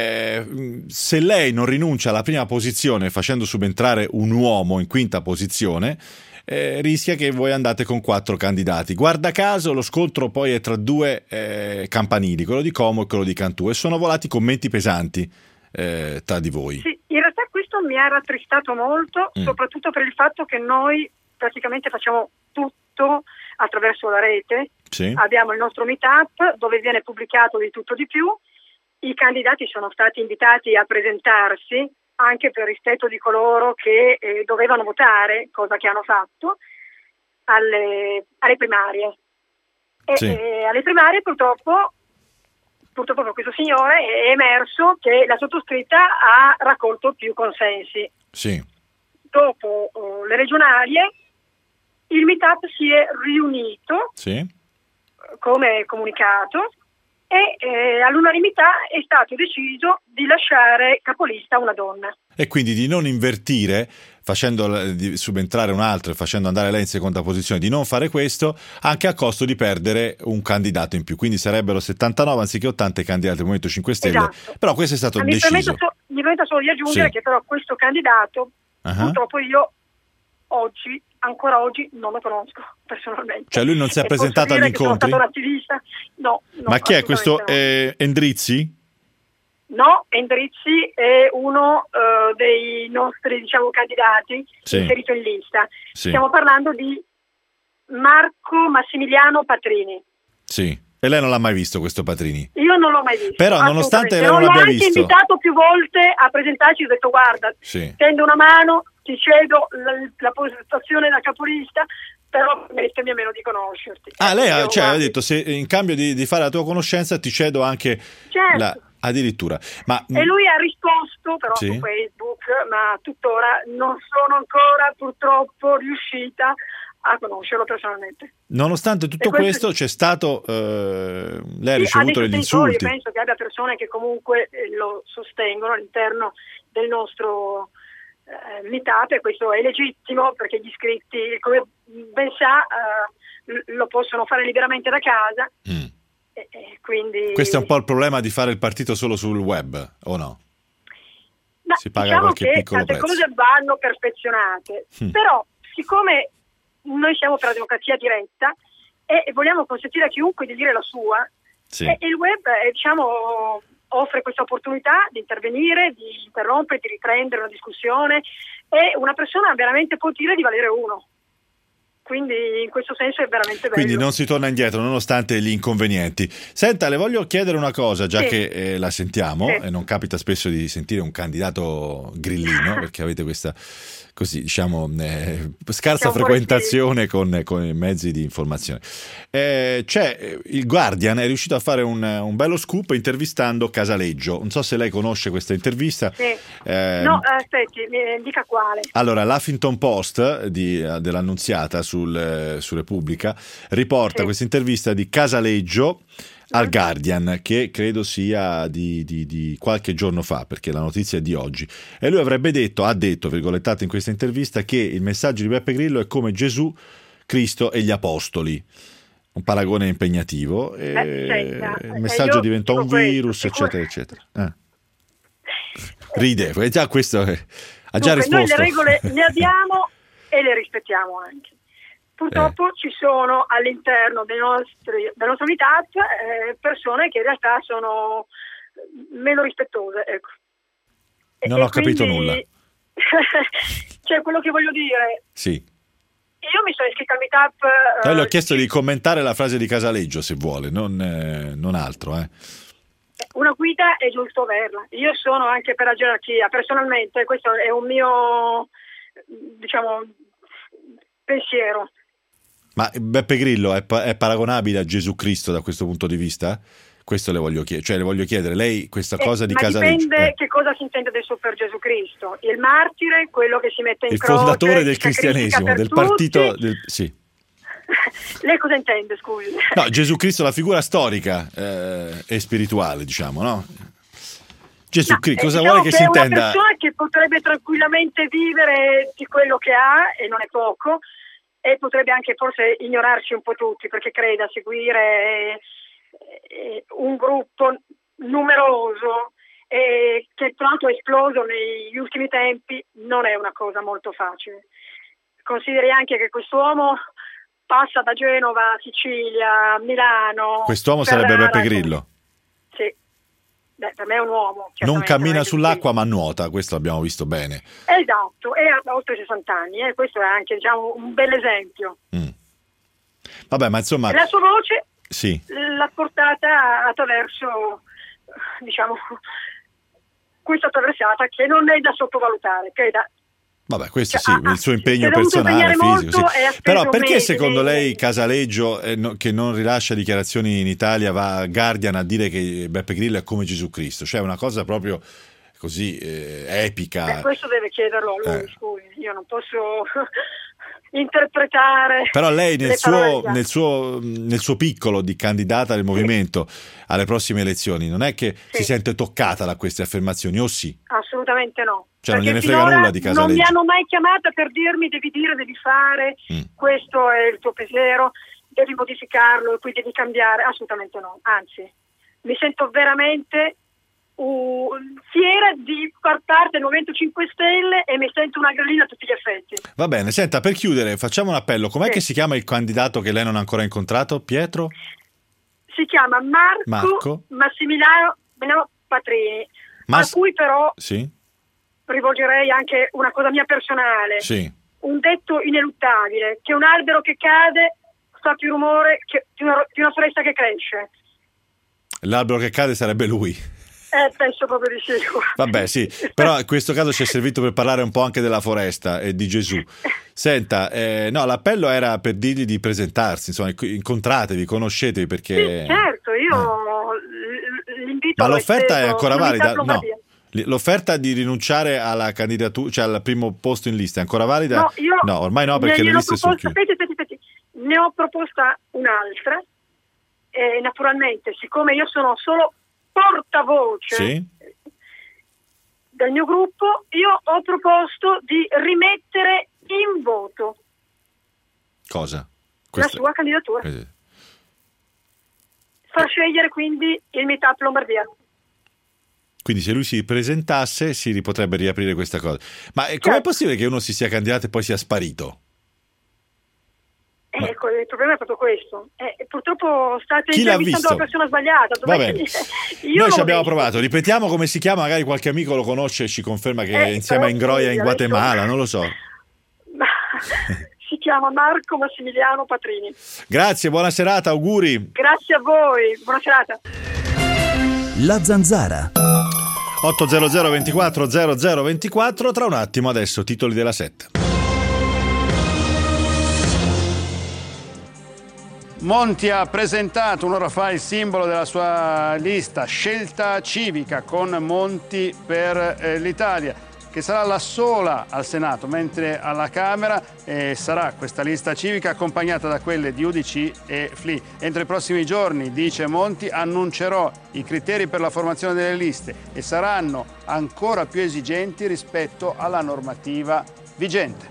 eh, se lei non rinuncia alla prima posizione facendo subentrare un uomo in quinta posizione, eh, rischia che voi andate con quattro candidati. Guarda caso lo scontro poi è tra due eh, campanili, quello di Como e quello di Cantù, e sono volati commenti pesanti eh, tra di voi. Sì, in realtà questo mi ha rattristato molto, mm. soprattutto per il fatto che noi praticamente facciamo tutto attraverso la rete, sì. Abbiamo il nostro meetup dove viene pubblicato di tutto di più, i candidati sono stati invitati a presentarsi anche per rispetto di coloro che eh, dovevano votare, cosa che hanno fatto, alle, alle primarie. E, sì. e alle primarie purtroppo, purtroppo per questo signore è emerso che la sottoscritta ha raccolto più consensi. Sì. Dopo uh, le regionali il meetup si è riunito, sì. come comunicato, e eh, all'unanimità è stato deciso di lasciare capolista a una donna. E quindi di non invertire, facendo di subentrare un altro e facendo andare lei in seconda posizione, di non fare questo, anche a costo di perdere un candidato in più. Quindi sarebbero settantanove anziché ottanta i candidati del Movimento cinque Stelle. Esatto. Però questo è stato mi deciso. Permetto so, mi permetto solo di aggiungere sì. che però questo candidato, uh-huh. purtroppo io oggi, ancora oggi, non lo conosco personalmente. Cioè lui non si è e presentato agli incontri? Sono stato un attivista? No, no. Ma chi è questo? No. Eh, Endrizzi? No, Endrizzi è uno uh, dei nostri, diciamo, candidati sì. inserito in lista. Sì. Stiamo parlando di Marco Massimiliano Patrini. Sì. E lei non l'ha mai visto questo Patrini? Io non l'ho mai visto. Però nonostante lei non l'abbia visto. L'ho anche invitato più volte a presentarci, ho detto guarda, sì. tendo una mano, ti cedo la, la posizione da capolista, però mettemi a meno di conoscerti. Ah, lei ha, Io, cioè, ha guardi, detto se in cambio di, di fare la tua conoscenza ti cedo anche certo. la, addirittura. Ma, e lui ha risposto però sì. su Facebook, ma tuttora non sono ancora purtroppo riuscita a conoscerlo personalmente. Nonostante tutto questo, questo c'è stato eh, lei ha sì, ricevuto ha degli sensori, insulti. Io penso che abbia persone che comunque eh, lo sostengono all'interno del nostro eh, meetup, e questo è legittimo perché gli iscritti, come ben sa, eh, lo possono fare liberamente da casa. Mm. E, e quindi Questo è un po' il problema di fare il partito solo sul web, o no? Ma si paga diciamo qualche che piccolo tante prezzo. cose vanno perfezionate, Mm. però siccome noi siamo per la democrazia diretta e, e vogliamo consentire a chiunque di dire la sua, sì. e, e il web eh, diciamo offre questa opportunità di intervenire, di interrompere, di riprendere una discussione, e una persona veramente può dire di valere uno. Quindi in questo senso è veramente bello. Quindi non si torna indietro nonostante gli inconvenienti. Senta, le voglio chiedere una cosa, già sì. che eh, la sentiamo, sì. e non capita spesso di sentire un candidato grillino, perché avete questa, così diciamo, eh, scarsa frequentazione con, con i mezzi di informazione. Eh, c'è, il Guardian è riuscito a fare un, un bello scoop intervistando Casaleggio. Non so se lei conosce questa intervista. Sì. Eh, no, aspetti, mi dica quale. Allora, l'Huffington Post di, dell'Annunziata sul, su Repubblica riporta sì. questa intervista di Casaleggio al Guardian, che credo sia di, di, di qualche giorno fa, perché la notizia è di oggi, e lui avrebbe detto, ha detto, virgolettato in questa intervista, che il messaggio di Beppe Grillo è come Gesù, Cristo e gli Apostoli. Un paragone impegnativo, e eh, senta, il messaggio eh, diventò un virus, questo, eccetera, eccetera. Eh. Ride, già questo è, ha già Dunque, risposto. noi le regole ne abbiamo e le rispettiamo anche. Purtroppo eh. ci sono all'interno dei nostri, del nostro meetup eh, persone che in realtà sono meno rispettose. Ecco. Non e, ho e capito quindi... nulla. Cioè, quello che voglio dire... Sì. Io mi sono iscritta al meetup... Eh, Poi le ho chiesto di commentare la frase di Casaleggio, se vuole, non, eh, non altro. Eh. Una guida è giusto averla. Io sono anche per la gerarchia. Personalmente, questo è un mio, diciamo, pensiero. Ma Beppe Grillo è, è paragonabile a Gesù Cristo da questo punto di vista? Questo le voglio chiedere, cioè le voglio chiedere, lei questa eh, cosa di ma Casaleggio. Dipende eh. che cosa si intende adesso per Gesù Cristo. Il martire, quello che si mette in il croce, fondatore del si sacrifica cristianesimo, per del tutti. partito del, sì. Lei cosa intende, scusi? No, Gesù Cristo, la figura storica eh, e spirituale, diciamo, no? Gesù No, Cristo, eh, cosa diciamo vuole che, che si è una intenda? persona che potrebbe tranquillamente vivere di quello che ha, e non è poco, e potrebbe anche forse ignorarci un po' tutti, perché creda, seguire eh, un gruppo numeroso e che tra l'altro è esploso negli ultimi tempi non è una cosa molto facile. Consideri anche che quest'uomo passa da Genova a Sicilia, a Milano. Quest'uomo sarebbe Beppe Grillo. Sì, beh, per me è un uomo. Non cammina sull'acqua ma nuota, questo l'abbiamo visto bene. Esatto, e ha oltre sessanta anni, e eh, questo è anche, diciamo, un bel esempio. Mm. Vabbè, ma insomma... La sua voce sì. l'ha portata attraverso, diciamo, questa traversata che non è da sottovalutare, che è da... Vabbè, questo cioè, sì, ah, il suo impegno si è personale, fisico. molto, Sì. Però perché secondo lei Casaleggio, eh, no, che non rilascia dichiarazioni in Italia, va a Guardian a dire che Beppe Grillo è come Gesù Cristo? Cioè una cosa proprio così eh, epica. Beh, questo deve chiederlo a lui, eh. scusi, io non posso interpretare. Però lei nel suo, nel, suo, nel suo piccolo di candidata del movimento sì. alle prossime elezioni, non è che sì. si sente toccata da queste affermazioni, o sì? Assolutamente no. Cioè non gliene frega nulla di Casaleggio. Non mi hanno mai chiamata per dirmi devi dire, devi fare, mm. questo è il tuo pensiero, devi modificarlo e qui devi cambiare, assolutamente no, anzi mi sento veramente uh, fiera di far parte del Movimento cinque Stelle e mi sento una gallina a tutti gli effetti. Va bene, senta, per chiudere facciamo un appello, com'è sì. che si chiama il candidato che lei non ha ancora incontrato, Pietro? Si chiama Marco, Marco. Massimiliano Patrini, Mas- a cui però sì. rivolgerei anche una cosa mia personale, sì. un detto ineluttabile, che un albero che cade fa più rumore che di una, di una foresta che cresce. L'albero che cade sarebbe lui. Eh, penso proprio di sì. Vabbè, sì, però in questo caso ci è servito per parlare un po' anche della foresta e di Gesù. Senta, eh, no, l'appello era per dirgli di presentarsi, insomma, incontratevi, conoscetevi, perché... Sì, certo, io eh. l'invito... Ma l'offerta è ancora valida? No. Via. L'offerta di rinunciare alla candidatura, cioè al primo posto in lista, è ancora valida? No, io no ormai no, perché le liste sono chiuse. Aspetta, aspetta, aspetta. Ne ho proposta un'altra e naturalmente, siccome io sono solo portavoce sì. del mio gruppo, io ho proposto di rimettere in voto cosa? Questa... la sua candidatura. Eh. Far scegliere quindi il meetup Lombardia. Quindi se lui si presentasse si potrebbe riaprire questa cosa. Ma com'è certo. possibile che uno si sia candidato e poi sia sparito? Eh, ecco, il problema è proprio questo. Eh, purtroppo state Chi intervistando la persona sbagliata. Va bene. Io Noi ci abbiamo visto. provato. Ripetiamo come si chiama, magari qualche amico lo conosce e ci conferma che eh, è insieme a Ingroia in Guatemala, adesso... non lo so. Si chiama Marco Massimiliano Patrini. Grazie, buona serata, auguri. Grazie a voi, buona serata. La Zanzara. otto zero zero ventiquattro zero zero ventiquattro, tra un attimo adesso titoli della sette. Monti ha presentato un'ora fa il simbolo della sua lista Scelta Civica con Monti per eh, l'Italia, che sarà la sola al Senato, mentre alla Camera eh, sarà questa lista civica accompagnata da quelle di U D C e F L I. Entro i prossimi giorni, dice Monti, annuncerò i criteri per la formazione delle liste e saranno ancora più esigenti rispetto alla normativa vigente.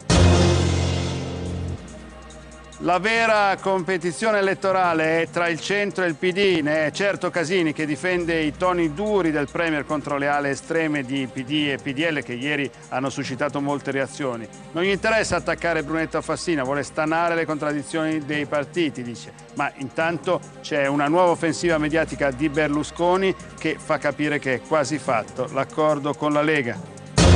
La vera competizione elettorale è tra il centro e il P D, ne è certo Casini che difende i toni duri del Premier contro le ale estreme di P D e P D L che ieri hanno suscitato molte reazioni. Non gli interessa attaccare Brunetta Fassina, vuole stanare le contraddizioni dei partiti, dice. Ma intanto c'è una nuova offensiva mediatica di Berlusconi che fa capire che è quasi fatto l'accordo con la Lega.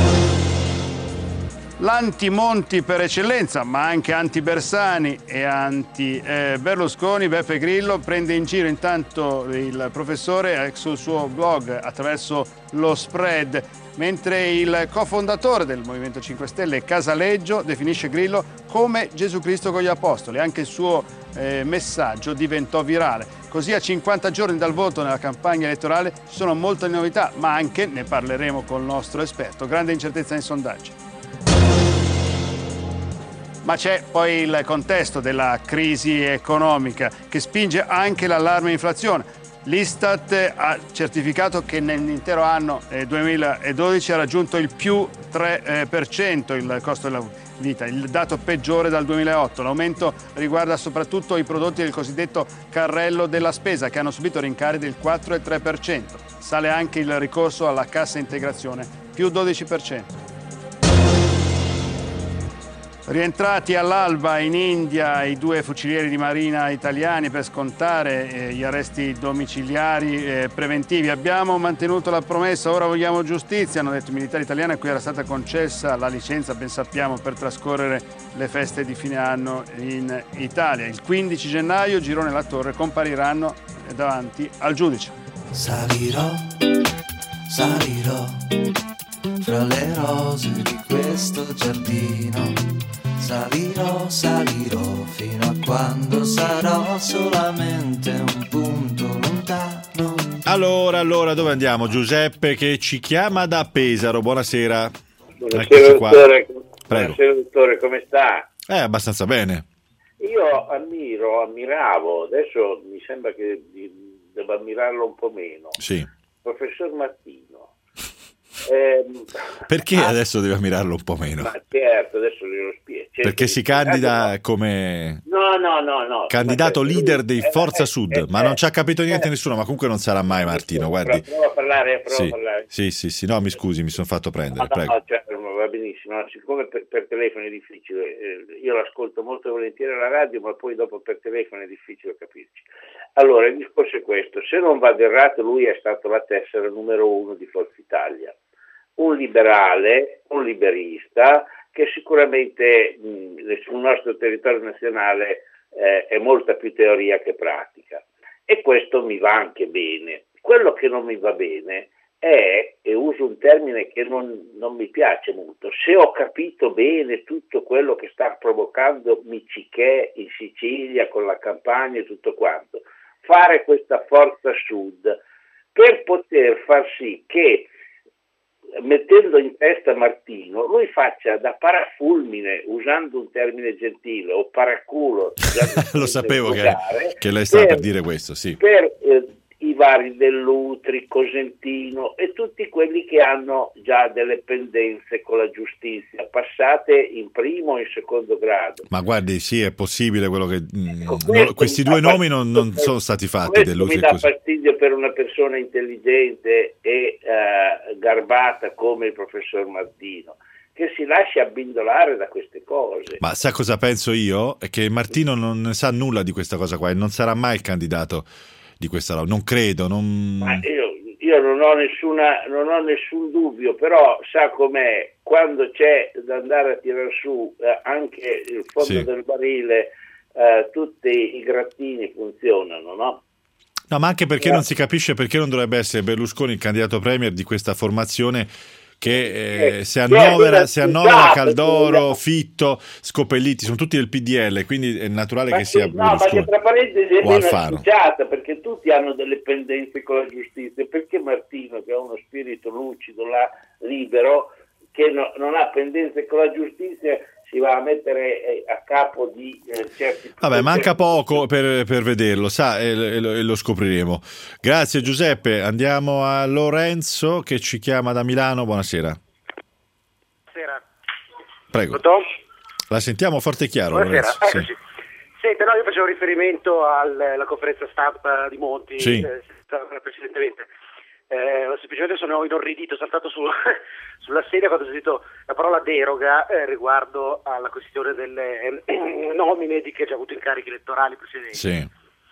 L'anti-Monti per eccellenza, ma anche anti-Bersani e anti-Berlusconi, Beppe Grillo prende in giro intanto il professore sul suo blog attraverso lo spread, mentre il cofondatore del Movimento cinque Stelle, Casaleggio, definisce Grillo come Gesù Cristo con gli apostoli. Anche il suo eh, messaggio diventò virale. Così a cinquanta giorni dal voto nella campagna elettorale ci sono molte novità, ma anche, ne parleremo col nostro esperto, grande incertezza nei sondaggi. Ma c'è poi il contesto della crisi economica che spinge anche l'allarme inflazione. L'Istat ha certificato che nell'intero anno eh, duemiladodici ha raggiunto il più tre per cento il costo della vita, il dato peggiore dal duemilaotto. L'aumento riguarda soprattutto i prodotti del cosiddetto carrello della spesa, che hanno subito rincari del quattro virgola tre per cento. Sale anche il ricorso alla cassa integrazione, più dodici per cento. Rientrati all'alba in India i due fucilieri di marina italiani per scontare eh, gli arresti domiciliari eh, preventivi. Abbiamo mantenuto la promessa, ora vogliamo giustizia, hanno detto i militari italiani a cui era stata concessa la licenza, ben sappiamo, per trascorrere le feste di fine anno in Italia. Il quindici gennaio Girone e La Torre compariranno davanti al giudice. Salirò, salirò fra le rose di questo giardino. Salirò, salirò fino a quando sarò solamente un punto lontano. Allora, allora, dove andiamo? Giuseppe che ci chiama da Pesaro. Buonasera. Buonasera, dottore. Prego. Buonasera, dottore, come sta? Eh, abbastanza bene. Io ammiro, ammiravo, adesso mi sembra che devo ammirarlo un po' meno. Sì. Professor Martino. Eh, Perché ah, adesso devi ammirarlo un po' meno? Ma certo, adesso glielo spiego. Certo, perché si candida come no, no, no, no. candidato certo, leader di eh, Forza eh, Sud, eh, ma non ci ha capito eh, niente nessuno, ma comunque non sarà mai Martino, guardi. Prova a parlare, prova sì, a parlare. Sì, sì, sì, no, mi scusi, mi sono fatto prendere, no, no, prego. No, cioè, va benissimo, no, siccome per, per telefono è difficile, eh, io l'ascolto molto volentieri alla radio, ma poi dopo per telefono è difficile capirci. Allora, il discorso è questo, se non vado errato lui è stato la tessera numero uno di Forza Italia. Un liberale, un liberista che sicuramente mh, sul nostro territorio nazionale eh, è molta più teoria che pratica, e questo mi va anche bene. Quello che non mi va bene è, e uso un termine che non, non mi piace molto, se ho capito bene tutto quello che sta provocando Micichè in Sicilia con la campagna e tutto quanto, fare questa Forza Sud per poter far sì che, mettendo in testa Martino, lui faccia da parafulmine, usando un termine gentile, o paraculo, lo sapevo che, che lei stava per, per dire questo, sì. Per eh, i vari Dell'Utri, Cosentino e tutti quelli che hanno già delle pendenze con la giustizia, passate in primo o in secondo grado. Ma guardi, sì, è possibile quello che... Ecco, no, questi due nomi non, non sono stati fatti. Questo mi dà fastidio per una persona intelligente e uh, garbata come il professor Martino, che si lascia abbindolare da queste cose. Ma sa cosa penso io? È che Martino non sa nulla di questa cosa qua e non sarà mai il candidato di questa roba, non credo. Non... Ma io, io non ho nessuna, non ho nessun dubbio, però sa com'è, quando c'è da andare a tirar su eh, anche il fondo sì. del barile, eh, tutti i grattini funzionano, no? No, ma anche perché no. non si capisce perché non dovrebbe essere Berlusconi il candidato premier di questa formazione che eh, si annovera, si annovera Caldoro, Fitto, Scopelliti, sono tutti del P D L, quindi è naturale ma che sia no, ma che tra parentesi è ben associata, perché tutti hanno delle pendenze con la giustizia, perché Martino, che ha uno spirito lucido, là, libero, che no, non ha pendenze con la giustizia, si va a mettere a capo di eh, certi... Vabbè, manca poco per, per vederlo, sa, e, e, lo, e lo scopriremo. Grazie Giuseppe, andiamo a Lorenzo che ci chiama da Milano, buonasera. Buonasera. Prego. Tutto? La sentiamo forte e chiaro, Buonasera. Lorenzo. Eccoci. Sì. Senta, no, io facevo riferimento alla conferenza stampa di Monti, sì. eh, precedentemente. Eh, semplicemente sono inorridito, saltato su, sulla sedia quando ho sentito la parola deroga eh, riguardo alla questione delle eh, nomine di chi ha già avuto incarichi elettorali precedenti. Sì.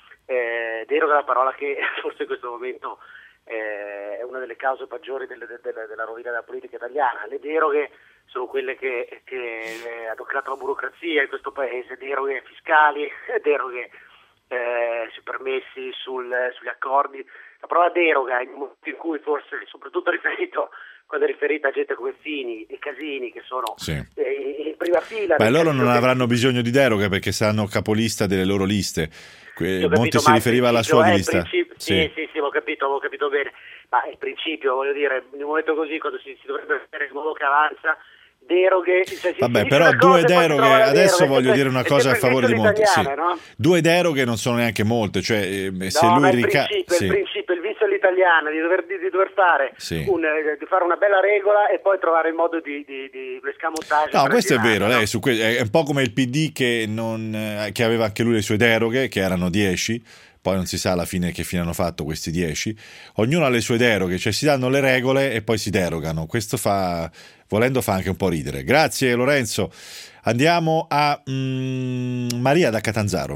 Eh, deroga è una parola che forse in questo momento eh, è una delle cause peggiori delle, delle, della rovina della politica italiana. Le deroghe sono quelle che, che hanno creato la burocrazia in questo paese, deroghe fiscali, deroghe eh, sui permessi, sul, sugli accordi. La parola deroga, in momenti in cui forse, soprattutto riferito, quando è riferita a gente come Fini e Casini, che sono sì. eh, in prima fila. Beh, loro non che... avranno bisogno di deroga perché saranno capolista delle loro liste. Que- capito, Monti si riferiva alla sua eh, lista. Sì, sì, sì, sì, ho capito, ho capito bene. Ma il principio, voglio dire, in un momento così, quando si, si dovrebbe vedere il modo che avanza, deroghe. Cioè, Vabbè, si però due deroghe, adesso deroghe, voglio dire una cosa a favore di Monti. Sì. No? Due deroghe non sono neanche molte, cioè eh, se no, lui il rica... principio, sì. il principio, il vizio all'italiana di dover, di, di dover fare sì. un, di fare una bella regola e poi trovare il modo di, di, di l'escamotage. No, questo è vero, no? lei su que- è un po' come il P D che, non, che aveva anche lui le sue deroghe, che erano dieci. Poi non si sa alla fine che fine hanno fatto questi dieci. Ognuno ha le sue deroghe, cioè si danno le regole e poi si derogano. Questo fa, volendo, fa anche un po' ridere. Grazie Lorenzo. Andiamo a mm, Maria da Catanzaro.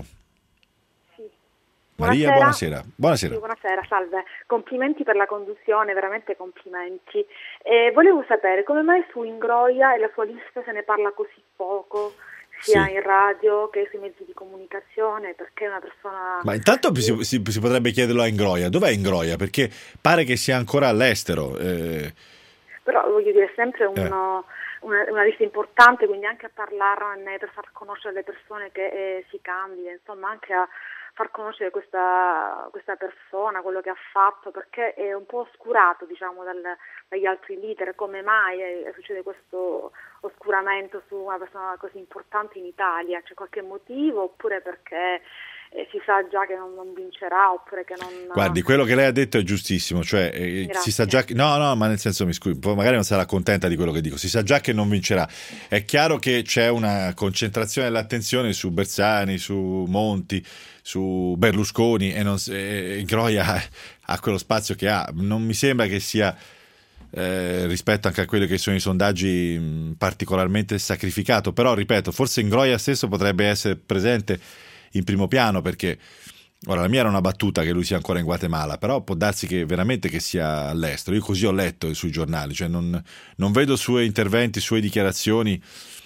Sì. Maria, buonasera. Buonasera. Sì, buonasera, salve. Complimenti per la conduzione, veramente complimenti. Eh, volevo sapere come mai su Ingroia e la sua lista se ne parla così poco, sia sì. in radio che sui mezzi di comunicazione, perché è una persona... Ma intanto si, si, si potrebbe chiederlo a Ingroia. Dov'è Ingroia? Perché pare che sia ancora all'estero. Eh... Però voglio dire, è sempre uno, eh. una, una lista importante, quindi anche a parlarne per far conoscere le persone che eh, si cambia, insomma anche a far conoscere questa, questa persona, quello che ha fatto, perché è un po' oscurato, diciamo, dal, dagli altri leader. Come mai eh, succede questo oscuramento su una persona così importante in Italia? C'è qualche motivo, oppure perché eh, si sa già che non, non vincerà, oppure che non... Guardi, quello che lei ha detto è giustissimo, cioè eh, si sa già che... no, no, ma nel senso, mi scusi, magari non sarà contenta di quello che dico, si sa già che non vincerà. È chiaro che c'è una concentrazione dell'attenzione su Bersani, su Monti, su Berlusconi, e non e Ingroia ha quello spazio che ha. Non mi sembra che sia eh, rispetto anche a quelli che sono i sondaggi mh, particolarmente sacrificato, però ripeto, forse Ingroia stesso potrebbe essere presente in primo piano, perché ora la mia era una battuta che lui sia ancora in Guatemala, però può darsi che veramente che sia all'estero. Io così ho letto sui giornali, cioè non, non vedo suoi interventi, sue dichiarazioni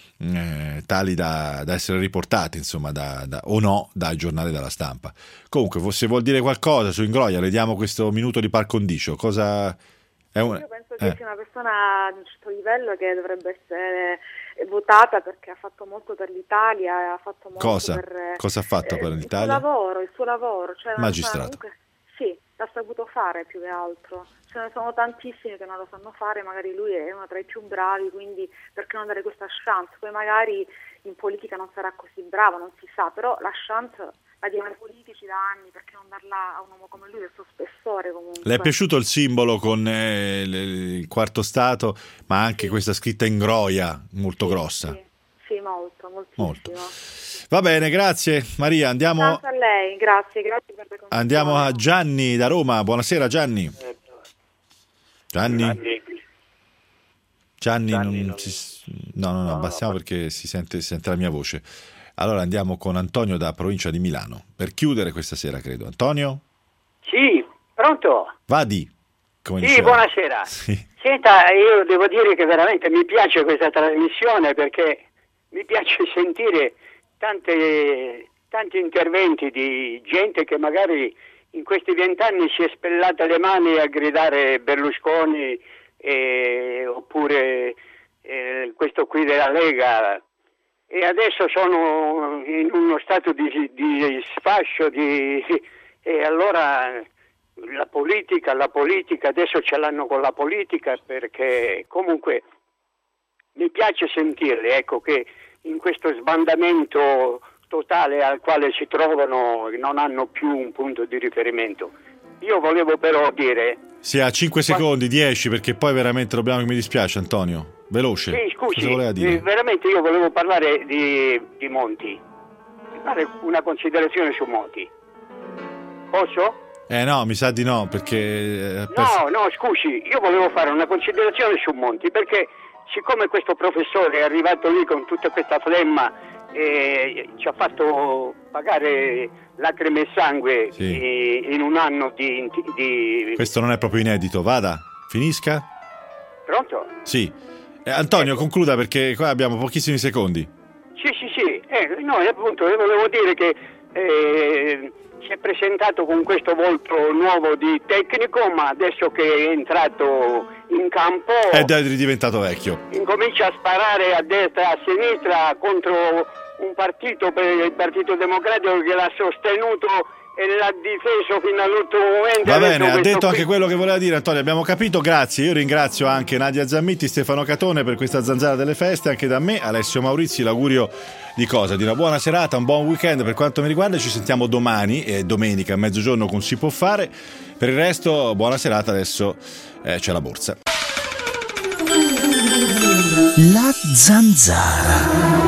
Eh, tali da, da essere riportati, insomma, da, da, o no, dai giornali della stampa. Comunque, se vuol dire qualcosa su Ingroia, le diamo questo minuto di par condicio. Cosa è un... Io penso eh. che sia una persona di un certo livello che dovrebbe essere votata, perché ha fatto molto per l'Italia, ha fatto molto Cosa? per Cosa ha fatto eh, per il l'Italia? suo lavoro, il suo lavoro, cioè una Magistrato. persona comunque, sì, l'ha saputo fare più che altro. Ce ne sono tantissimi che non lo sanno fare, magari lui è uno tra i più bravi, quindi perché non dare questa chance? Poi magari in politica non sarà così bravo, non si sa, però la chance la diamo ai politici da anni, perché non darla a un uomo come lui del suo spessore comunque. Le è piaciuto il simbolo con eh, il quarto stato, ma anche sì. questa scritta Ingroia molto sì, grossa? Sì, sì, molto, moltissimo. Molto. Va bene, grazie Maria, andiamo... Grazie a lei, grazie, grazie per la conversazione. Andiamo a Gianni da Roma, buonasera Gianni. Gianni? Gianni, Gianni non, non... Si... no, no, no, abbassiamo no, perché si sente, si sente la mia voce. Allora andiamo con Antonio da provincia di Milano, per chiudere questa sera, credo. Antonio? Sì, pronto? Vadi. Come sì, diceva. buonasera. Sì. Senta, io devo dire che veramente mi piace questa trasmissione, perché mi piace sentire tante, tanti interventi di gente che magari in questi vent'anni si è spellata le mani a gridare Berlusconi, eh, oppure eh, questo qui della Lega, e adesso sono in uno stato di, di sfascio, di, e allora la politica, la politica, adesso ce l'hanno con la politica, perché comunque mi piace sentirli, ecco, che in questo sbandamento totale al quale si trovano non hanno più un punto di riferimento. Io volevo però dire... Sì, a cinque secondi, dieci, perché poi veramente dobbiamo, mi dispiace Antonio, veloce. Sì, scusi, cosa voleva dire? Eh, veramente io volevo parlare di, di Monti, fare una considerazione su Monti. Posso? Eh no, mi sa di no, perché... Eh, perso... No, no, scusi, io volevo fare una considerazione su Monti, perché siccome questo professore è arrivato lì con tutta questa flemma e ci ha fatto pagare lacrime e sangue, sì. in un anno di, di... Questo non è proprio inedito, vada, finisca. Pronto? Sì. Eh, Antonio, ecco. Concluda, perché qua abbiamo pochissimi secondi. Sì, sì, sì, eh, no, appunto, io volevo dire che eh, si è presentato con questo volto nuovo di tecnico, ma adesso che è entrato in campo è diventato vecchio, incomincia a sparare a destra e a sinistra contro un partito, per il Partito Democratico, che l'ha sostenuto e l'ha difeso fino all'ultimo momento. Va bene, ha detto qui. anche quello che voleva dire Antonio, abbiamo capito, grazie. Io ringrazio anche Nadia Zammitti, Stefano Catone per questa zanzara delle feste, anche da me, Alessio Maurizi, l'augurio di cosa? Di una buona serata, un buon weekend per quanto mi riguarda, ci sentiamo domani, eh, domenica a mezzogiorno con Si Può Fare, per il resto buona serata, adesso eh, c'è la borsa. La zanzara.